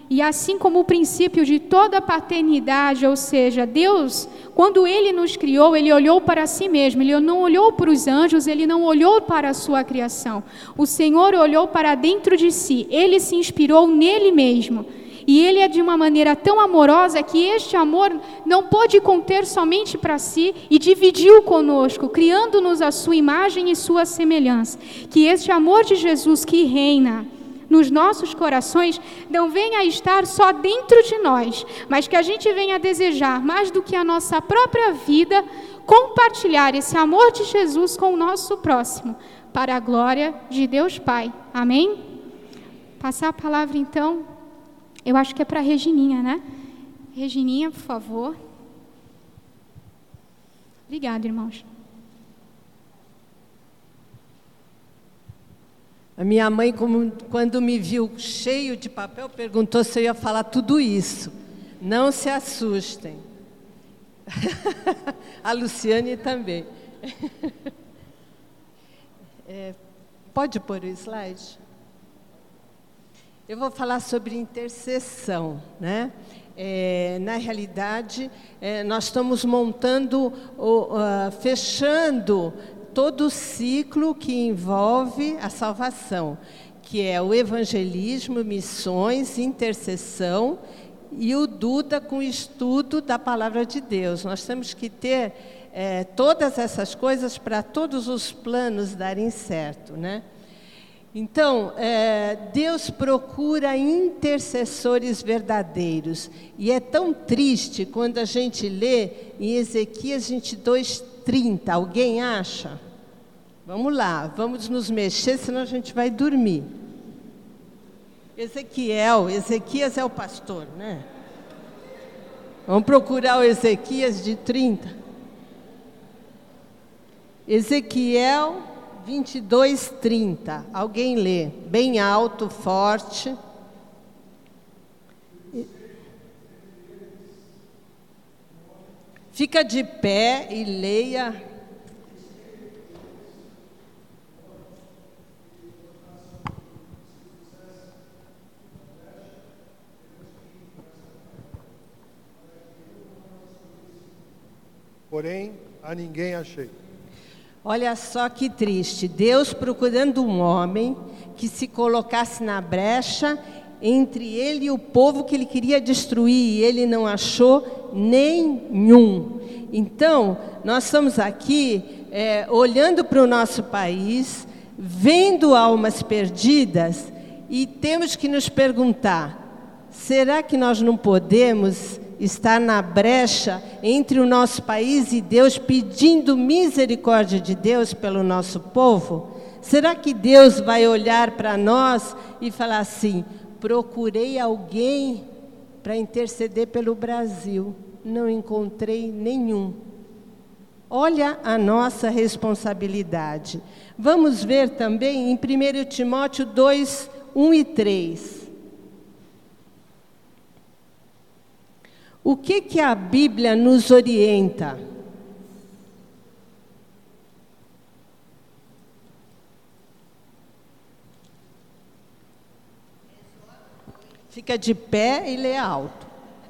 S6: E assim como o princípio de toda a paternidade, ou seja, Deus, quando Ele nos criou, Ele olhou para si mesmo, Ele não olhou para os anjos, Ele não olhou para a sua criação. O Senhor olhou para dentro de si, Ele se inspirou nele mesmo. E Ele é de uma maneira tão amorosa que este amor não pôde conter somente para si e dividiu conosco, criando-nos a sua imagem e sua semelhança. Que este amor de Jesus que reina nos nossos corações não venha a estar só dentro de nós, mas que a gente venha a desejar, mais do que a nossa própria vida, compartilhar esse amor de Jesus com o nosso próximo, para a glória de Deus Pai. Amém? Passar a palavra então, eu acho que é para a Regininha, né? Regininha, por favor. Obrigada, irmãos.
S7: A minha mãe, como, quando me viu cheio de papel, perguntou se eu ia falar tudo isso. Não se assustem. A Luciane também. É, pode pôr o slide? Eu vou falar sobre intercessão, né? É, na realidade, é, nós estamos montando, uh, fechando todo o ciclo que envolve a salvação, que é o evangelismo, missões, intercessão e o Duda com o estudo da palavra de Deus. Nós temos que ter é, todas essas coisas para todos os planos darem certo, né? Então, é, Deus procura intercessores verdadeiros. E é tão triste quando a gente lê em Ezequias vinte e dois, trinta. Alguém acha? Vamos lá, vamos nos mexer, senão a gente vai dormir. Ezequiel, Ezequias é o pastor, né? Vamos procurar o Ezequias de trinta. Ezequiel vinte e dois, trinta. Alguém lê? Bem alto, forte. Fica de pé e leia.
S8: Porém, a ninguém achei.
S7: Olha só que triste. Deus procurando um homem que se colocasse na brecha entre ele e o povo que ele queria destruir, e ele não achou nenhum. Então, nós estamos aqui é, olhando para o nosso país, vendo almas perdidas, e temos que nos perguntar, será que nós não podemos estar na brecha entre o nosso país e Deus, pedindo misericórdia de Deus pelo nosso povo? Será que Deus vai olhar para nós e falar assim, procurei alguém para interceder pelo Brasil, não encontrei nenhum. Olha a nossa responsabilidade. Vamos ver também em primeiro Timóteo dois, um e três. O que que a Bíblia nos orienta? Fica de pé e lê alto.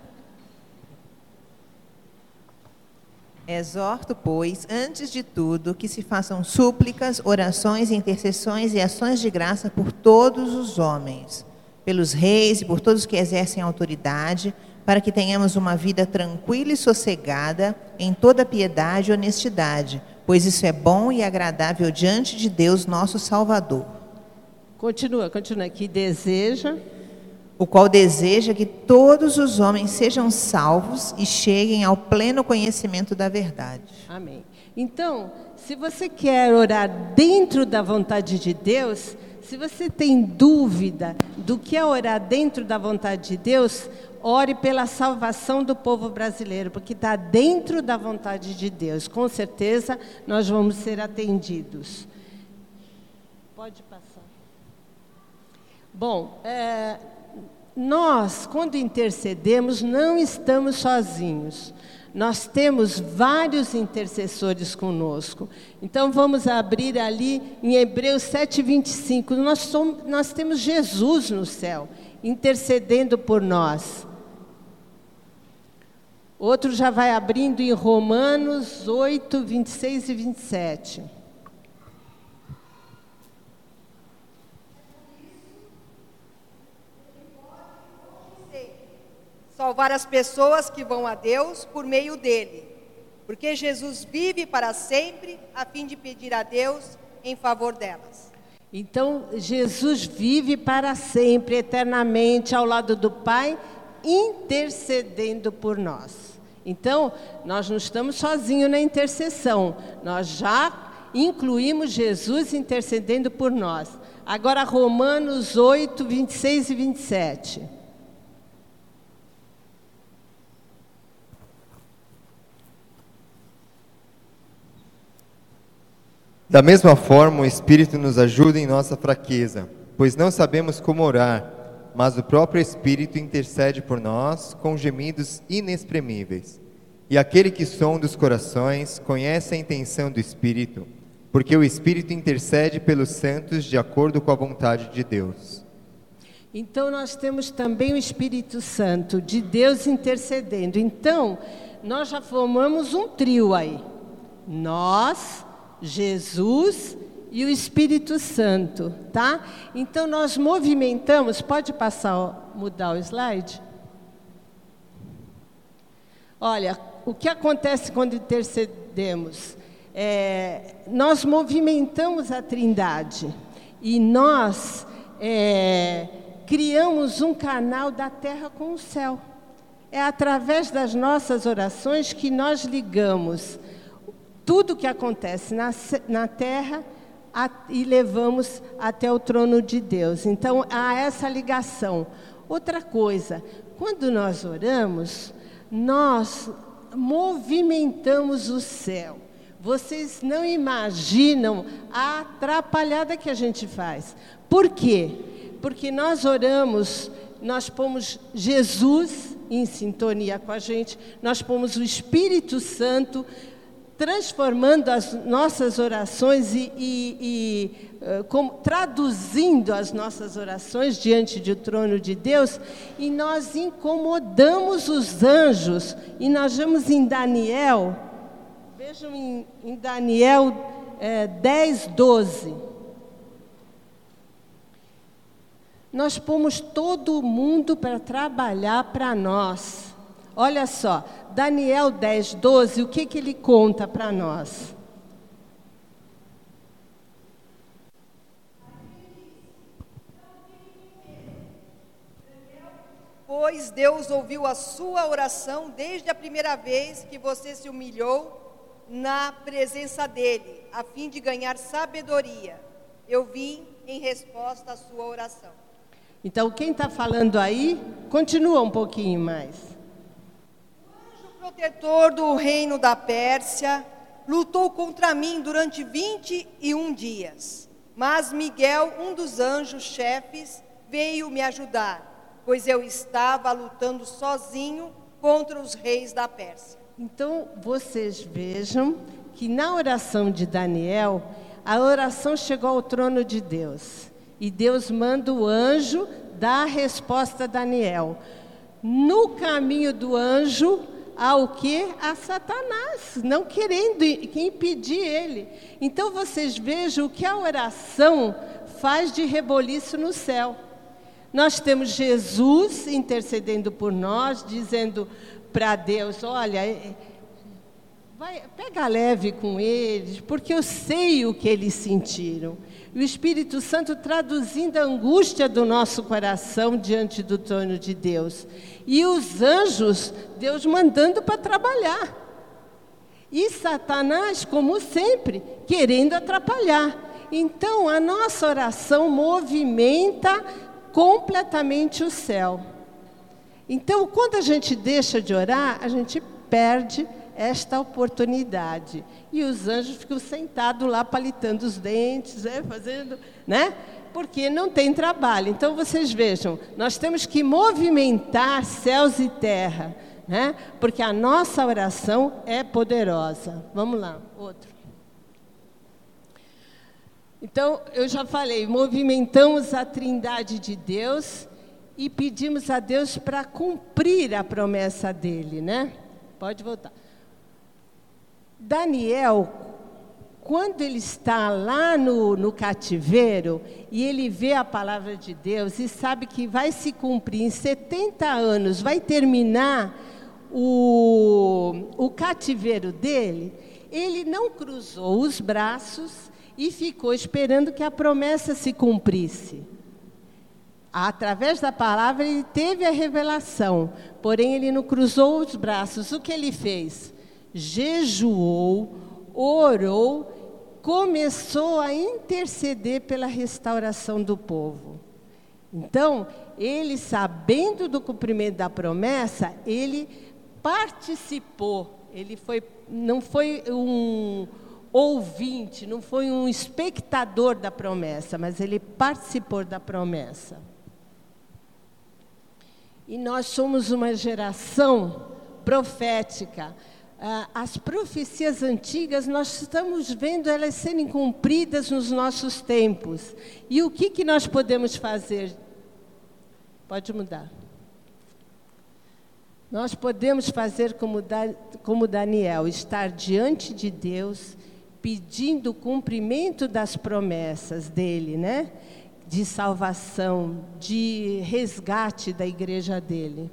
S5: Exorto, pois, antes de tudo, que se façam súplicas, orações, intercessões e ações de graça por todos os homens, pelos reis e por todos que exercem autoridade, para que tenhamos uma vida tranquila e sossegada, em toda piedade e honestidade, pois isso é bom e agradável diante de Deus, nosso Salvador.
S7: Continua, continua aqui. Deseja...
S5: o qual deseja que todos os homens sejam salvos e cheguem ao pleno conhecimento da verdade.
S7: Amém. Então, se você quer orar dentro da vontade de Deus, se você tem dúvida do que é orar dentro da vontade de Deus, ore pela salvação do povo brasileiro, porque está dentro da vontade de Deus. Com certeza, nós vamos ser atendidos. Pode passar. Bom, é... nós, quando intercedemos, não estamos sozinhos. Nós temos vários intercessores conosco. Então, vamos abrir ali em Hebreus sete, vinte e cinco. Nós, somos, nós temos Jesus no céu. intercedendo por nós. Outro já vai abrindo em Romanos oito, vinte e seis e vinte e sete.
S8: Salvar as pessoas que vão a Deus por meio dele, porque Jesus vive para sempre a fim de pedir a Deus em favor delas.
S7: Então, Jesus vive para sempre, eternamente, ao lado do Pai, intercedendo por nós. Então, nós não estamos sozinhos na intercessão, nós já incluímos Jesus intercedendo por nós. Agora, Romanos oito, vinte e seis e vinte e sete.
S3: Da mesma forma, o Espírito nos ajuda em nossa fraqueza, pois não sabemos como orar, mas o próprio Espírito intercede por nós com gemidos inexprimíveis. E aquele que sonda os corações conhece a intenção do Espírito, porque o Espírito intercede pelos santos de acordo com a vontade de Deus.
S7: Então, nós temos também o Espírito Santo, de Deus intercedendo. Então, nós já formamos um trio aí. Nós, Jesus e o Espírito Santo, tá? Então, nós movimentamos, pode passar, mudar o slide? Olha, o que acontece quando intercedemos? É, nós movimentamos a Trindade e nós é, criamos um canal da terra com o céu. É através das nossas orações que nós ligamos tudo que acontece na, na terra a, e levamos até o trono de Deus. Então, há essa ligação. Outra coisa, quando nós oramos, nós movimentamos o céu. Vocês não imaginam a atrapalhada que a gente faz. Por quê? Porque nós oramos, nós pomos Jesus em sintonia com a gente, nós pomos o Espírito Santo transformando as nossas orações e, e, e uh, como, traduzindo as nossas orações diante do trono de Deus, e nós incomodamos os anjos. E nós vamos em Daniel, vejam em, em Daniel é, dez, doze. Nós pomos todo mundo para trabalhar para nós. Olha só, Daniel dez, doze, o que, que ele conta para nós?
S8: Pois Deus ouviu a sua oração desde a primeira vez que você se humilhou na presença dele, a fim de ganhar sabedoria. Eu vim em resposta à sua oração.
S7: Então, quem está falando aí, continua um pouquinho mais.
S8: O protetor do reino da Pérsia lutou contra mim durante vinte e um dias. Mas Miguel, um dos anjos chefes, veio me ajudar, pois eu estava lutando sozinho contra os reis da Pérsia.
S7: Então, vocês vejam que na oração de Daniel, a oração chegou ao trono de Deus. E Deus manda o anjo dar a resposta a Daniel. No caminho do anjo, há o quê? A Satanás, não querendo impedir ele. Então, vocês vejam o que a oração faz de reboliço no céu. Nós temos Jesus intercedendo por nós, dizendo para Deus, olha, vai, pega leve com eles, porque eu sei o que eles sentiram. E o Espírito Santo traduzindo a angústia do nosso coração diante do trono de Deus. E os anjos, Deus mandando para trabalhar. E Satanás, como sempre, querendo atrapalhar. Então, a nossa oração movimenta completamente o céu. Então, quando a gente deixa de orar, a gente perde esta oportunidade. E os anjos ficam sentados lá, palitando os dentes, né, fazendo, né? Porque não tem trabalho. Então, vocês vejam, nós temos que movimentar céus e terra, né? Porque a nossa oração é poderosa. Vamos lá, outro. Então, eu já falei, movimentamos a Trindade de Deus e pedimos a Deus para cumprir a promessa dele, né? Pode voltar. Daniel, quando ele está lá no, no cativeiro, e ele vê a palavra de Deus, e sabe que vai se cumprir em setenta anos, vai terminar o, o cativeiro dele, ele não cruzou os braços e ficou esperando que a promessa se cumprisse. Através da palavra, ele teve a revelação, porém ele não cruzou os braços. O que ele fez? Jejuou, orou, começou a interceder pela restauração do povo. Então, ele, sabendo do cumprimento da promessa, ele participou. Ele foi, não foi um ouvinte, não foi um espectador da promessa, mas ele participou da promessa. E nós somos uma geração profética. As profecias antigas, nós estamos vendo elas serem cumpridas nos nossos tempos. E o que, que nós podemos fazer? Pode mudar. Nós podemos fazer como, da, como Daniel, estar diante de Deus, pedindo o cumprimento das promessas dele, né? De salvação, de resgate da igreja dele.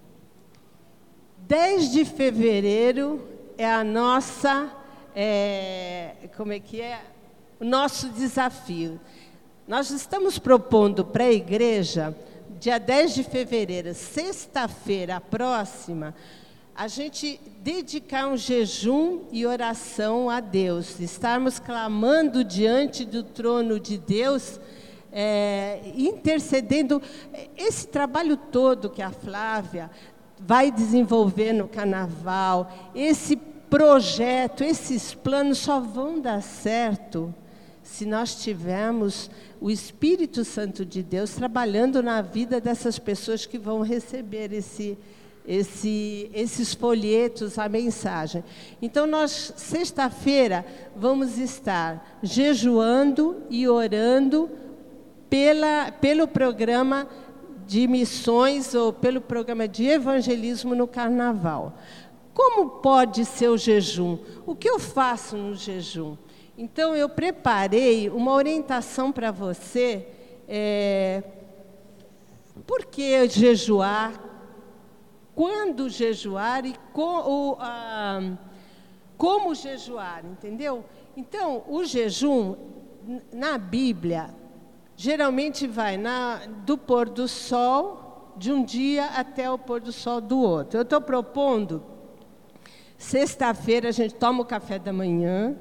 S7: dez de fevereiro é a nossa, é, como é que é? O nosso desafio. Nós estamos propondo para a igreja, dia dez de fevereiro, sexta-feira próxima, a gente dedicar um jejum e oração a Deus, estarmos clamando diante do trono de Deus, é, intercedendo. Esse trabalho todo que a Flávia vai desenvolver no carnaval, esse projeto, esses planos só vão dar certo se nós tivermos o Espírito Santo de Deus trabalhando na vida dessas pessoas que vão receber esse, esse, esses folhetos, a mensagem. Então, nós, sexta-feira, vamos estar jejuando e orando pela, pelo programa de missões ou pelo programa de evangelismo no carnaval. Como pode ser o jejum? O que eu faço no jejum? Então, eu preparei uma orientação para você, é, por que jejuar, quando jejuar e co, o, a, como jejuar, entendeu? Então, o jejum, na Bíblia, geralmente vai na, do pôr do sol de um dia até o pôr do sol do outro. Eu estou propondo, sexta-feira a gente toma o café da manhã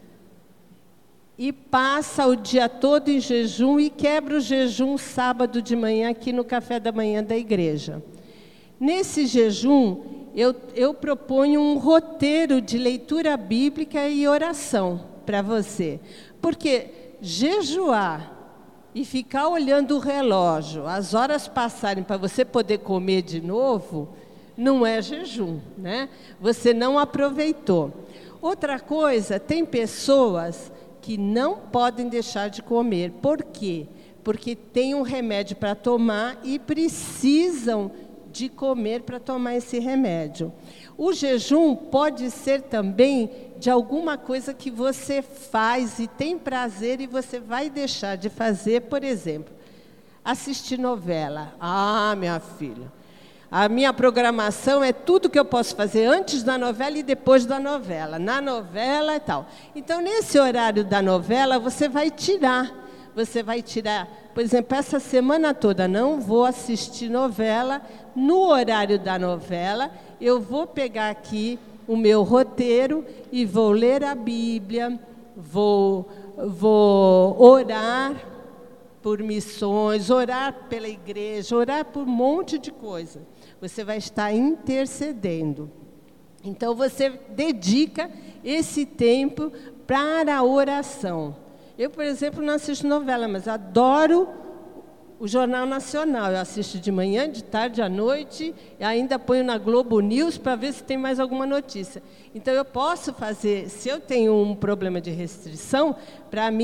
S7: e passa o dia todo em jejum e quebra o jejum sábado de manhã aqui no café da manhã da igreja. Nesse jejum, eu, eu proponho um roteiro de leitura bíblica e oração para você. Porque jejuar e ficar olhando o relógio, as horas passarem para você poder comer de novo, não é jejum, né? Você não aproveitou. Outra coisa, tem pessoas que não podem deixar de comer. Por quê? Porque tem um remédio para tomar e precisam de comer para tomar esse remédio. O jejum pode ser também de alguma coisa que você faz e tem prazer e você vai deixar de fazer, por exemplo, assistir novela. Ah, minha filha, a minha programação é tudo que eu posso fazer antes da novela e depois da novela, na novela e tal. Então, nesse horário da novela, você vai tirar. Você vai tirar, por exemplo, essa semana toda, não vou assistir novela. No horário da novela, eu vou pegar aqui o meu roteiro e vou ler a Bíblia, vou, vou orar por missões, orar pela igreja, orar por um monte de coisa. Você vai estar intercedendo. Então, você dedica esse tempo para a oração. Eu, por exemplo, não assisto novela, mas adoro o Jornal Nacional. Eu assisto de manhã, de tarde, à noite, e ainda ponho na Globo News para ver se tem mais alguma notícia. Então, eu posso fazer, se eu tenho um problema de restrição, para mim,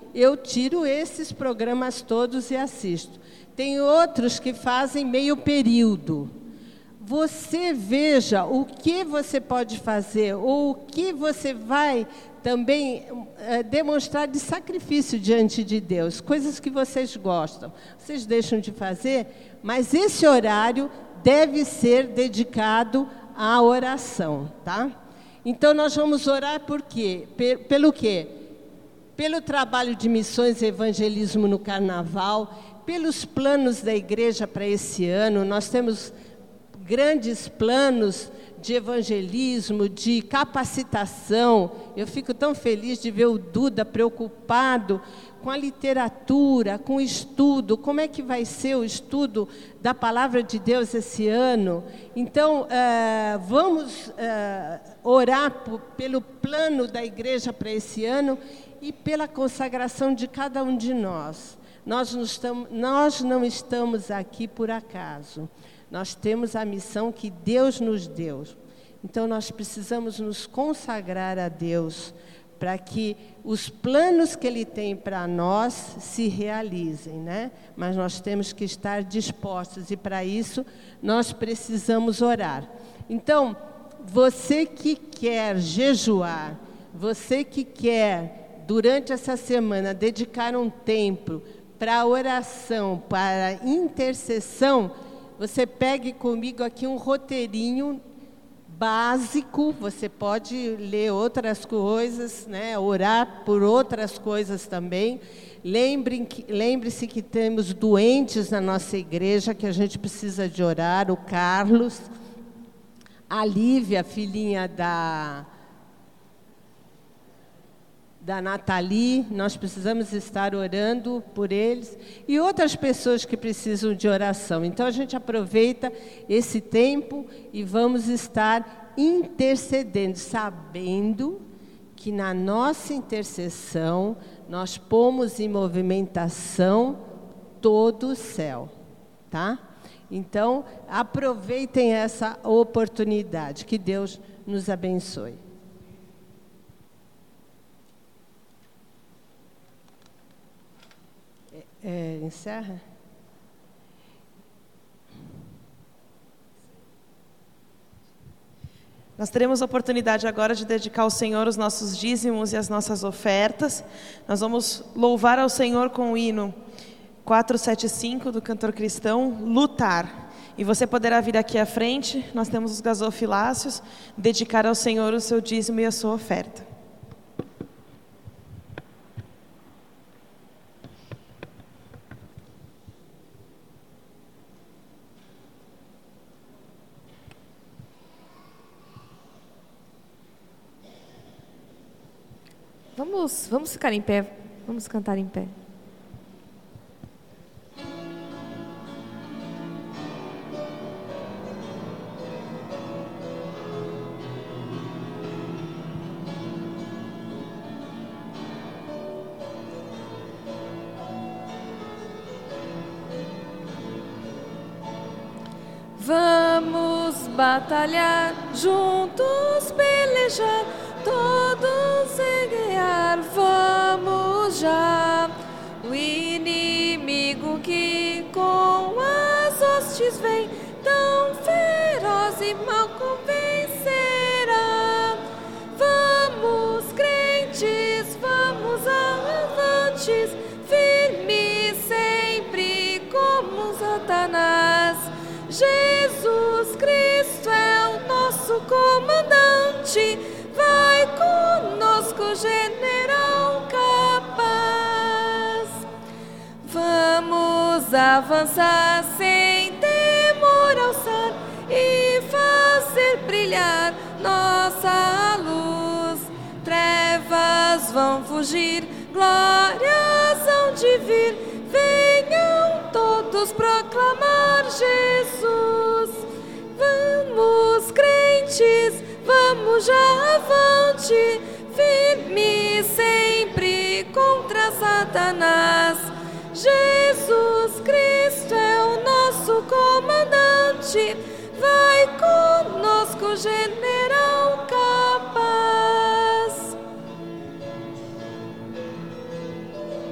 S7: eu tiro esses programas todos e assisto. Tem outros que fazem meio período. Você veja o que você pode fazer, ou o que você vai também é, demonstrar de sacrifício diante de Deus, coisas que vocês gostam. Vocês deixam de fazer, mas esse horário deve ser dedicado à oração, tá? Então, nós vamos orar por quê? Pelo quê? Pelo trabalho de missões e evangelismo no Carnaval, pelos planos da igreja para esse ano. Nós temos grandes planos de evangelismo, de capacitação. Eu fico tão feliz de ver o Duda preocupado com a literatura, com o estudo, como é que vai ser o estudo da Palavra de Deus esse ano. Então, uh, vamos uh, orar por, pelo plano da igreja para esse ano e pela consagração de cada um de nós. Nós não estamos, nós não estamos aqui por acaso. Nós temos a missão que Deus nos deu. Então, nós precisamos nos consagrar a Deus para que os planos que Ele tem para nós se realizem, né? Mas nós temos que estar dispostos, e para isso nós precisamos orar. Então, você que quer jejuar, você que quer, durante essa semana, dedicar um tempo para oração, para intercessão, você pegue comigo aqui um roteirinho básico. Você pode ler outras coisas, né? Orar por outras coisas também. Lembre que, lembre-se que temos doentes na nossa igreja, que a gente precisa de orar. O Carlos, a Lívia, filhinha da... da Nathalie, nós precisamos estar orando por eles, e outras pessoas que precisam de oração. Então, a gente aproveita esse tempo e vamos estar intercedendo, sabendo que na nossa intercessão nós pomos em movimentação todo o céu, tá? Então, aproveitem essa oportunidade. Que Deus nos abençoe. É, encerra?
S2: Nós teremos a oportunidade agora de dedicar ao Senhor os nossos dízimos e as nossas ofertas. Nós vamos louvar ao Senhor com o hino quatrocentos e setenta e cinco do cantor cristão, Lutar. E você poderá vir aqui à frente, nós temos os gasofilácios, dedicar ao Senhor o seu dízimo e a sua oferta.
S9: Vamos, vamos ficar em pé, vamos cantar em pé.
S10: Vamos batalhar, juntos pelejar, todos em guerrear, vamos já. O inimigo que com as hostes vem, tão feroz e mal convencerá. Vamos, crentes, vamos avantes, firmes sempre como Satanás. Jesus Cristo é o nosso comandante, vai conosco, general capaz. Vamos avançar sem temor, alçar e fazer brilhar nossa luz. Trevas vão fugir, glórias hão de vir, venham todos proclamar Jesus. Vamos, crentes, vamos já avante, firme sempre contra Satanás. Jesus Cristo é o nosso comandante, vai conosco, general capaz.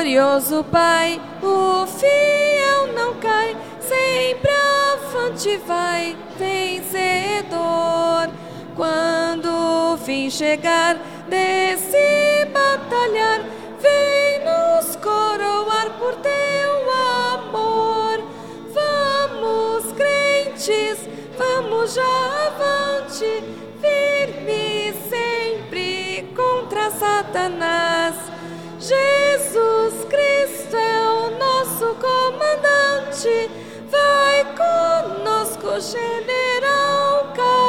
S10: glorioso Pai, o fiel não cai, sempre avante vai, vencedor. Quando o fim chegar desse batalhar, vem nos coroar por teu amor. Vamos, crentes, vamos já avante, firme sempre contra Satanás. Jesus Cristo é o nosso comandante, vai conosco, general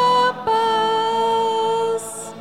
S10: capaz.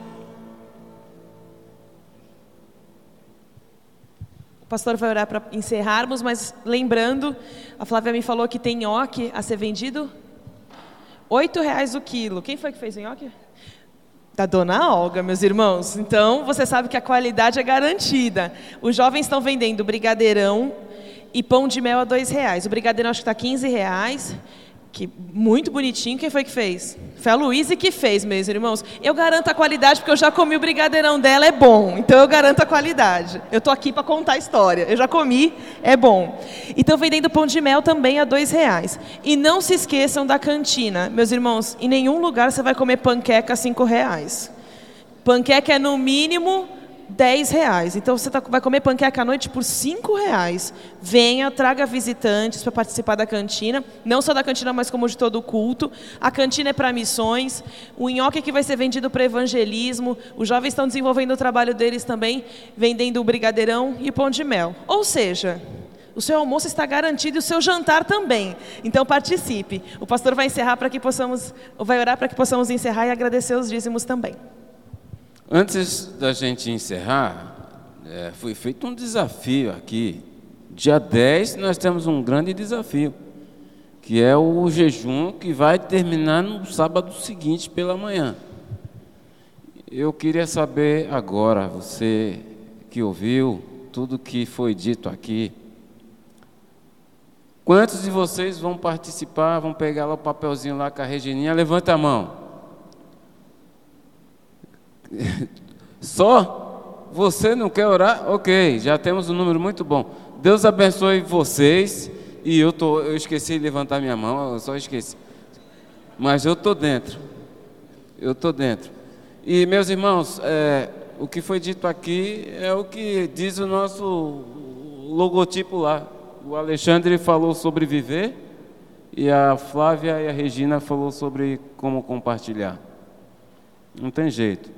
S2: O pastor vai orar para encerrarmos, mas lembrando, a Flávia me falou que tem nhoque a ser vendido oito reais o quilo. Quem foi que fez o nhoque? Da dona Olga, meus irmãos. Então, você sabe que a qualidade é garantida. Os jovens estão vendendo brigadeirão e pão de mel a dois reais. O brigadeirão acho que está quinze reais. Que, muito bonitinho. Quem foi que fez? Foi a Luísa que fez, meus irmãos. Eu garanto a qualidade, porque eu já comi o brigadeirão dela, é bom. Então, eu garanto a qualidade. Eu estou aqui para contar a história. Eu já comi, é bom. E estão vendendo pão de mel também a dois reais. E não se esqueçam da cantina. Meus irmãos, em nenhum lugar você vai comer panqueca a cinco reais. Panqueca é no mínimo dez reais. Então, você tá, vai comer panqueca à noite por cinco reais. Venha, traga visitantes para participar da cantina. Não só da cantina, mas como de todo o culto. A cantina é para missões. O nhoque que vai ser vendido para evangelismo. Os jovens estão desenvolvendo o trabalho deles também, vendendo o brigadeirão e o pão de mel. Ou seja, o seu almoço está garantido e o seu jantar também. Então, participe. O pastor vai encerrar para que possamos, vai orar para que possamos encerrar e agradecer os dízimos também.
S11: Antes da gente encerrar, é, foi feito um desafio aqui. Dia dez nós temos um grande desafio, que é o jejum que vai terminar no sábado seguinte pela manhã. Eu queria saber agora, você que ouviu tudo que foi dito aqui, quantos de vocês vão participar, vão pegar lá o papelzinho lá com a Regininha? Levanta a mão. Só? Você não quer orar? Ok, já temos um número muito bom. Deus abençoe vocês. E eu, tô, eu esqueci de levantar minha mão, eu só esqueci. Mas eu estou dentro. Eu estou dentro. E, meus irmãos, é, o que foi dito aqui é o que diz o nosso logotipo lá. O Alexandre falou sobre viver e a Flávia e a Regina falou sobre como compartilhar. Não tem jeito.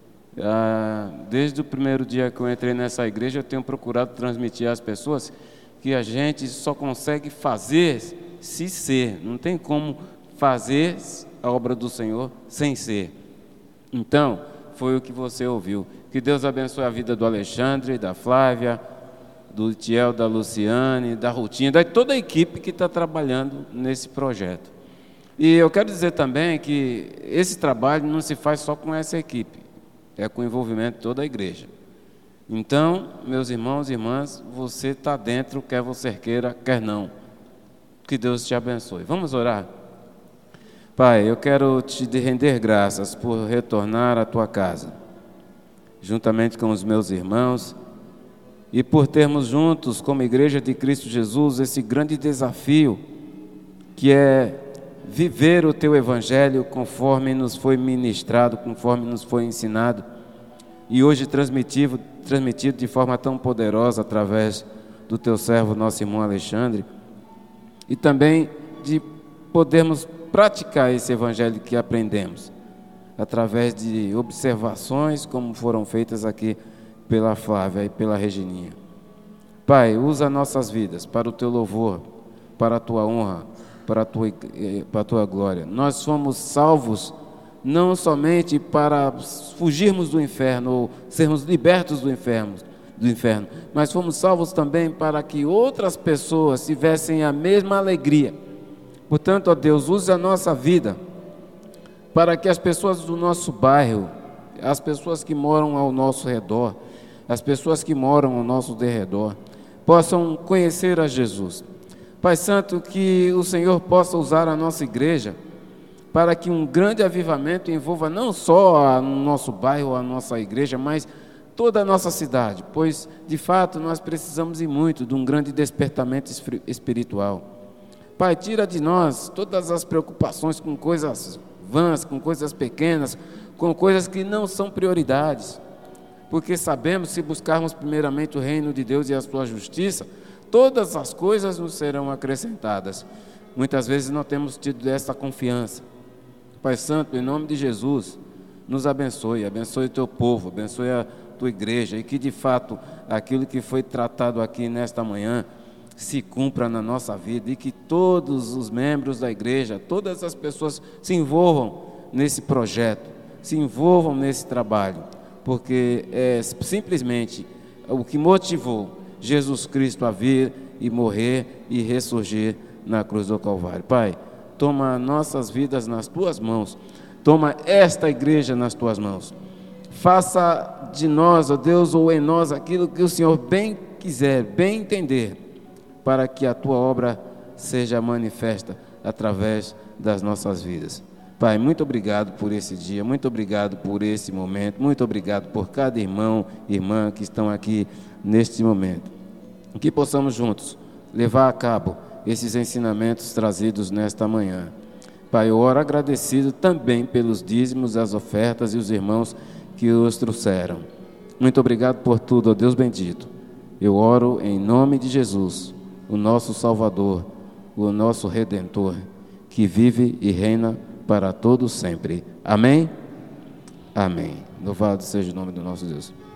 S11: Ah, desde o primeiro dia que eu entrei nessa igreja, eu tenho procurado transmitir às pessoas que a gente só consegue fazer se ser. Não tem como fazer a obra do Senhor sem ser. Então, foi o que você ouviu. Que Deus abençoe a vida do Alexandre, da Flávia, do Tiel, da Luciane, da Rutinha, de toda a equipe que está trabalhando nesse projeto. E eu quero dizer também que esse trabalho não se faz só com essa equipe, é com o envolvimento de toda a igreja. Então, meus irmãos e irmãs, você está dentro, quer você queira, quer não. Que Deus te abençoe. Vamos orar? Pai, eu quero te render graças por retornar à tua casa, juntamente com os meus irmãos, e por termos juntos, como Igreja de Cristo Jesus, esse grande desafio, que é viver o teu evangelho conforme nos foi ministrado, conforme nos foi ensinado, e hoje transmitido, transmitido de forma tão poderosa através do teu servo, nosso irmão Alexandre, e também de podermos praticar esse evangelho que aprendemos, através de observações como foram feitas aqui pela Flávia e pela Regininha. Pai, usa nossas vidas para o teu louvor, para a tua honra, para a tua, para a tua glória. Nós fomos salvos não somente para fugirmos do inferno ou sermos libertos do inferno, do inferno, mas fomos salvos também para que outras pessoas tivessem a mesma alegria. Portanto, ó Deus, use a nossa vida para que as pessoas do nosso bairro, as pessoas que moram ao nosso redor, as pessoas que moram ao nosso derredor, possam conhecer a Jesus. Pai Santo, que o Senhor possa usar a nossa igreja para que um grande avivamento envolva não só o nosso bairro, a nossa igreja, mas toda a nossa cidade, pois, de fato, nós precisamos e muito de um grande despertamento espiritual. Pai, tira de nós todas as preocupações com coisas vãs, com coisas pequenas, com coisas que não são prioridades, porque sabemos, se buscarmos primeiramente o reino de Deus e a sua justiça, todas as coisas nos serão acrescentadas. Muitas vezes não temos tido essa confiança. Pai Santo, em nome de Jesus, nos abençoe, abençoe o teu povo, abençoe a tua igreja, e que de fato aquilo que foi tratado aqui nesta manhã se cumpra na nossa vida, e que todos os membros da igreja, todas as pessoas se envolvam nesse projeto, se envolvam nesse trabalho, porque é simplesmente o que motivou Jesus Cristo a vir e morrer e ressurgir na cruz do Calvário. Pai, toma nossas vidas nas tuas mãos, toma esta igreja nas tuas mãos, faça de nós, ó Deus, ou em nós, aquilo que o Senhor bem quiser, bem entender, para que a tua obra seja manifesta através das nossas vidas. Pai, muito obrigado por esse dia, muito obrigado por esse momento, muito obrigado por cada irmão e irmã que estão aqui neste momento. Que possamos juntos levar a cabo esses ensinamentos trazidos nesta manhã. Pai, eu oro agradecido também pelos dízimos, as ofertas e os irmãos que os trouxeram. Muito obrigado por tudo, ó Deus bendito. Eu oro em nome de Jesus, o nosso Salvador, o nosso Redentor, que vive e reina para todos sempre. Amém? Amém. Louvado seja o nome do nosso Deus.